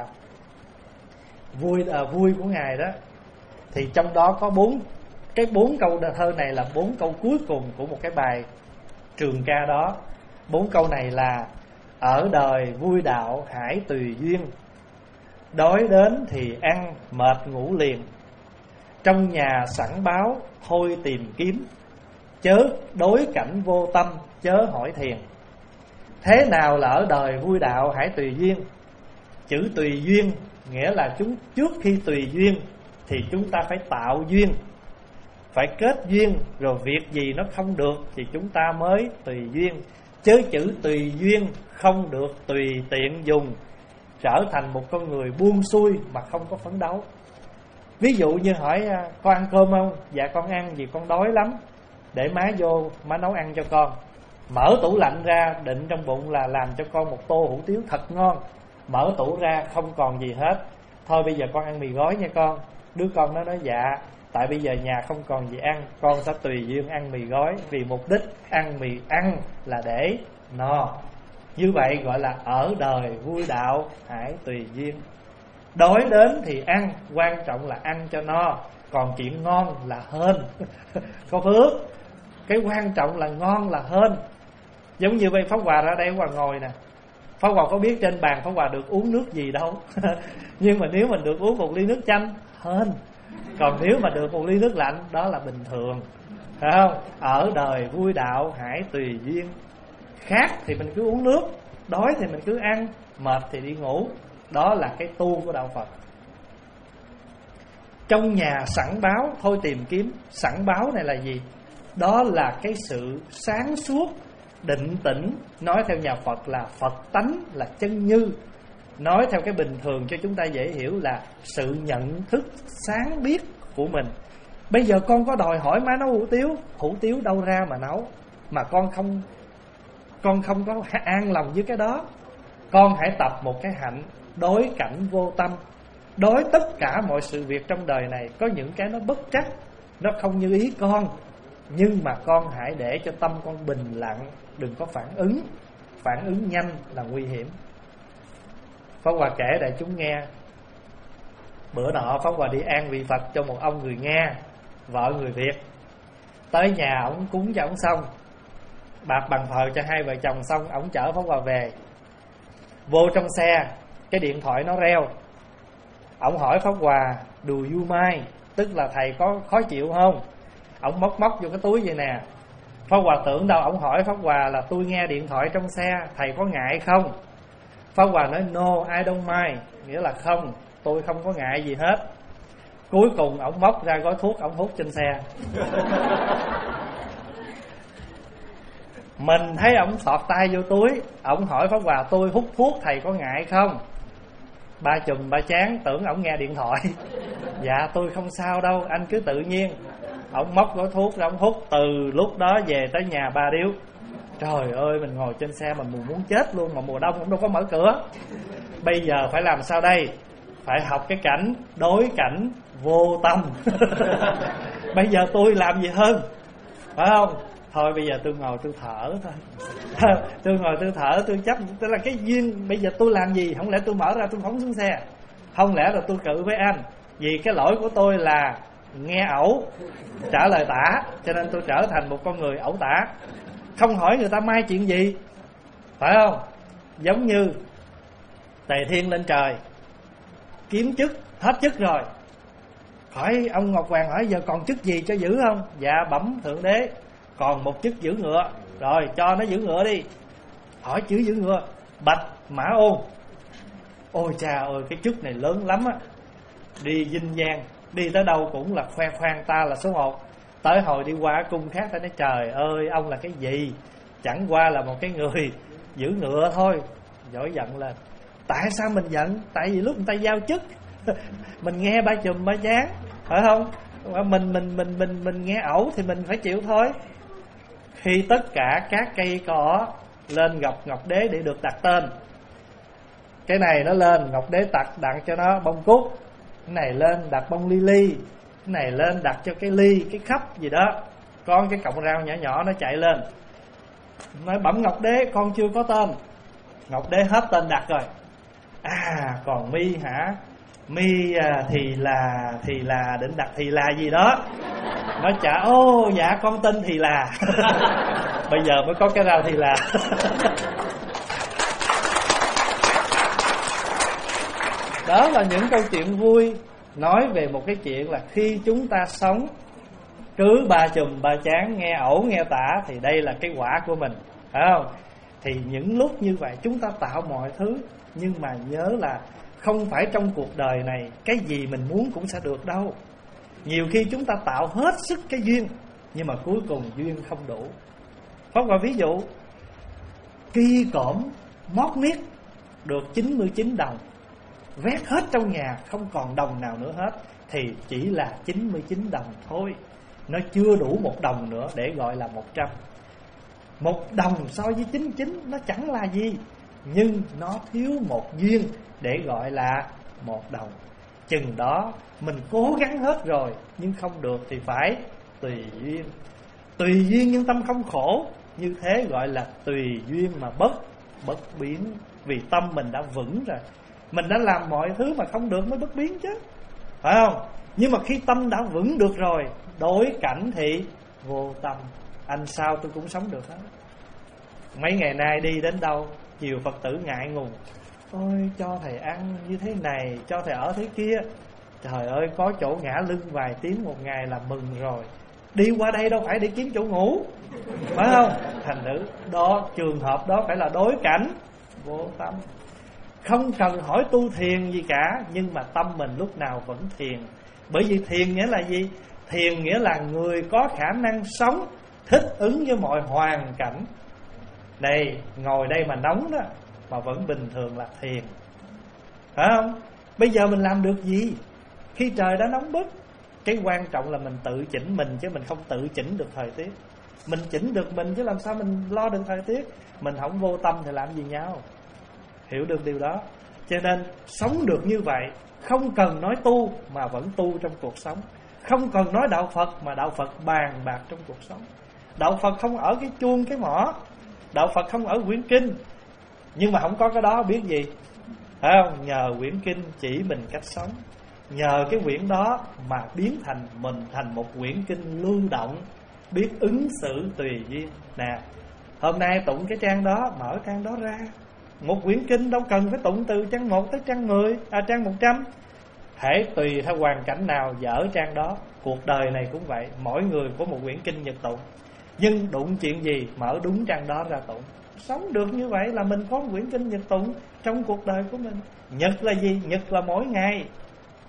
vui à, vui của Ngài đó, thì trong đó có bốn cái bốn câu thơ này là bốn câu cuối cùng của một cái bài trường ca đó. Bốn câu này là: ở đời vui đạo hãy tùy duyên, đói đến thì ăn mệt ngủ liền, trong nhà sẵn báo thôi tìm kiếm, chớ đối cảnh vô tâm chớ hỏi thiền. Thế nào là ở đời vui đạo hãy tùy duyên? Chữ tùy duyên nghĩa là chúng trước khi tùy duyên thì chúng ta phải tạo duyên, phải kết duyên, rồi việc gì nó không được thì chúng ta mới tùy duyên. Chứ chữ tùy duyên không được tùy tiện dùng, trở thành một con người buông xuôi mà không có phấn đấu. Ví dụ như hỏi con ăn cơm không? Dạ con ăn, vì con đói lắm. Để má vô, má nấu ăn cho con. Mở tủ lạnh ra, định trong bụng là làm cho con một tô hủ tiếu thật ngon. Mở tủ ra không còn gì hết. Thôi bây giờ con ăn mì gói nha con. Đứa con nó nói dạ, tại bây giờ nhà không còn gì ăn, con sẽ tùy duyên ăn mì gói, vì mục đích ăn mì ăn là để no. Như vậy gọi là ở đời vui đạo hãy tùy duyên. Đói đến thì ăn, quan trọng là ăn cho no, còn chuyện ngon là hên. Có phước. Cái quan trọng là ngon là hên. Giống như vậy Pháp Hòa ra đây, Pháp Hòa ngồi nè, Pháp Hòa có biết trên bàn Pháp Hòa được uống nước gì đâu. Nhưng mà nếu mình được uống một ly nước chanh, hên. Còn nếu mà được một ly nước lạnh, đó là bình thường. Phải không? Ở đời vui đạo hãy tùy duyên. Khát thì mình cứ uống nước, đói thì mình cứ ăn, mệt thì đi ngủ. Đó là cái tu của đạo Phật. Trong nhà sẵn báo thôi tìm kiếm. Sẵn báo này là gì? Đó là cái sự sáng suốt, định tĩnh. Nói theo nhà Phật là Phật tánh, là chân như. Nói theo cái bình thường cho chúng ta dễ hiểu là sự nhận thức sáng biết của mình. Bây giờ con có đòi hỏi má nấu hủ tiếu, hủ tiếu đâu ra mà nấu, mà con không Con không có an lòng với cái đó. Con hãy tập một cái hạnh đối cảnh vô tâm. Đối tất cả mọi sự việc trong đời này, có những cái nó bất trắc, nó không như ý con, nhưng mà con hãy để cho tâm con bình lặng, đừng có phản ứng. Phản ứng nhanh là nguy hiểm. Pháp Hòa kể đại chúng nghe. Bữa nọ Pháp Hòa đi an vị Phật cho một ông người Nga, vợ người Việt. Tới nhà ổng cúng cho ổng xong, bạc bằng thờ cho hai vợ chồng xong, ổng chở Pháp Hòa về. Vô trong xe, cái điện thoại nó reo. Ổng hỏi Pháp Hòa, do you mind? Tức là thầy có khó chịu không? Ổng móc móc vô cái túi vậy nè. Pháp Hòa tưởng đâu ổng hỏi Pháp Hòa là tôi nghe điện thoại trong xe, thầy có ngại không? Pháp Hòa nói no, I don't mind, nghĩa là không, tôi không có ngại gì hết. Cuối cùng ổng móc ra gói thuốc ổng hút trên xe. Mình thấy ổng xọt tay vô túi. Ổng hỏi Pháp Hòa: tôi hút thuốc thầy có ngại không? Ba chùm ba chán tưởng ổng nghe điện thoại. Dạ tôi không sao đâu, anh cứ tự nhiên. Ổng móc gói thuốc ra ổng hút. Từ lúc đó về tới nhà ba điếu. Trời ơi, mình ngồi trên xe mà mùa muốn chết luôn. Mà mùa đông cũng đâu có mở cửa. Bây giờ phải làm sao đây? Phải học cái cảnh đối cảnh vô tâm. Bây giờ tôi làm gì hơn, phải không? Thôi bây giờ tôi ngồi tôi thở thôi. Tôi ngồi tôi thở, tôi chấp. Tức là cái duyên. Bây giờ tôi làm gì? Không lẽ tôi mở ra tôi phóng xuống xe? Không lẽ là tôi cự với anh? Vì cái lỗi của tôi là nghe ẩu, trả lời tả, cho nên tôi trở thành một con người ẩu tả. Không hỏi người ta mai chuyện gì, phải không? Giống như Tề Thiên lên trời kiếm chức, hết chức rồi. Hỏi ông Ngọc Hoàng hỏi giờ còn chức gì cho giữ không? Dạ bẩm thượng đế, còn một chức giữ ngựa. Rồi cho nó giữ ngựa đi. Hỏi chữ giữ ngựa: Bạch Mã Ôn. Ôi cha ơi, cái chức này lớn lắm á. Đi dinh giang, đi tới đâu cũng là khoe khoang ta là số một. Tới hồi đi qua cung khác ta nói: trời ơi, ông là cái gì? Chẳng qua là một cái người giữ ngựa thôi. Giỏi giận lên. Tại sao mình giận? Tại vì lúc người ta giao chức mình nghe ba chùm ba chán, phải không? Mình mình mình mình mình nghe ẩu thì mình phải chịu thôi. Khi tất cả các cây cỏ lên gặp Ngọc Đế để được đặt tên. Cái này nó lên, Ngọc Đế đặt đặt cho nó bông cúc. Cái này lên đặt bông lily. Cái này lên đặt cho cái ly, cái khắp gì đó. Con cái cọng rau nhỏ nhỏ nó chạy lên. Nói: bẩm Ngọc Đế, con chưa có tên. Ngọc Đế hết tên đặt rồi. À còn mi hả? Mi à, thì là thì là định đặt thì là gì đó. Nói: chả ô dạ con tên thì là. Bây giờ mới có cái rau thì là. Đó là những câu chuyện vui, nói về một cái chuyện là khi chúng ta sống cứ ba chùm ba chán, nghe ẩu nghe tả, thì đây là cái quả của mình, phải không? Thì những lúc như vậy chúng ta tạo mọi thứ. Nhưng mà nhớ là không phải trong cuộc đời này cái gì mình muốn cũng sẽ được đâu. Nhiều khi chúng ta tạo hết sức cái duyên, nhưng mà cuối cùng duyên không đủ. Pháp Hòa ví dụ: ki cổm mót miết được chín mươi chín đồng, vét hết trong nhà không còn đồng nào nữa hết, thì chỉ là chín mươi chín đồng thôi. Nó chưa đủ một đồng nữa để gọi là một trăm. Một đồng so với chín mươi chín nó chẳng là gì, nhưng nó thiếu một duyên để gọi là một đồng. Chừng đó mình cố gắng hết rồi, nhưng không được thì phải tùy duyên. Tùy duyên nhưng tâm không khổ. Như thế gọi là tùy duyên mà bất bất biến. Vì tâm mình đã vững rồi. Mình đã làm mọi thứ mà không được mới bất biến chứ, phải không? Nhưng mà khi tâm đã vững được rồi, đối cảnh thì vô tâm. Anh sao tôi cũng sống được hết. Mấy ngày nay đi đến đâu, nhiều Phật tử ngại ngùng: ôi cho thầy ăn như thế này, cho thầy ở thế kia. Trời ơi, có chỗ ngã lưng vài tiếng một ngày là mừng rồi. Đi qua đây đâu phải để kiếm chỗ ngủ, phải không? Thành nữ đó, trường hợp đó phải là đối cảnh vô tâm. Không cần hỏi tu thiền gì cả, nhưng mà tâm mình lúc nào vẫn thiền. Bởi vì thiền nghĩa là gì? Thiền nghĩa là người có khả năng sống thích ứng với mọi hoàn cảnh. Đây, ngồi đây mà nóng đó, mà vẫn bình thường là thiền, phải không? Bây giờ mình làm được gì khi trời đã nóng bức? Cái quan trọng là mình tự chỉnh mình, chứ mình không tự chỉnh được thời tiết. Mình chỉnh được mình chứ làm sao mình lo được thời tiết. Mình không vô tâm thì làm gì nhau. Hiểu được điều đó. Cho nên sống được như vậy, không cần nói tu mà vẫn tu trong cuộc sống. Không cần nói đạo Phật mà đạo Phật bàn bạc trong cuộc sống. Đạo Phật không ở cái chuông cái mỏ, đạo Phật không ở quyển kinh. Nhưng mà không có cái đó biết gì, phải không? Nhờ quyển kinh chỉ mình cách sống. Nhờ cái quyển đó mà biến thành mình thành một quyển kinh lưu động, biết ứng xử tùy duyên. Nè, hôm nay tụng cái trang đó, mở trang đó ra. Một quyển kinh đâu cần phải tụng từ trang một tới trang mười, à trang một trăm. Hễ tùy theo hoàn cảnh nào dở trang đó. Cuộc đời này cũng vậy, mỗi người có một quyển kinh nhật tụng. Nhưng đụng chuyện gì mở đúng trang đó ra tụng. Sống được như vậy là mình có một quyển kinh nhật tụng trong cuộc đời của mình. Nhật là gì? Nhật là mỗi ngày.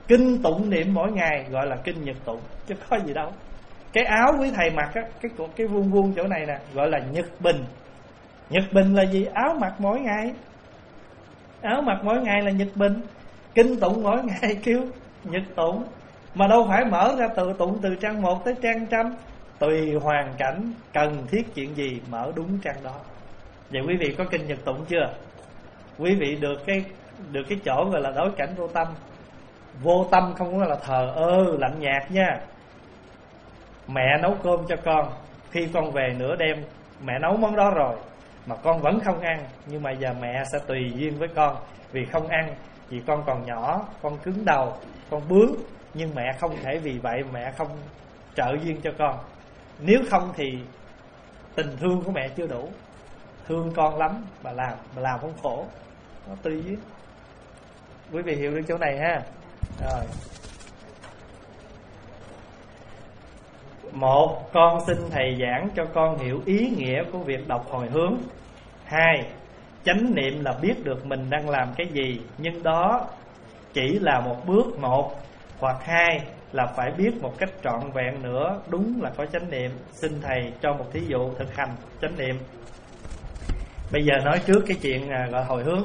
Kinh tụng niệm mỗi ngày gọi là kinh nhật tụng, chứ có gì đâu. Cái áo quý thầy mặc á, cái cái vuông vuông chỗ này nè, gọi là nhật bình. Nhật bình là gì? Áo mặc mỗi ngày. Áo mặc mỗi ngày là nhật bình. Kinh tụng mỗi ngày kêu nhật tụng. Mà đâu phải mở ra tự tụng từ trang một tới trang trăm. Tùy hoàn cảnh cần thiết chuyện gì mở đúng trang đó. Vậy quý vị có kinh nhật tụng chưa? Quý vị được cái được cái chỗ gọi là đối cảnh vô tâm. Vô tâm không có là thờ ơ lạnh nhạt nha. Mẹ nấu cơm cho con, khi con về nửa đêm mẹ nấu món đó rồi mà con vẫn không ăn, nhưng mà giờ mẹ sẽ tùy duyên với con. Vì không ăn, vì con còn nhỏ, con cứng đầu, con bướng, nhưng mẹ không thể vì vậy mẹ không trợ duyên cho con. Nếu không thì tình thương của mẹ chưa đủ, thương con lắm mà làm, mà làm không khổ. Nó tùy duyên. Quý vị hiểu được chỗ này ha. Rồi. Một, con xin thầy giảng cho con hiểu ý nghĩa của việc đọc hồi hướng. Hai, chánh niệm là biết được mình đang làm cái gì, nhưng đó chỉ là một bước một. Hoặc hai là phải biết một cách trọn vẹn nữa, đúng là có chánh niệm. Xin thầy cho một thí dụ thực hành chánh niệm. Bây giờ nói trước cái chuyện gọi hồi hướng.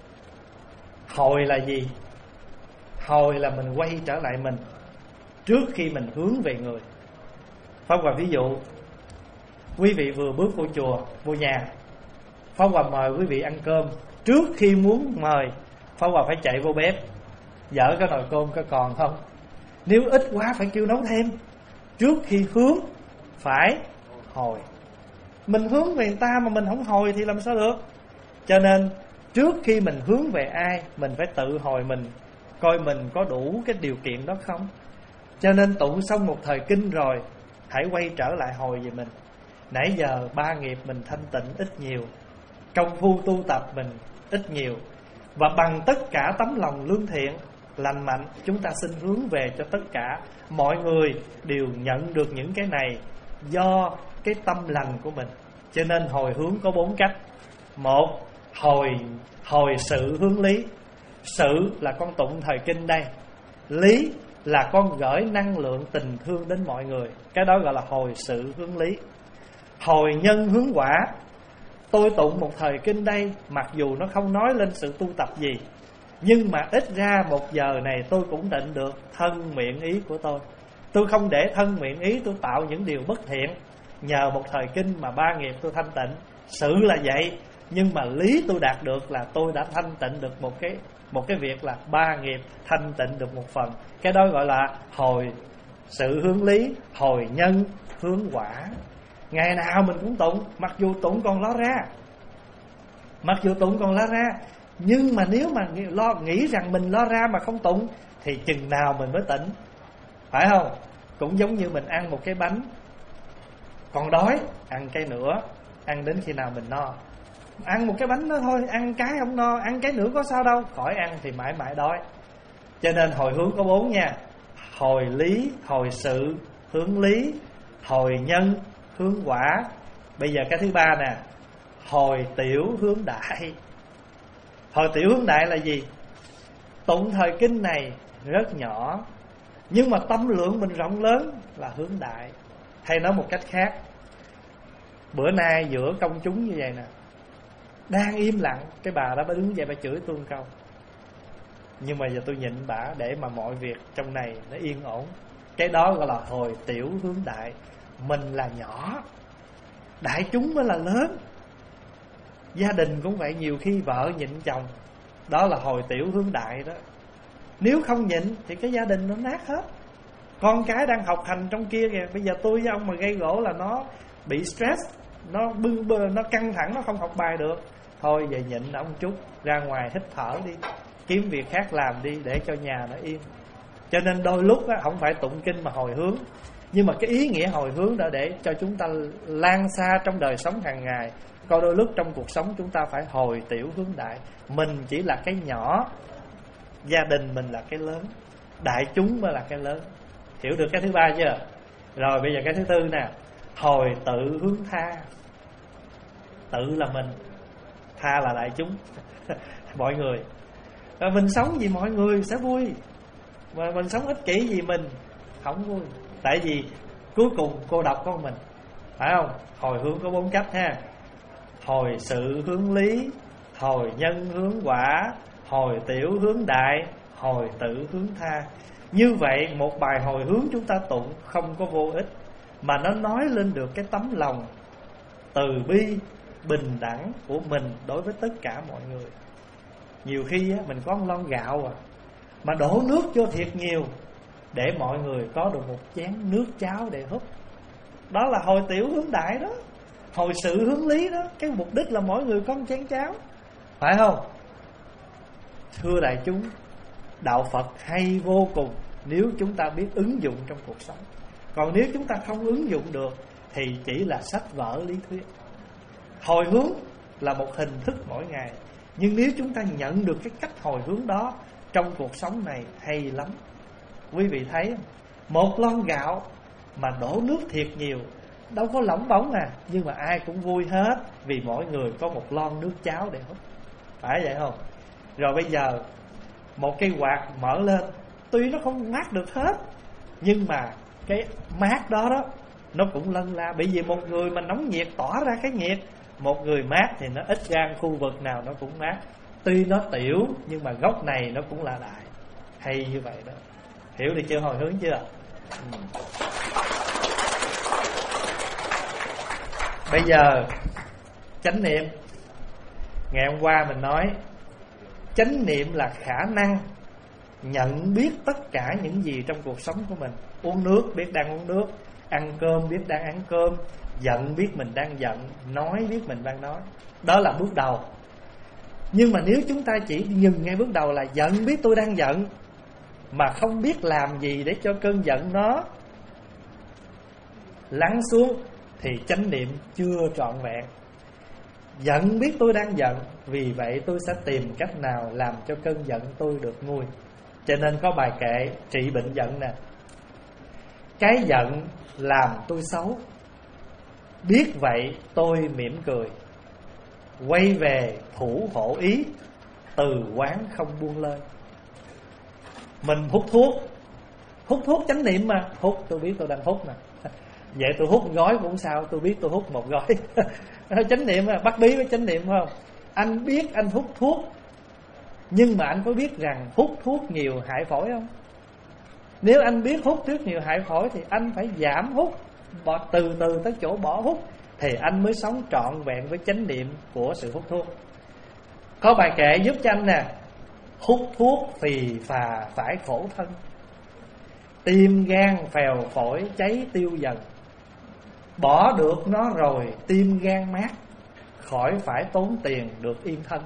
Hồi là gì? Hồi là mình quay trở lại mình trước khi mình hướng về người. Pháp Hòa ví dụ, quý vị vừa bước vô chùa, vô nhà, Pháp Hòa mời quý vị ăn cơm. Trước khi muốn mời, Pháp Hòa phải chạy vô bếp dở cái nồi cơm có còn không. Nếu ít quá phải kêu nấu thêm. Trước khi hướng phải hồi. Mình hướng về người ta mà mình không hồi thì làm sao được. Cho nên trước khi mình hướng về ai, mình phải tự hồi mình, coi mình có đủ cái điều kiện đó không. Cho nên tụng xong một thời kinh rồi, hãy quay trở lại hồi về mình. Nãy giờ ba nghiệp mình thanh tịnh ít nhiều, công phu tu tập mình ít nhiều, và bằng tất cả tấm lòng lương thiện lành mạnh, chúng ta xin hướng về cho tất cả mọi người đều nhận được những cái này do cái tâm lành của mình. Cho nên hồi hướng có bốn cách. Một, hồi hồi sự hướng lý. Sự là con tụng thời kinh đây. Lý là con gửi năng lượng tình thương đến mọi người. Cái đó gọi là hồi sự hướng lý. Hồi nhân hướng quả. Tôi tụng một thời kinh đây, mặc dù nó không nói lên sự tu tập gì, nhưng mà ít ra một giờ này tôi cũng định được thân miệng ý của tôi. Tôi không để thân miệng ý tôi tạo những điều bất thiện. Nhờ một thời kinh mà ba nghiệp tôi thanh tịnh. Sự là vậy, nhưng mà lý tôi đạt được là tôi đã thanh tịnh được một cái một cái việc là ba nghiệp thanh tịnh được một phần. Cái đó gọi là hồi sự hướng lý, hồi nhân hướng quả. Ngày nào mình cũng tụng, mặc dù tụng còn ló ra, mặc dù tụng còn ló ra, nhưng mà nếu mà lo nghĩ rằng mình lo ra mà không tụng thì chừng nào mình mới tỉnh, phải không? Cũng giống như mình ăn một cái bánh, còn đói, ăn cái nữa, ăn đến khi nào mình no. Ăn một cái bánh đó thôi, ăn cái không no, ăn cái nữa có sao đâu, khỏi ăn thì mãi mãi đói. Cho nên hồi hướng có bốn nha. Hồi lý, hồi sự, hướng lý, hồi nhân, hướng quả. Bây giờ cái thứ ba nè, hồi tiểu hướng đại. Hồi tiểu hướng đại là gì? Tụng thời kinh này rất nhỏ, nhưng mà tâm lượng mình rộng lớn là hướng đại. Hay nói một cách khác, bữa nay giữa công chúng như vậy nè, đang im lặng, cái bà đó bà đứng dậy bà chửi tôi một câu, nhưng mà giờ tôi nhịn bả để mà mọi việc trong này nó yên ổn. Cái đó gọi là hồi tiểu hướng đại. Mình là nhỏ, đại chúng mới là lớn. Gia đình cũng vậy, nhiều khi vợ nhịn chồng, đó là hồi tiểu hướng đại đó. Nếu không nhịn thì cái gia đình nó nát hết. Con cái đang học hành trong kia kìa, bây giờ tôi với ông mà gây gỗ là nó bị stress, nó bư bơ, nó căng thẳng, nó không học bài được. Thôi về nhịn ông chút, ra ngoài hít thở đi, kiếm việc khác làm đi để cho nhà nó yên. Cho nên đôi lúc á, không phải tụng kinh mà hồi hướng, nhưng mà cái ý nghĩa hồi hướng đã để cho chúng ta lan xa trong đời sống hàng ngày. Coi đôi lúc trong cuộc sống chúng ta phải hồi tiểu hướng đại. Mình chỉ là cái nhỏ, gia đình mình là cái lớn, đại chúng mới là cái lớn. Hiểu được cái thứ ba chưa? Rồi bây giờ cái thứ tư nè, hồi tự hướng tha. Tự là mình, tha là đại chúng mọi người. Rồi mình sống vì mọi người sẽ vui, Mà mình sống ích kỷ gì mình không vui. Tại vì cuối cùng cô độc con mình, phải không? Hồi hướng có bốn cách ha: hồi sự hướng lý, hồi nhân hướng quả, hồi tiểu hướng đại, hồi tự hướng tha. Như vậy một bài hồi hướng chúng ta tụng không có vô ích, mà nó nói lên được cái tấm lòng từ bi, bình đẳng của mình đối với tất cả mọi người. Nhiều khi á, mình có một lon gạo à, mà đổ nước vô thiệt nhiều để mọi người có được một chén nước cháo để húp. Đó là hồi tiểu hướng đại đó, hồi sự hướng lý đó. Cái mục đích là mỗi người có một chén cháo, phải không? Thưa đại chúng, đạo Phật hay vô cùng nếu chúng ta biết ứng dụng trong cuộc sống. Còn nếu chúng ta không ứng dụng được thì chỉ là sách vở lý thuyết. Hồi hướng là một hình thức mỗi ngày, nhưng nếu chúng ta nhận được cái cách hồi hướng đó trong cuộc sống này hay lắm. Quý vị thấy không? Một lon gạo mà đổ nước thiệt nhiều, đâu có lỏng bóng à, nhưng mà ai cũng vui hết, vì mỗi người có một lon nước cháo để hút. Phải vậy không? Rồi bây giờ một cây quạt mở lên, tuy nó không mát được hết, nhưng mà cái mát đó đó nó cũng lân la. Bởi vì một người mà nóng nhiệt tỏa ra cái nhiệt, một người mát thì nó ít ra khu vực nào nó cũng mát. Tuy nó tiểu nhưng mà gốc này nó cũng là đại. Hay như vậy đó. Hiểu được chưa? Hồi hướng chưa? Ừ. Bây giờ chánh niệm. Ngày hôm qua mình nói chánh niệm là khả năng nhận biết tất cả những gì trong cuộc sống của mình. Uống nước biết đang uống nước, ăn cơm biết đang ăn cơm, giận biết mình đang giận, nói biết mình đang nói. Đó là bước đầu. Nhưng mà nếu chúng ta chỉ dừng ngay bước đầu là giận biết tôi đang giận, mà không biết làm gì để cho cơn giận nó lắng xuống, thì chánh niệm chưa trọn vẹn. Giận biết tôi đang giận, vì vậy tôi sẽ tìm cách nào làm cho cơn giận tôi được nguôi. Cho nên có bài kệ trị bệnh giận nè: cái giận làm tôi xấu, biết vậy tôi mỉm cười, quay về thủ hộ ý, từ quán không buông lơi. Mình hút thuốc, hút thuốc chánh niệm mà. Hút tôi biết tôi đang hút nè, vậy tôi hút gói cũng sao, tôi biết tôi hút một gói. Chánh niệm mà, bắt bí với chánh niệm phải không? Anh biết anh hút thuốc, nhưng mà anh có biết rằng hút thuốc nhiều hại phổi không? Nếu anh biết hút thuốc nhiều hại phổi thì anh phải giảm hút, bỏ từ từ tới chỗ bỏ hút, thì anh mới sống trọn vẹn với chánh niệm của sự hút thuốc. Có bài kệ giúp cho anh nè: hút thuốc phì phà phải khổ thân, tim gan phèo phổi cháy tiêu dần, bỏ được nó rồi tim gan mát, khỏi phải tốn tiền được yên thân.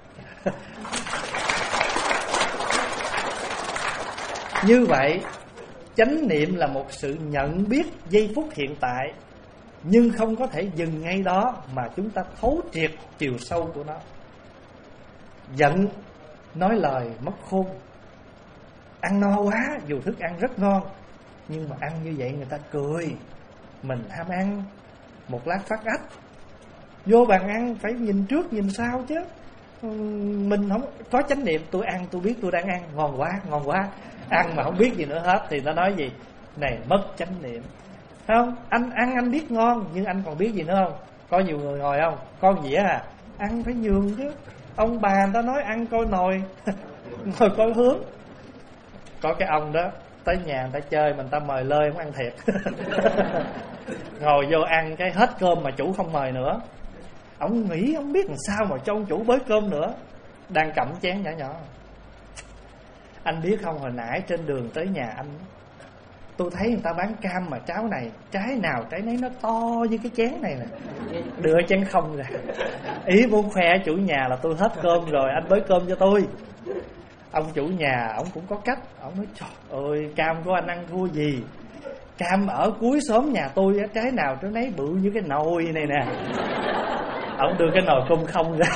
Như vậy chánh niệm là một sự nhận biết giây phút hiện tại, nhưng không có thể dừng ngay đó, mà chúng ta thấu triệt chiều sâu của nó. Giận nói lời mất khôn, ăn no quá dù thức ăn rất ngon, nhưng mà ăn như vậy người ta cười, mình ham ăn, một lát phát ách. Vô bàn ăn phải nhìn trước nhìn sau chứ. Mình không có chánh niệm, tôi ăn tôi biết tôi đang ăn, ngon quá ngon quá, ăn mà không biết gì nữa hết, thì nó nói gì? Này mất chánh niệm. Không, anh ăn anh biết ngon, nhưng anh còn biết gì nữa không? Có nhiều người ngồi không? Con dĩa à? Ăn phải nhường chứ. Ông bà người ta nói ăn coi nồi, ngồi coi hướng. Có cái ông đó tới nhà người ta chơi, mình ta mời lơi không ăn thiệt. Ngồi vô ăn cái hết cơm mà chủ không mời nữa. Ông nghĩ ông biết làm sao mà cho ông chủ bới cơm nữa. Đang cầm chén nhỏ nhỏ. Anh biết không, hồi nãy trên đường tới nhà anh, tôi thấy người ta bán cam mà cháo này, trái nào trái nấy nó to như cái chén này nè, đưa chén không ra. Ý muốn khoe chủ nhà là tôi hết cơm rồi, anh bới cơm cho tôi. Ông chủ nhà ông cũng có cách. Ông nói trời ơi, cam của anh ăn thua gì, cam ở cuối xóm nhà tôi trái nào trái nấy bự như cái nồi này nè. Ông đưa cái nồi cung không ra.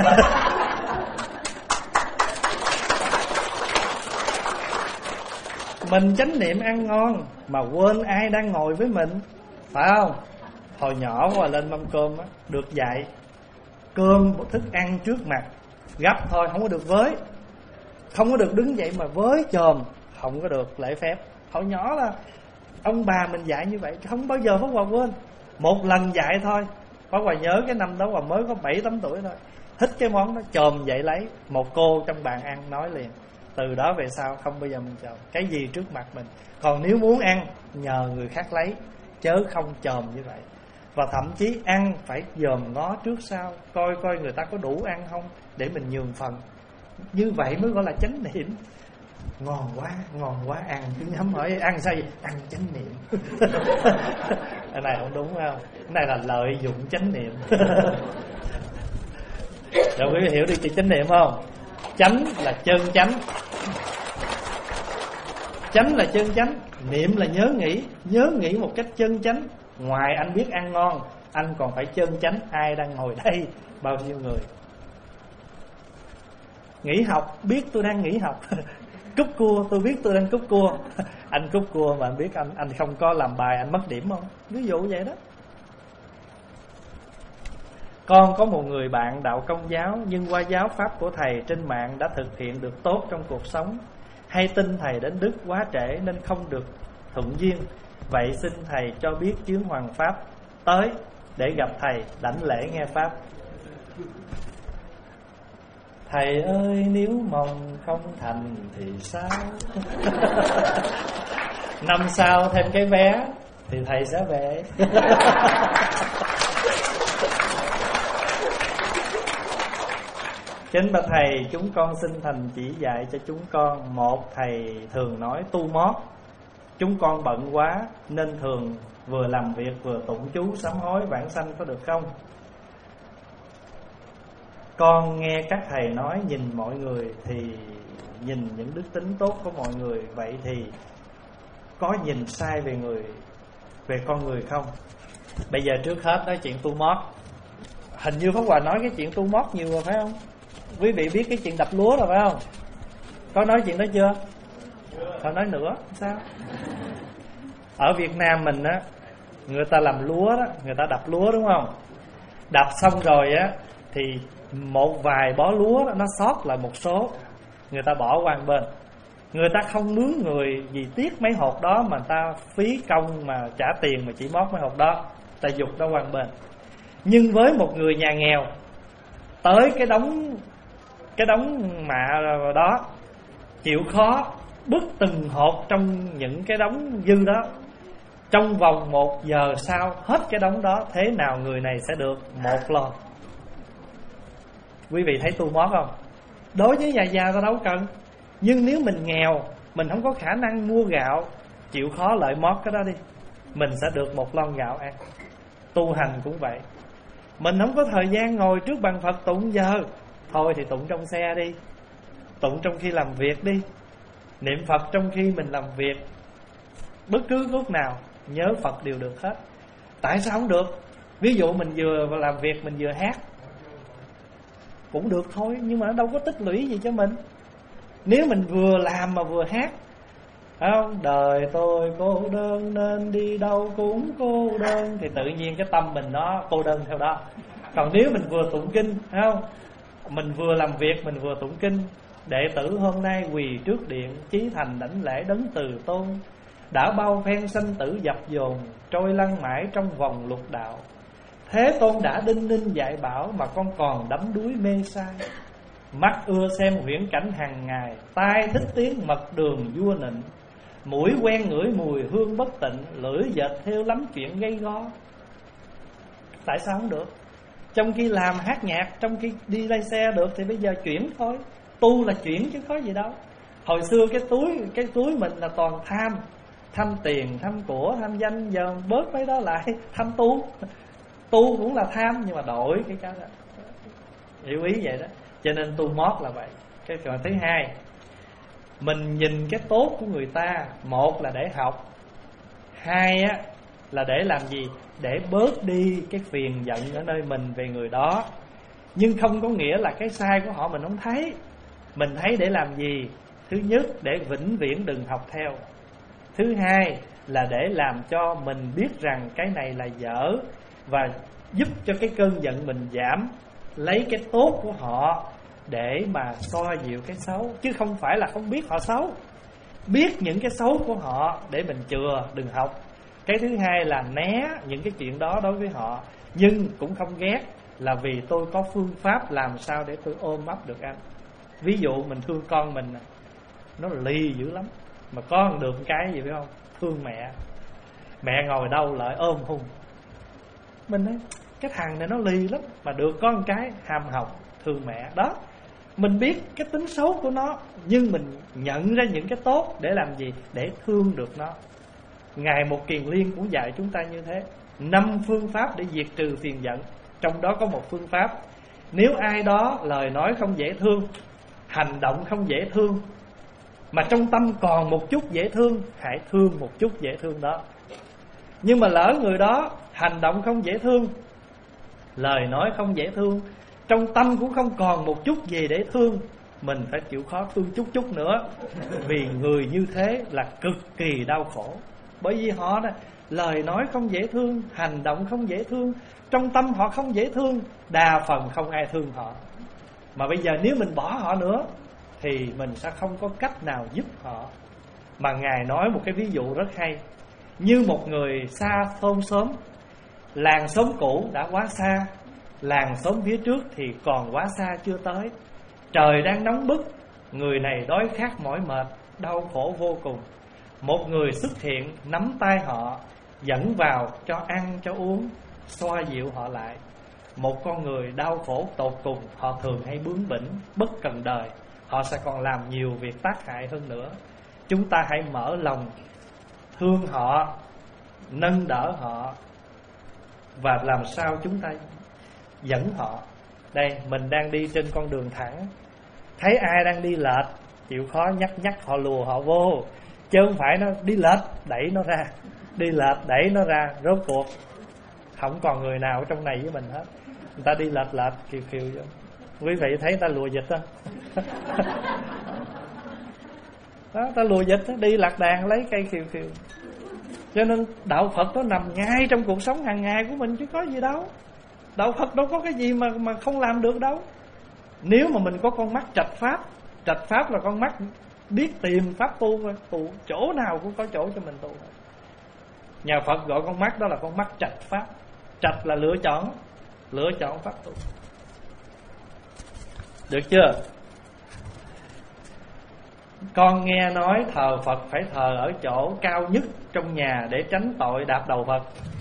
Mình chánh niệm ăn ngon mà quên ai đang ngồi với mình, phải không? Hồi nhỏ qua lên mâm cơm á, được dạy cơm thức ăn trước mặt, gấp thôi, không có được với, không có được đứng dậy mà với chồm, không có được lễ phép. Hồi nhỏ là ông bà mình dạy như vậy, không bao giờ Pháp Hòa quên. Một lần dạy thôi. Pháp Hòa nhớ cái năm đó Hòa mới có bảy tám tuổi thôi, thích cái món đó chồm dậy lấy. Một cô trong bàn ăn nói liền, từ đó về sau không bao giờ mình chồm cái gì trước mặt mình. Còn nếu muốn ăn nhờ người khác lấy, chớ không chồm như vậy. Và thậm chí ăn phải dòm ngó trước sau, coi coi người ta có đủ ăn không để mình nhường phần. Như vậy mới gọi là chánh niệm. Ngon quá, ngon quá, ăn cứ nhắm hỏi ăn sao vậy? Ăn chánh niệm. Cái này không đúng không? Cái này là lợi dụng chánh niệm. Rồi quý vị hiểu được chữ chánh niệm không? Chánh là chân chánh, chánh là chân chánh, niệm là nhớ nghĩ. Nhớ nghĩ một cách chân chánh. Ngoài anh biết ăn ngon, anh còn phải chân chánh. Ai đang ngồi đây, bao nhiêu người nghỉ học, biết tôi đang nghỉ học. Cúp cua, tôi biết tôi đang cúp cua. Anh cúp cua mà anh biết anh anh không có làm bài, anh mất điểm không? Ví dụ vậy đó. Con có một người bạn đạo Công giáo, nhưng qua giáo pháp của thầy trên mạng đã thực hiện được tốt trong cuộc sống. Hay tin thầy đến Đức quá trễ nên không được thuận duyên. Vậy xin thầy cho biết chuyến hoàng pháp tới để gặp thầy đảnh lễ nghe pháp. Thầy ơi, nếu mong không thành thì sao? Năm sau thêm cái vé thì thầy sẽ về. Kính bạch thầy, chúng con xin thành chỉ dạy cho chúng con. Một, thầy thường nói tu mót. Chúng con bận quá nên thường vừa làm việc vừa tụng chú sám hối vãng sanh, có được không? Con nghe các thầy nói nhìn mọi người thì nhìn những đức tính tốt của mọi người. Vậy thì có nhìn sai về người, về con người không? Bây giờ trước hết nói chuyện tu mót. Hình như Pháp Hòa nói cái chuyện tu mót nhiều rồi phải không? Quý vị biết cái chuyện đập lúa rồi phải không? Có nói chuyện đó chưa? Còn nói nữa sao? Ở Việt Nam mình á, người ta làm lúa đó, người ta đập lúa đúng không? Đập xong rồi á thì một vài bó lúa đó, nó sót lại một số, người ta bỏ qua một bên. Người ta không mướn người gì tiếc mấy hột đó, mà người ta phí công mà trả tiền mà chỉ mót mấy hột đó, ta dục đó qua một bên. Nhưng với một người nhà nghèo, tới cái đống cái đống mạ đó, chịu khó bứt từng hột trong những cái đống dư đó, trong vòng một giờ sau hết cái đống đó, thế nào người này sẽ được một lon. Quý vị thấy tu mót không? Đối với già già ta đâu cần. Nhưng nếu mình nghèo, mình không có khả năng mua gạo, chịu khó lợi mót cái đó đi, mình sẽ được một lon gạo ăn. Tu hành cũng vậy. Mình không có thời gian ngồi trước bàn Phật tụng giờ, thôi thì tụng trong xe đi, tụng trong khi làm việc đi, niệm Phật trong khi mình làm việc. Bất cứ lúc nào nhớ Phật đều được hết. Tại sao không được? Ví dụ mình vừa làm việc, mình vừa hát cũng được thôi, nhưng mà nó đâu có tích lũy gì cho mình. Nếu mình vừa làm mà vừa hát, không? Đời tôi cô đơn nên đi đâu cũng cô đơn, thì tự nhiên cái tâm mình nó cô đơn theo đó. Còn nếu mình vừa tụng kinh, không? Mình vừa làm việc, mình vừa tụng kinh. Đệ tử hôm nay quỳ trước điện, chí thành đảnh lễ đấng từ tôn. Đã bao phen sanh tử dập dồn, trôi lăn mãi trong vòng lục đạo. Thế Tôn đã đinh ninh dạy bảo, mà con còn đắm đuối mê sai. Mắt ưa xem huyễn cảnh hàng ngày, tai thích tiếng mật đường vua nịnh. Mũi quen ngửi mùi hương bất tịnh, lưỡi dệt theo lắm chuyện gây go. Tại sao không được? Trong khi làm hát nhạc, trong khi đi lái xe được, thì bây giờ chuyển thôi. Tu là chuyển chứ có gì đâu. Hồi xưa cái túi Cái túi mình là toàn tham. Tham tiền, tham của, tham danh. Giờ bớt mấy đó lại, tham tu. Tu cũng là tham, nhưng mà đổi cái cái đó. Hiểu ý vậy đó. Cho nên tu mót là vậy. Cái chuyện thứ hai, mình nhìn cái tốt của người ta. Một là để học, hai á là để làm gì? Để bớt đi cái phiền giận ở nơi mình về người đó. Nhưng không có nghĩa là cái sai của họ mình không thấy. Mình thấy để làm gì? Thứ nhất, để vĩnh viễn đừng học theo. Thứ hai là để làm cho mình biết rằng cái này là dở, và giúp cho cái cơn giận mình giảm. Lấy cái tốt của họ để mà xoa dịu cái xấu, chứ không phải là không biết họ xấu. biết những cái xấu của họ để mình chừa, đừng học. Cái thứ hai là né những cái chuyện đó đối với họ, nhưng cũng không ghét, là vì tôi có phương pháp làm sao để tôi ôm ấp được anh. Ví dụ mình thương con mình, nó lì dữ lắm, mà con được cái gì phải không? Thương mẹ. Mẹ ngồi đâu lại ôm hung. Mình nói cái thằng này nó lì lắm, mà được có một cái ham học, thương mẹ. Đó, mình biết cái tính xấu của nó, nhưng mình nhận ra những cái tốt để làm gì? Để thương được nó. Ngài Một Kiền Liên cũng dạy chúng ta như thế. Năm phương pháp để diệt trừ phiền giận. Trong đó có một phương pháp, nếu ai đó lời nói không dễ thương, hành động không dễ thương, mà trong tâm còn một chút dễ thương, hãy thương một chút dễ thương đó. Nhưng mà lỡ người đó hành động không dễ thương, lời nói không dễ thương, trong tâm cũng không còn một chút gì để thương, mình phải chịu khó thương chút chút nữa. Vì người như thế là cực kỳ đau khổ. Bởi vì họ đó, lời nói không dễ thương, hành động không dễ thương, trong tâm họ không dễ thương, đa phần không ai thương họ. Mà bây giờ nếu mình bỏ họ nữa thì mình sẽ không có cách nào giúp họ. Mà Ngài nói một cái ví dụ rất hay. Như một người xa thôn xóm, làng xóm cũ đã quá xa, làng xóm phía trước thì còn quá xa chưa tới. Trời đang nóng bức, người này đói khát mỏi mệt, đau khổ vô cùng. Một người xuất hiện nắm tay họ, dẫn vào cho ăn cho uống, xoa dịu họ lại. Một con người đau khổ tột cùng, họ thường hay bướng bỉnh, bất cần đời, họ sẽ còn làm nhiều việc tác hại hơn nữa. Chúng ta hãy mở lòng thương họ, nâng đỡ họ, và làm sao chúng ta dẫn họ. Đây, mình đang đi trên con đường thẳng, thấy ai đang đi lệch, chịu khó nhắc nhắc họ, lùa họ vô, chứ không phải nó đi lệch đẩy nó ra, đi lệch đẩy nó ra. Rốt cuộc không còn người nào ở trong này với mình hết. Người ta đi lệch lệch kiều kiều vô. Quý vị thấy người ta lùa dịch đó. Đó, ta lùa dịch đó, đi lạc đàn lấy cây kiều kiều. Cho nên đạo Phật nó nằm ngay trong cuộc sống hàng ngày của mình chứ có gì đâu. Đạo Phật đâu có cái gì mà mà không làm được đâu. Nếu mà mình có con mắt trạch pháp, trạch pháp là con mắt biết tìm pháp tu, tu chỗ nào cũng có chỗ cho mình tu. Nhà Phật gọi con mắt đó là con mắt trạch pháp. Trạch là lựa chọn, lựa chọn pháp tu. Được chưa? Con nghe nói thờ Phật phải thờ ở chỗ cao nhất trong nhà để tránh tội đạp đầu Phật.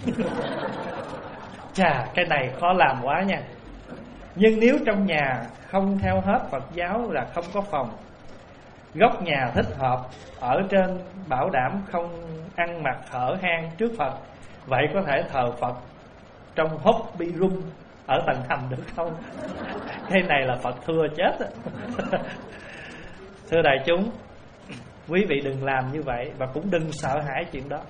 Chà, cái này khó làm quá nha. Nhưng nếu trong nhà không theo hết Phật giáo là không có phòng. Góc nhà thích hợp ở trên, bảo đảm không ăn mặc hở hang trước Phật. Vậy có thể thờ Phật trong hobby room ở tầng hầm được không? Cái này là Phật thưa chết. Thưa đại chúng, quý vị đừng làm như vậy, và cũng đừng sợ hãi chuyện đó.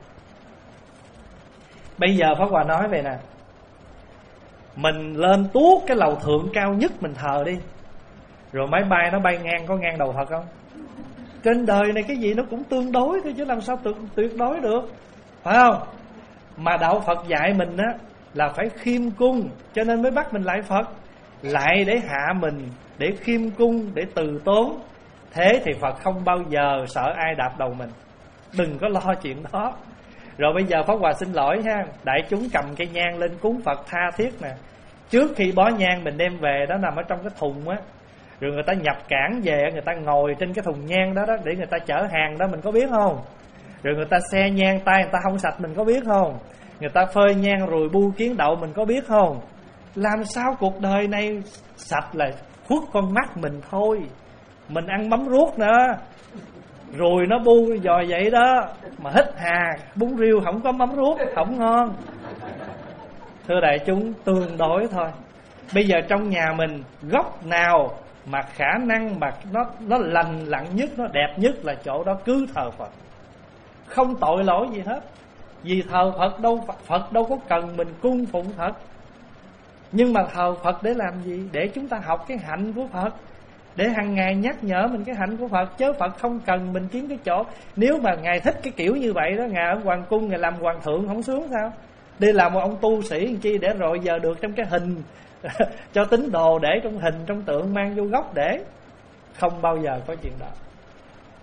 Bây giờ Pháp Hòa nói vậy nè, mình lên tuốt cái lầu thượng cao nhất mình thờ đi, rồi máy bay nó bay ngang, có ngang đầu Phật không? Trên đời này cái gì nó cũng tương đối thôi, chứ làm sao tuyệt, tuyệt đối được, phải không? Mà đạo Phật dạy mình á là phải khiêm cung, cho nên mới bắt mình lại Phật, lại để hạ mình, để khiêm cung, để từ tốn. Thế thì Phật không bao giờ sợ ai đạp đầu mình. Đừng có lo chuyện đó. Rồi bây giờ Pháp Hòa xin lỗi ha, đại chúng cầm cây nhang lên cúng Phật tha thiết nè. Trước khi bó nhang mình đem về, đó nằm ở trong cái thùng á, rồi người ta nhập cảng về, người ta ngồi trên cái thùng nhang đó, đó để người ta chở hàng đó, mình có biết không? Rồi người ta xe nhang, tay người ta không sạch, mình có biết không? Người ta phơi nhang rồi bu kiến đậu, mình có biết không? Làm sao cuộc đời này sạch là khuất con mắt mình thôi. Mình ăn mắm ruốc nữa, rồi nó bu dò vậy đó, mà hít hà bún riêu không có mắm ruốc không ngon. Thưa đại chúng, tương đối thôi. Bây giờ trong nhà mình, góc nào mà khả năng mà nó nó lành lặn nhất, nó đẹp nhất là chỗ đó cứ thờ Phật, không tội lỗi gì hết. Vì thờ Phật đâu, Phật đâu có cần mình cung phụng Phật. Nhưng mà thờ Phật để làm gì? Để chúng ta học cái hạnh của Phật, để hàng ngày nhắc nhở mình cái hạnh của Phật. Chứ Phật không cần mình kiếm cái chỗ. Nếu mà Ngài thích cái kiểu như vậy đó, Ngài ở hoàng cung, Ngài làm hoàng thượng không sướng sao? Đi làm một ông tu sĩ làm chi để rồi giờ được trong cái hình cho tín đồ, để trong hình trong tượng mang vô góc để. Không bao giờ có chuyện đó.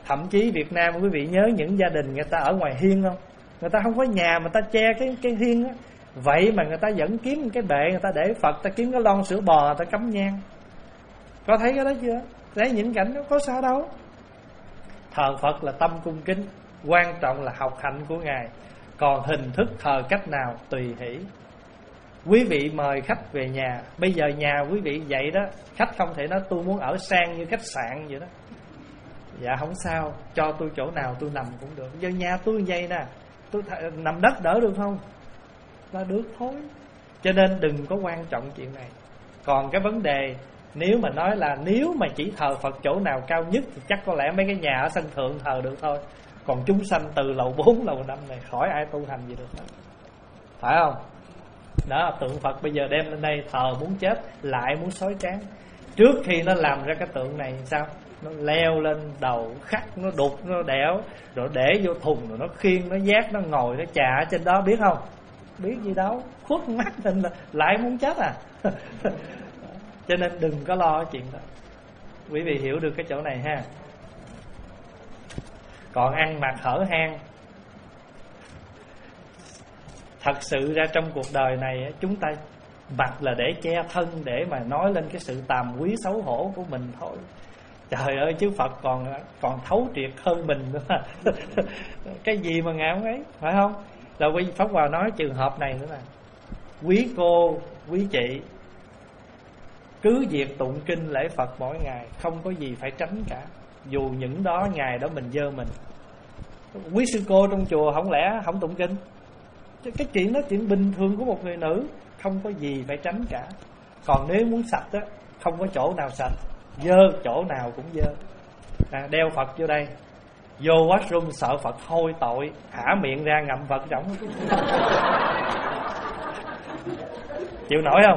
Thậm chí Việt Nam quý vị nhớ những gia đình người ta ở ngoài hiên không? Người ta không có nhà mà ta che cái cái hiên á. Vậy mà người ta vẫn kiếm cái bệ người ta để Phật, ta kiếm cái lon sữa bò người ta cắm nhang. Có thấy cái đó chưa? Thấy những cảnh đó có sao đâu. Thờ Phật là tâm cung kính, quan trọng là học hạnh của Ngài. Còn hình thức thờ cách nào tùy hỷ. Quý vị mời khách về nhà, bây giờ nhà quý vị vậy đó, khách không thể nói tôi muốn ở sang như khách sạn vậy đó. Dạ không sao, cho tôi chỗ nào tôi nằm cũng được. Giờ nhà tôi vậy nè, tôi th- nằm đất đỡ được không? Là được thôi. Cho nên đừng có quan trọng chuyện này. Còn cái vấn đề nếu mà nói là nếu mà chỉ thờ Phật chỗ nào cao nhất thì chắc có lẽ mấy cái nhà ở sân thượng thờ được thôi. Còn chúng sanh từ lầu bốn, lầu năm này khỏi ai tu hành gì được hết. Phải không? Đó, tượng Phật bây giờ đem lên đây thờ muốn chết, lại muốn xói trán. Trước khi nó làm ra cái tượng này sao? Nó leo lên đầu khắc, nó đục, nó đẽo, rồi để vô thùng, rồi nó khiêng, nó vác, nó ngồi, nó chà ở trên đó, biết không? Biết gì đâu, khuất mắt nên là lại muốn chết à. Cho nên đừng có lo cái chuyện đó. Quý vị hiểu được cái chỗ này ha. Còn ăn mặc hở hang, thật sự ra trong cuộc đời này chúng ta mặc là để che thân, để mà nói lên cái sự tàm quý xấu hổ của mình thôi. Trời ơi, chứ Phật còn còn thấu triệt hơn mình nữa. Cái gì mà ngạo ấy, phải không? Rồi quý Pháp Hòa nói trường hợp này nữa nè. Quý cô, quý chị cứ việc tụng kinh lễ Phật mỗi ngày, không có gì phải tránh cả. Dù những đó ngày đó mình dơ mình. Quý sư cô trong chùa không lẽ không tụng kinh? Cái chuyện đó chuyện bình thường của một người nữ, không có gì phải tránh cả. Còn nếu muốn sạch á, không có chỗ nào sạch, dơ chỗ nào cũng dơ. À, đeo Phật vô đây, vô washroom sợ Phật hôi tội, hả miệng ra ngậm Phật trống. Chịu nổi không?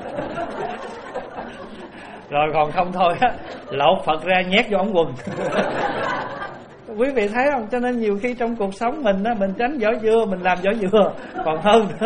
Rồi còn không thôi á, lột Phật ra nhét vô ống quần. Quý vị thấy không? Cho nên nhiều khi trong cuộc sống mình á, mình tránh vỏ dưa, mình làm vỏ dừa còn hơn nữa.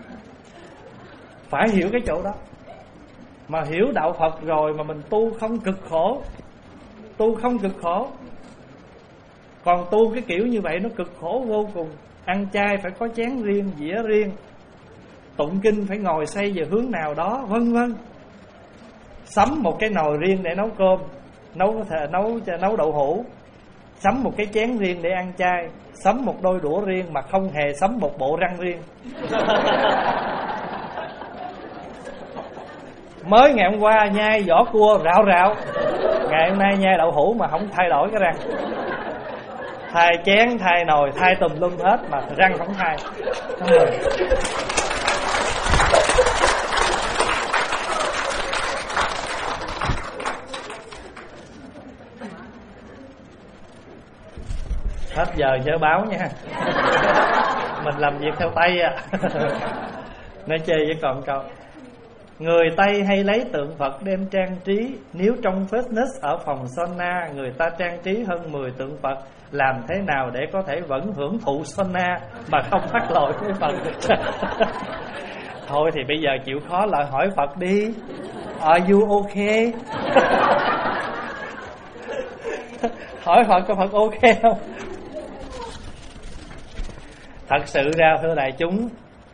Phải hiểu cái chỗ đó. Mà hiểu đạo Phật rồi mà mình tu không cực khổ, tu không cực khổ. Còn tu cái kiểu như vậy nó cực khổ vô cùng. Ăn chay phải có chén riêng, dĩa riêng, tụng kinh phải ngồi xây về hướng nào đó, vân vân. Sắm một cái nồi riêng để nấu cơm, nấu nấu nấu đậu hũ, sắm một cái chén riêng để ăn chay, sắm một đôi đũa riêng mà không hề sắm một bộ răng riêng. Mới ngày hôm qua nhai vỏ cua rạo rạo, ngày hôm nay nhai đậu hũ mà không thay đổi cái răng. Thay chén, thay nồi, thay tùm lum hết mà răng không thay. Hết giờ nhớ báo nha. Mình làm việc theo tay à. Nói chơi với còn câu. Người Tây hay lấy tượng Phật đem trang trí. Nếu trong fitness ở phòng sauna người ta trang trí hơn mười tượng Phật, làm thế nào để có thể vẫn hưởng thụ sauna mà không mắc lỗi với Phật? Thôi thì bây giờ chịu khó lại hỏi Phật đi. Are you okay? Hỏi Phật có Phật ok không? Thật sự ra thưa đại chúng,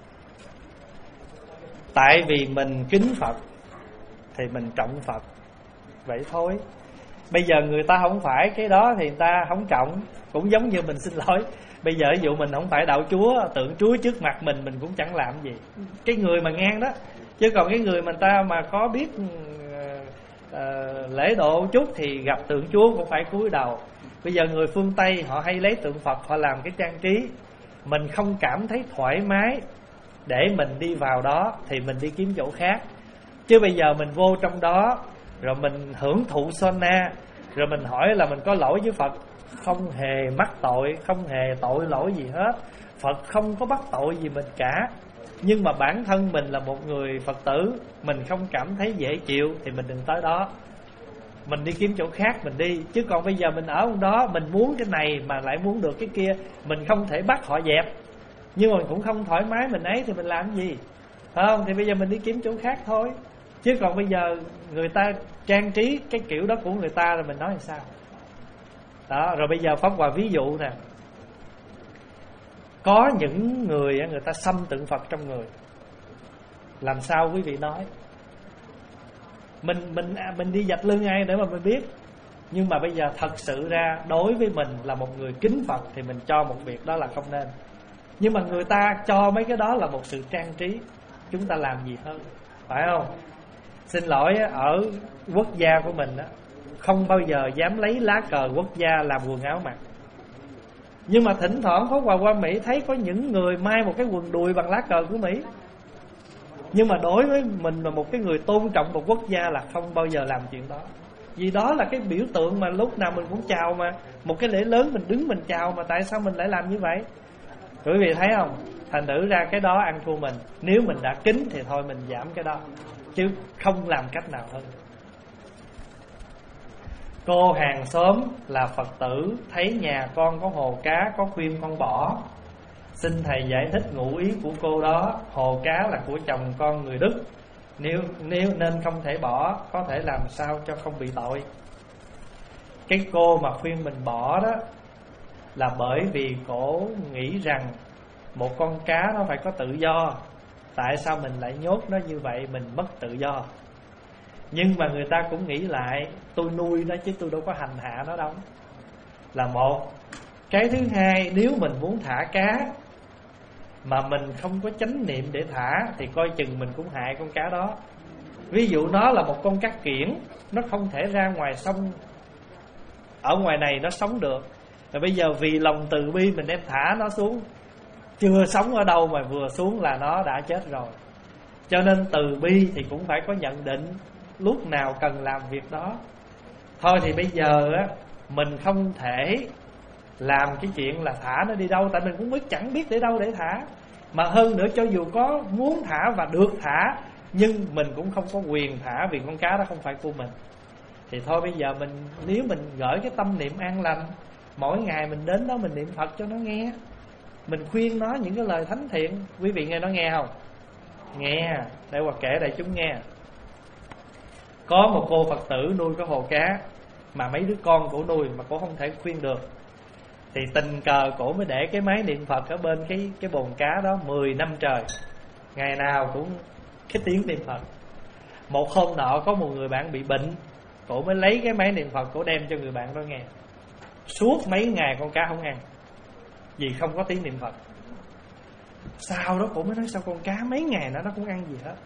tại vì mình kính Phật thì mình trọng Phật, vậy thôi. Bây giờ người ta không phải cái đó thì người ta không trọng. Cũng giống như mình xin lỗi, bây giờ ví dụ mình không phải đạo Chúa, tượng Chúa trước mặt mình, mình cũng chẳng làm gì. Cái người mà ngang đó. Chứ còn cái người mà ta mà có biết uh, lễ độ chút thì gặp tượng Chúa cũng phải cúi đầu. Bây giờ người phương Tây họ hay lấy tượng Phật, họ làm cái trang trí. Mình không cảm thấy thoải mái để mình đi vào đó thì mình đi kiếm chỗ khác. Chứ bây giờ mình vô trong đó rồi mình hưởng thụ sauna, rồi mình hỏi là mình có lỗi với Phật, không hề mắc tội, không hề tội lỗi gì hết. Phật không có bắt tội gì mình cả. Nhưng mà bản thân mình là một người Phật tử, mình không cảm thấy dễ chịu thì mình đừng tới đó, mình đi kiếm chỗ khác mình đi. Chứ còn bây giờ mình ở đó, mình muốn cái này mà lại muốn được cái kia, mình không thể bắt họ dẹp, nhưng mà mình cũng không thoải mái mình ấy thì mình làm gì, phải không? Thì bây giờ mình đi kiếm chỗ khác thôi. Chứ còn bây giờ người ta trang trí cái kiểu đó của người ta rồi mình nói làm sao? Đó, rồi bây giờ Pháp Hòa ví dụ nè. Có những người người ta xăm tượng Phật trong người. Làm sao quý vị nói? Mình mình mình đi vạch lưng ai để mà mình biết. Nhưng mà bây giờ thật sự ra đối với mình là một người kính Phật thì mình cho một việc đó là không nên. Nhưng mà người ta cho mấy cái đó là một sự trang trí. Chúng ta làm gì hơn, phải không? Xin lỗi, ở quốc gia của mình đó, không bao giờ dám lấy lá cờ quốc gia làm quần áo mặc. Nhưng mà thỉnh thoảng Pháp Hòa qua Mỹ thấy có những người may một cái quần đùi bằng lá cờ của Mỹ. Nhưng mà đối với mình là một cái người tôn trọng một quốc gia là không bao giờ làm chuyện đó. Vì đó là cái biểu tượng mà lúc nào mình cũng chào mà. Một cái lễ lớn mình đứng mình chào mà tại sao mình lại làm như vậy? Quý vị thấy không? Thành thử ra cái đó ăn thua mình. Nếu mình đã kính thì thôi mình giảm cái đó, chứ không làm cách nào hơn. Cô hàng xóm là Phật tử thấy nhà con có hồ cá, có khuyên con bỏ. Xin thầy giải thích ngụ ý của cô đó. Hồ cá là của chồng con người Đức, Nếu, nếu nên không thể bỏ, có thể làm sao cho không bị tội. Cái cô mà khuyên mình bỏ đó là bởi vì cổ nghĩ rằng một con cá nó phải có tự do. Tại sao mình lại nhốt nó như vậy, mình mất tự do. Nhưng mà người ta cũng nghĩ lại, tôi nuôi nó chứ tôi đâu có hành hạ nó đâu. Là một. Cái thứ hai, nếu mình muốn thả cá mà mình không có chánh niệm để thả thì coi chừng mình cũng hại con cá đó. Ví dụ nó là một con cá kiển, nó không thể ra ngoài sông, ở ngoài này nó sống được. Rồi bây giờ vì lòng từ bi mình đem thả nó xuống, chưa sống ở đâu mà vừa xuống là nó đã chết rồi. Cho nên từ bi thì cũng phải có nhận định lúc nào cần làm việc đó. Thôi thì bây giờ á, mình không thể làm cái chuyện là thả nó đi đâu, tại mình cũng biết chẳng biết để đâu để thả. Mà hơn nữa cho dù có muốn thả và được thả, nhưng mình cũng không có quyền thả vì con cá đó không phải của mình. Thì thôi bây giờ mình, nếu mình gửi cái tâm niệm an lành, mỗi ngày mình đến đó mình niệm Phật cho nó nghe, mình khuyên nó những cái lời thánh thiện. Quý vị nghe nó nghe không? Nghe. Để Hòa kể đại chúng nghe. Có một cô Phật tử nuôi cái hồ cá mà mấy đứa con cổ nuôi mà cổ không thể khuyên được. Thì tình cờ cổ mới để cái máy niệm Phật ở bên cái cái bồn cá đó mười năm trời, ngày nào cũng cái tiếng niệm Phật. Một hôm nọ có một người bạn bị bệnh, cổ mới lấy cái máy niệm Phật cổ đem cho người bạn đó nghe. Suốt mấy ngày con cá không ăn, vì không có tiếng niệm Phật. Sau đó cổ mới nói sao con cá mấy ngày nữa nó cũng ăn gì hết.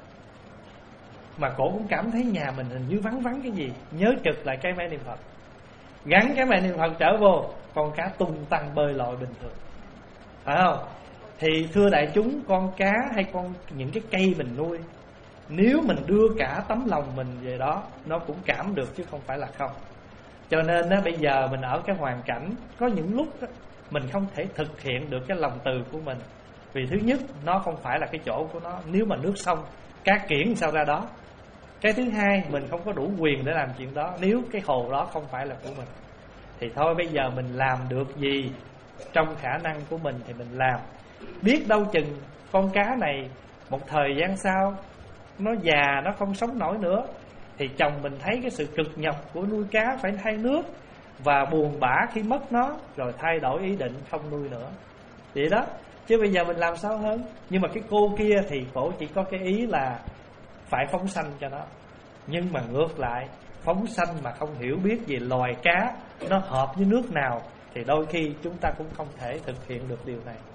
Mà cổ cũng cảm thấy nhà mình hình như vắng vắng cái gì, nhớ trực lại cái máy niệm Phật. Gắn cái máy niệm Phật trở vô, con cá tung tăng bơi lội bình thường, phải không? Thì thưa đại chúng, con cá hay con những cái cây mình nuôi, nếu mình đưa cả tấm lòng mình về đó, nó cũng cảm được chứ không phải là không. Cho nên đó, bây giờ mình ở cái hoàn cảnh, có những lúc đó, mình không thể thực hiện được cái lòng từ của mình. Vì thứ nhất, nó không phải là cái chỗ của nó. Nếu mà nước sông, cá kiển sao ra đó. Cái thứ hai, mình không có đủ quyền để làm chuyện đó nếu cái hồ đó không phải là của mình. Thì thôi bây giờ mình làm được gì trong khả năng của mình thì mình làm. Biết đâu chừng con cá này một thời gian sau nó già, nó không sống nổi nữa, thì chồng mình thấy cái sự cực nhọc của nuôi cá phải thay nước và buồn bã khi mất nó, rồi thay đổi ý định không nuôi nữa. Vậy đó. Chứ bây giờ mình làm sao hơn. Nhưng mà cái cô kia thì cổ chỉ có cái ý là phải phóng sanh cho nó. Nhưng mà ngược lại, phóng sanh mà không hiểu biết về loài cá nó hợp với nước nào thì đôi khi chúng ta cũng không thể thực hiện được điều này.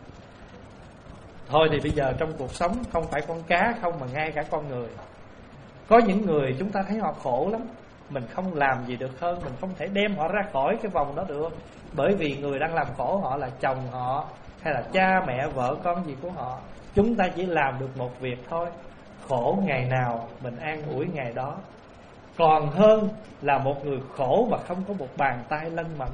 Thôi thì bây giờ trong cuộc sống không phải con cá không mà ngay cả con người. Có những người chúng ta thấy họ khổ lắm, mình không làm gì được hơn, mình không thể đem họ ra khỏi cái vòng đó được. Bởi vì người đang làm khổ họ là chồng họ, hay là cha mẹ vợ con gì của họ. Chúng ta chỉ làm được một việc thôi, khổ ngày nào mình an ủi ngày đó. Còn hơn là một người khổ mà không có một bàn tay lân mẫn.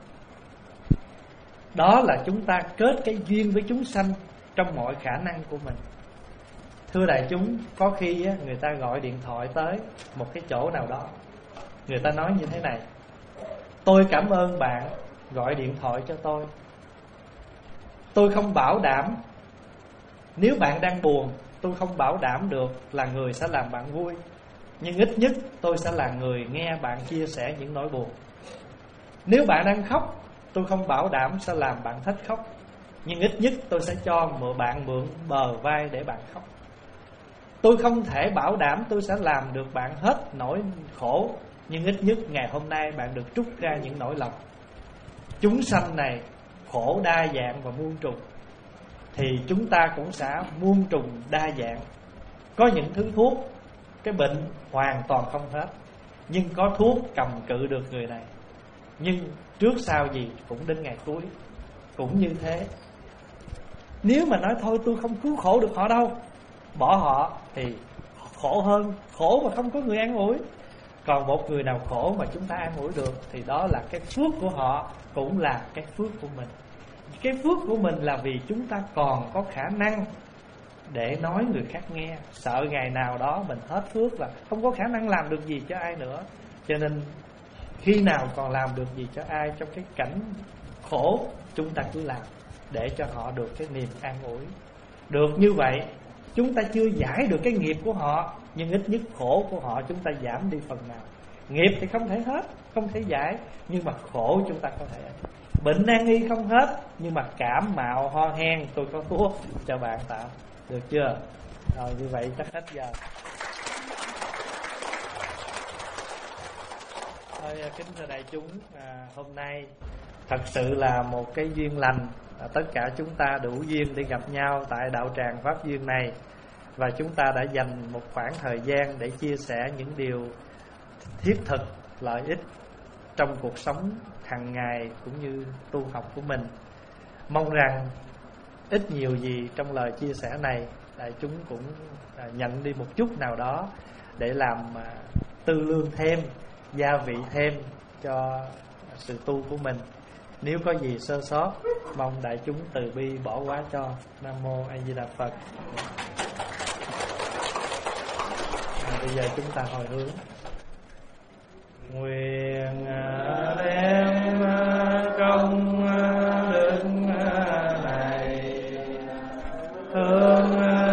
Đó là chúng ta kết cái duyên với chúng sanh trong mọi khả năng của mình. Thưa đại chúng, có khi người ta gọi điện thoại tới một cái chỗ nào đó, người ta nói như thế này: tôi cảm ơn bạn gọi điện thoại cho tôi. Tôi không bảo đảm, nếu bạn đang buồn, tôi không bảo đảm được là người sẽ làm bạn vui, nhưng ít nhất tôi sẽ là người nghe bạn chia sẻ những nỗi buồn. Nếu bạn đang khóc, tôi không bảo đảm sẽ làm bạn hết khóc, nhưng ít nhất tôi sẽ cho mượn bạn mượn bờ vai để bạn khóc. Tôi không thể bảo đảm tôi sẽ làm được bạn hết nỗi khổ, nhưng ít nhất ngày hôm nay bạn được trút ra những nỗi lòng. Chúng sanh này khổ đa dạng và muôn trùng, thì chúng ta cũng sẽ muôn trùng đa dạng. Có những thứ thuốc, cái bệnh hoàn toàn không hết, nhưng có thuốc cầm cự được người này. Nhưng trước sau gì cũng đến ngày cuối, cũng như thế. Nếu mà nói thôi tôi không cứu khổ được họ đâu, bỏ họ, thì khổ hơn, khổ mà không có người an ủi. Còn một người nào khổ mà chúng ta an ủi được, thì đó là cái phước của họ, cũng là cái phước của mình. Cái phước của mình là vì chúng ta còn có khả năng để nói người khác nghe. Sợ ngày nào đó mình hết phước và không có khả năng làm được gì cho ai nữa. Cho nên khi nào còn làm được gì cho ai trong cái cảnh khổ, chúng ta cứ làm, để cho họ được cái niềm an ủi. Được như vậy, chúng ta chưa giải được cái nghiệp của họ, nhưng ít nhất khổ của họ chúng ta giảm đi phần nào. Nghiệp thì không thể hết, không thể giải, nhưng mà khổ chúng ta có thể. Bệnh nan y không hết, nhưng mà cảm mạo ho hen tôi có thuốc cho bạn tạm. Được chưa? Rồi như vậy chắc hết giờ. Thôi kính thưa đại chúng, à, hôm nay thật sự là một cái duyên lành, à, tất cả chúng ta đủ duyên để gặp nhau tại đạo tràng Pháp Duyên này. Và chúng ta đã dành một khoảng thời gian để chia sẻ những điều thiết thực, lợi ích trong cuộc sống hàng ngày cũng như tu học của mình. Mong rằng ít nhiều gì trong lời chia sẻ này, đại chúng cũng nhận đi một chút nào đó để làm tư lương thêm, gia vị thêm cho sự tu của mình. Nếu có gì sơ sót, mong đại chúng từ bi bỏ qua cho. Nam mô A Di Đà Phật. À, bây giờ chúng ta hồi hướng. Nguyện đem công đức này hướng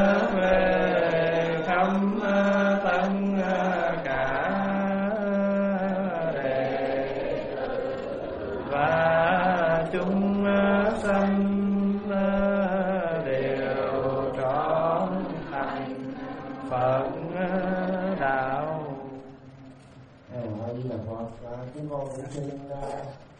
về khắp tất cả đệ và chúng sanh đều trọn thành Phật đạo. Chúng con cũng xin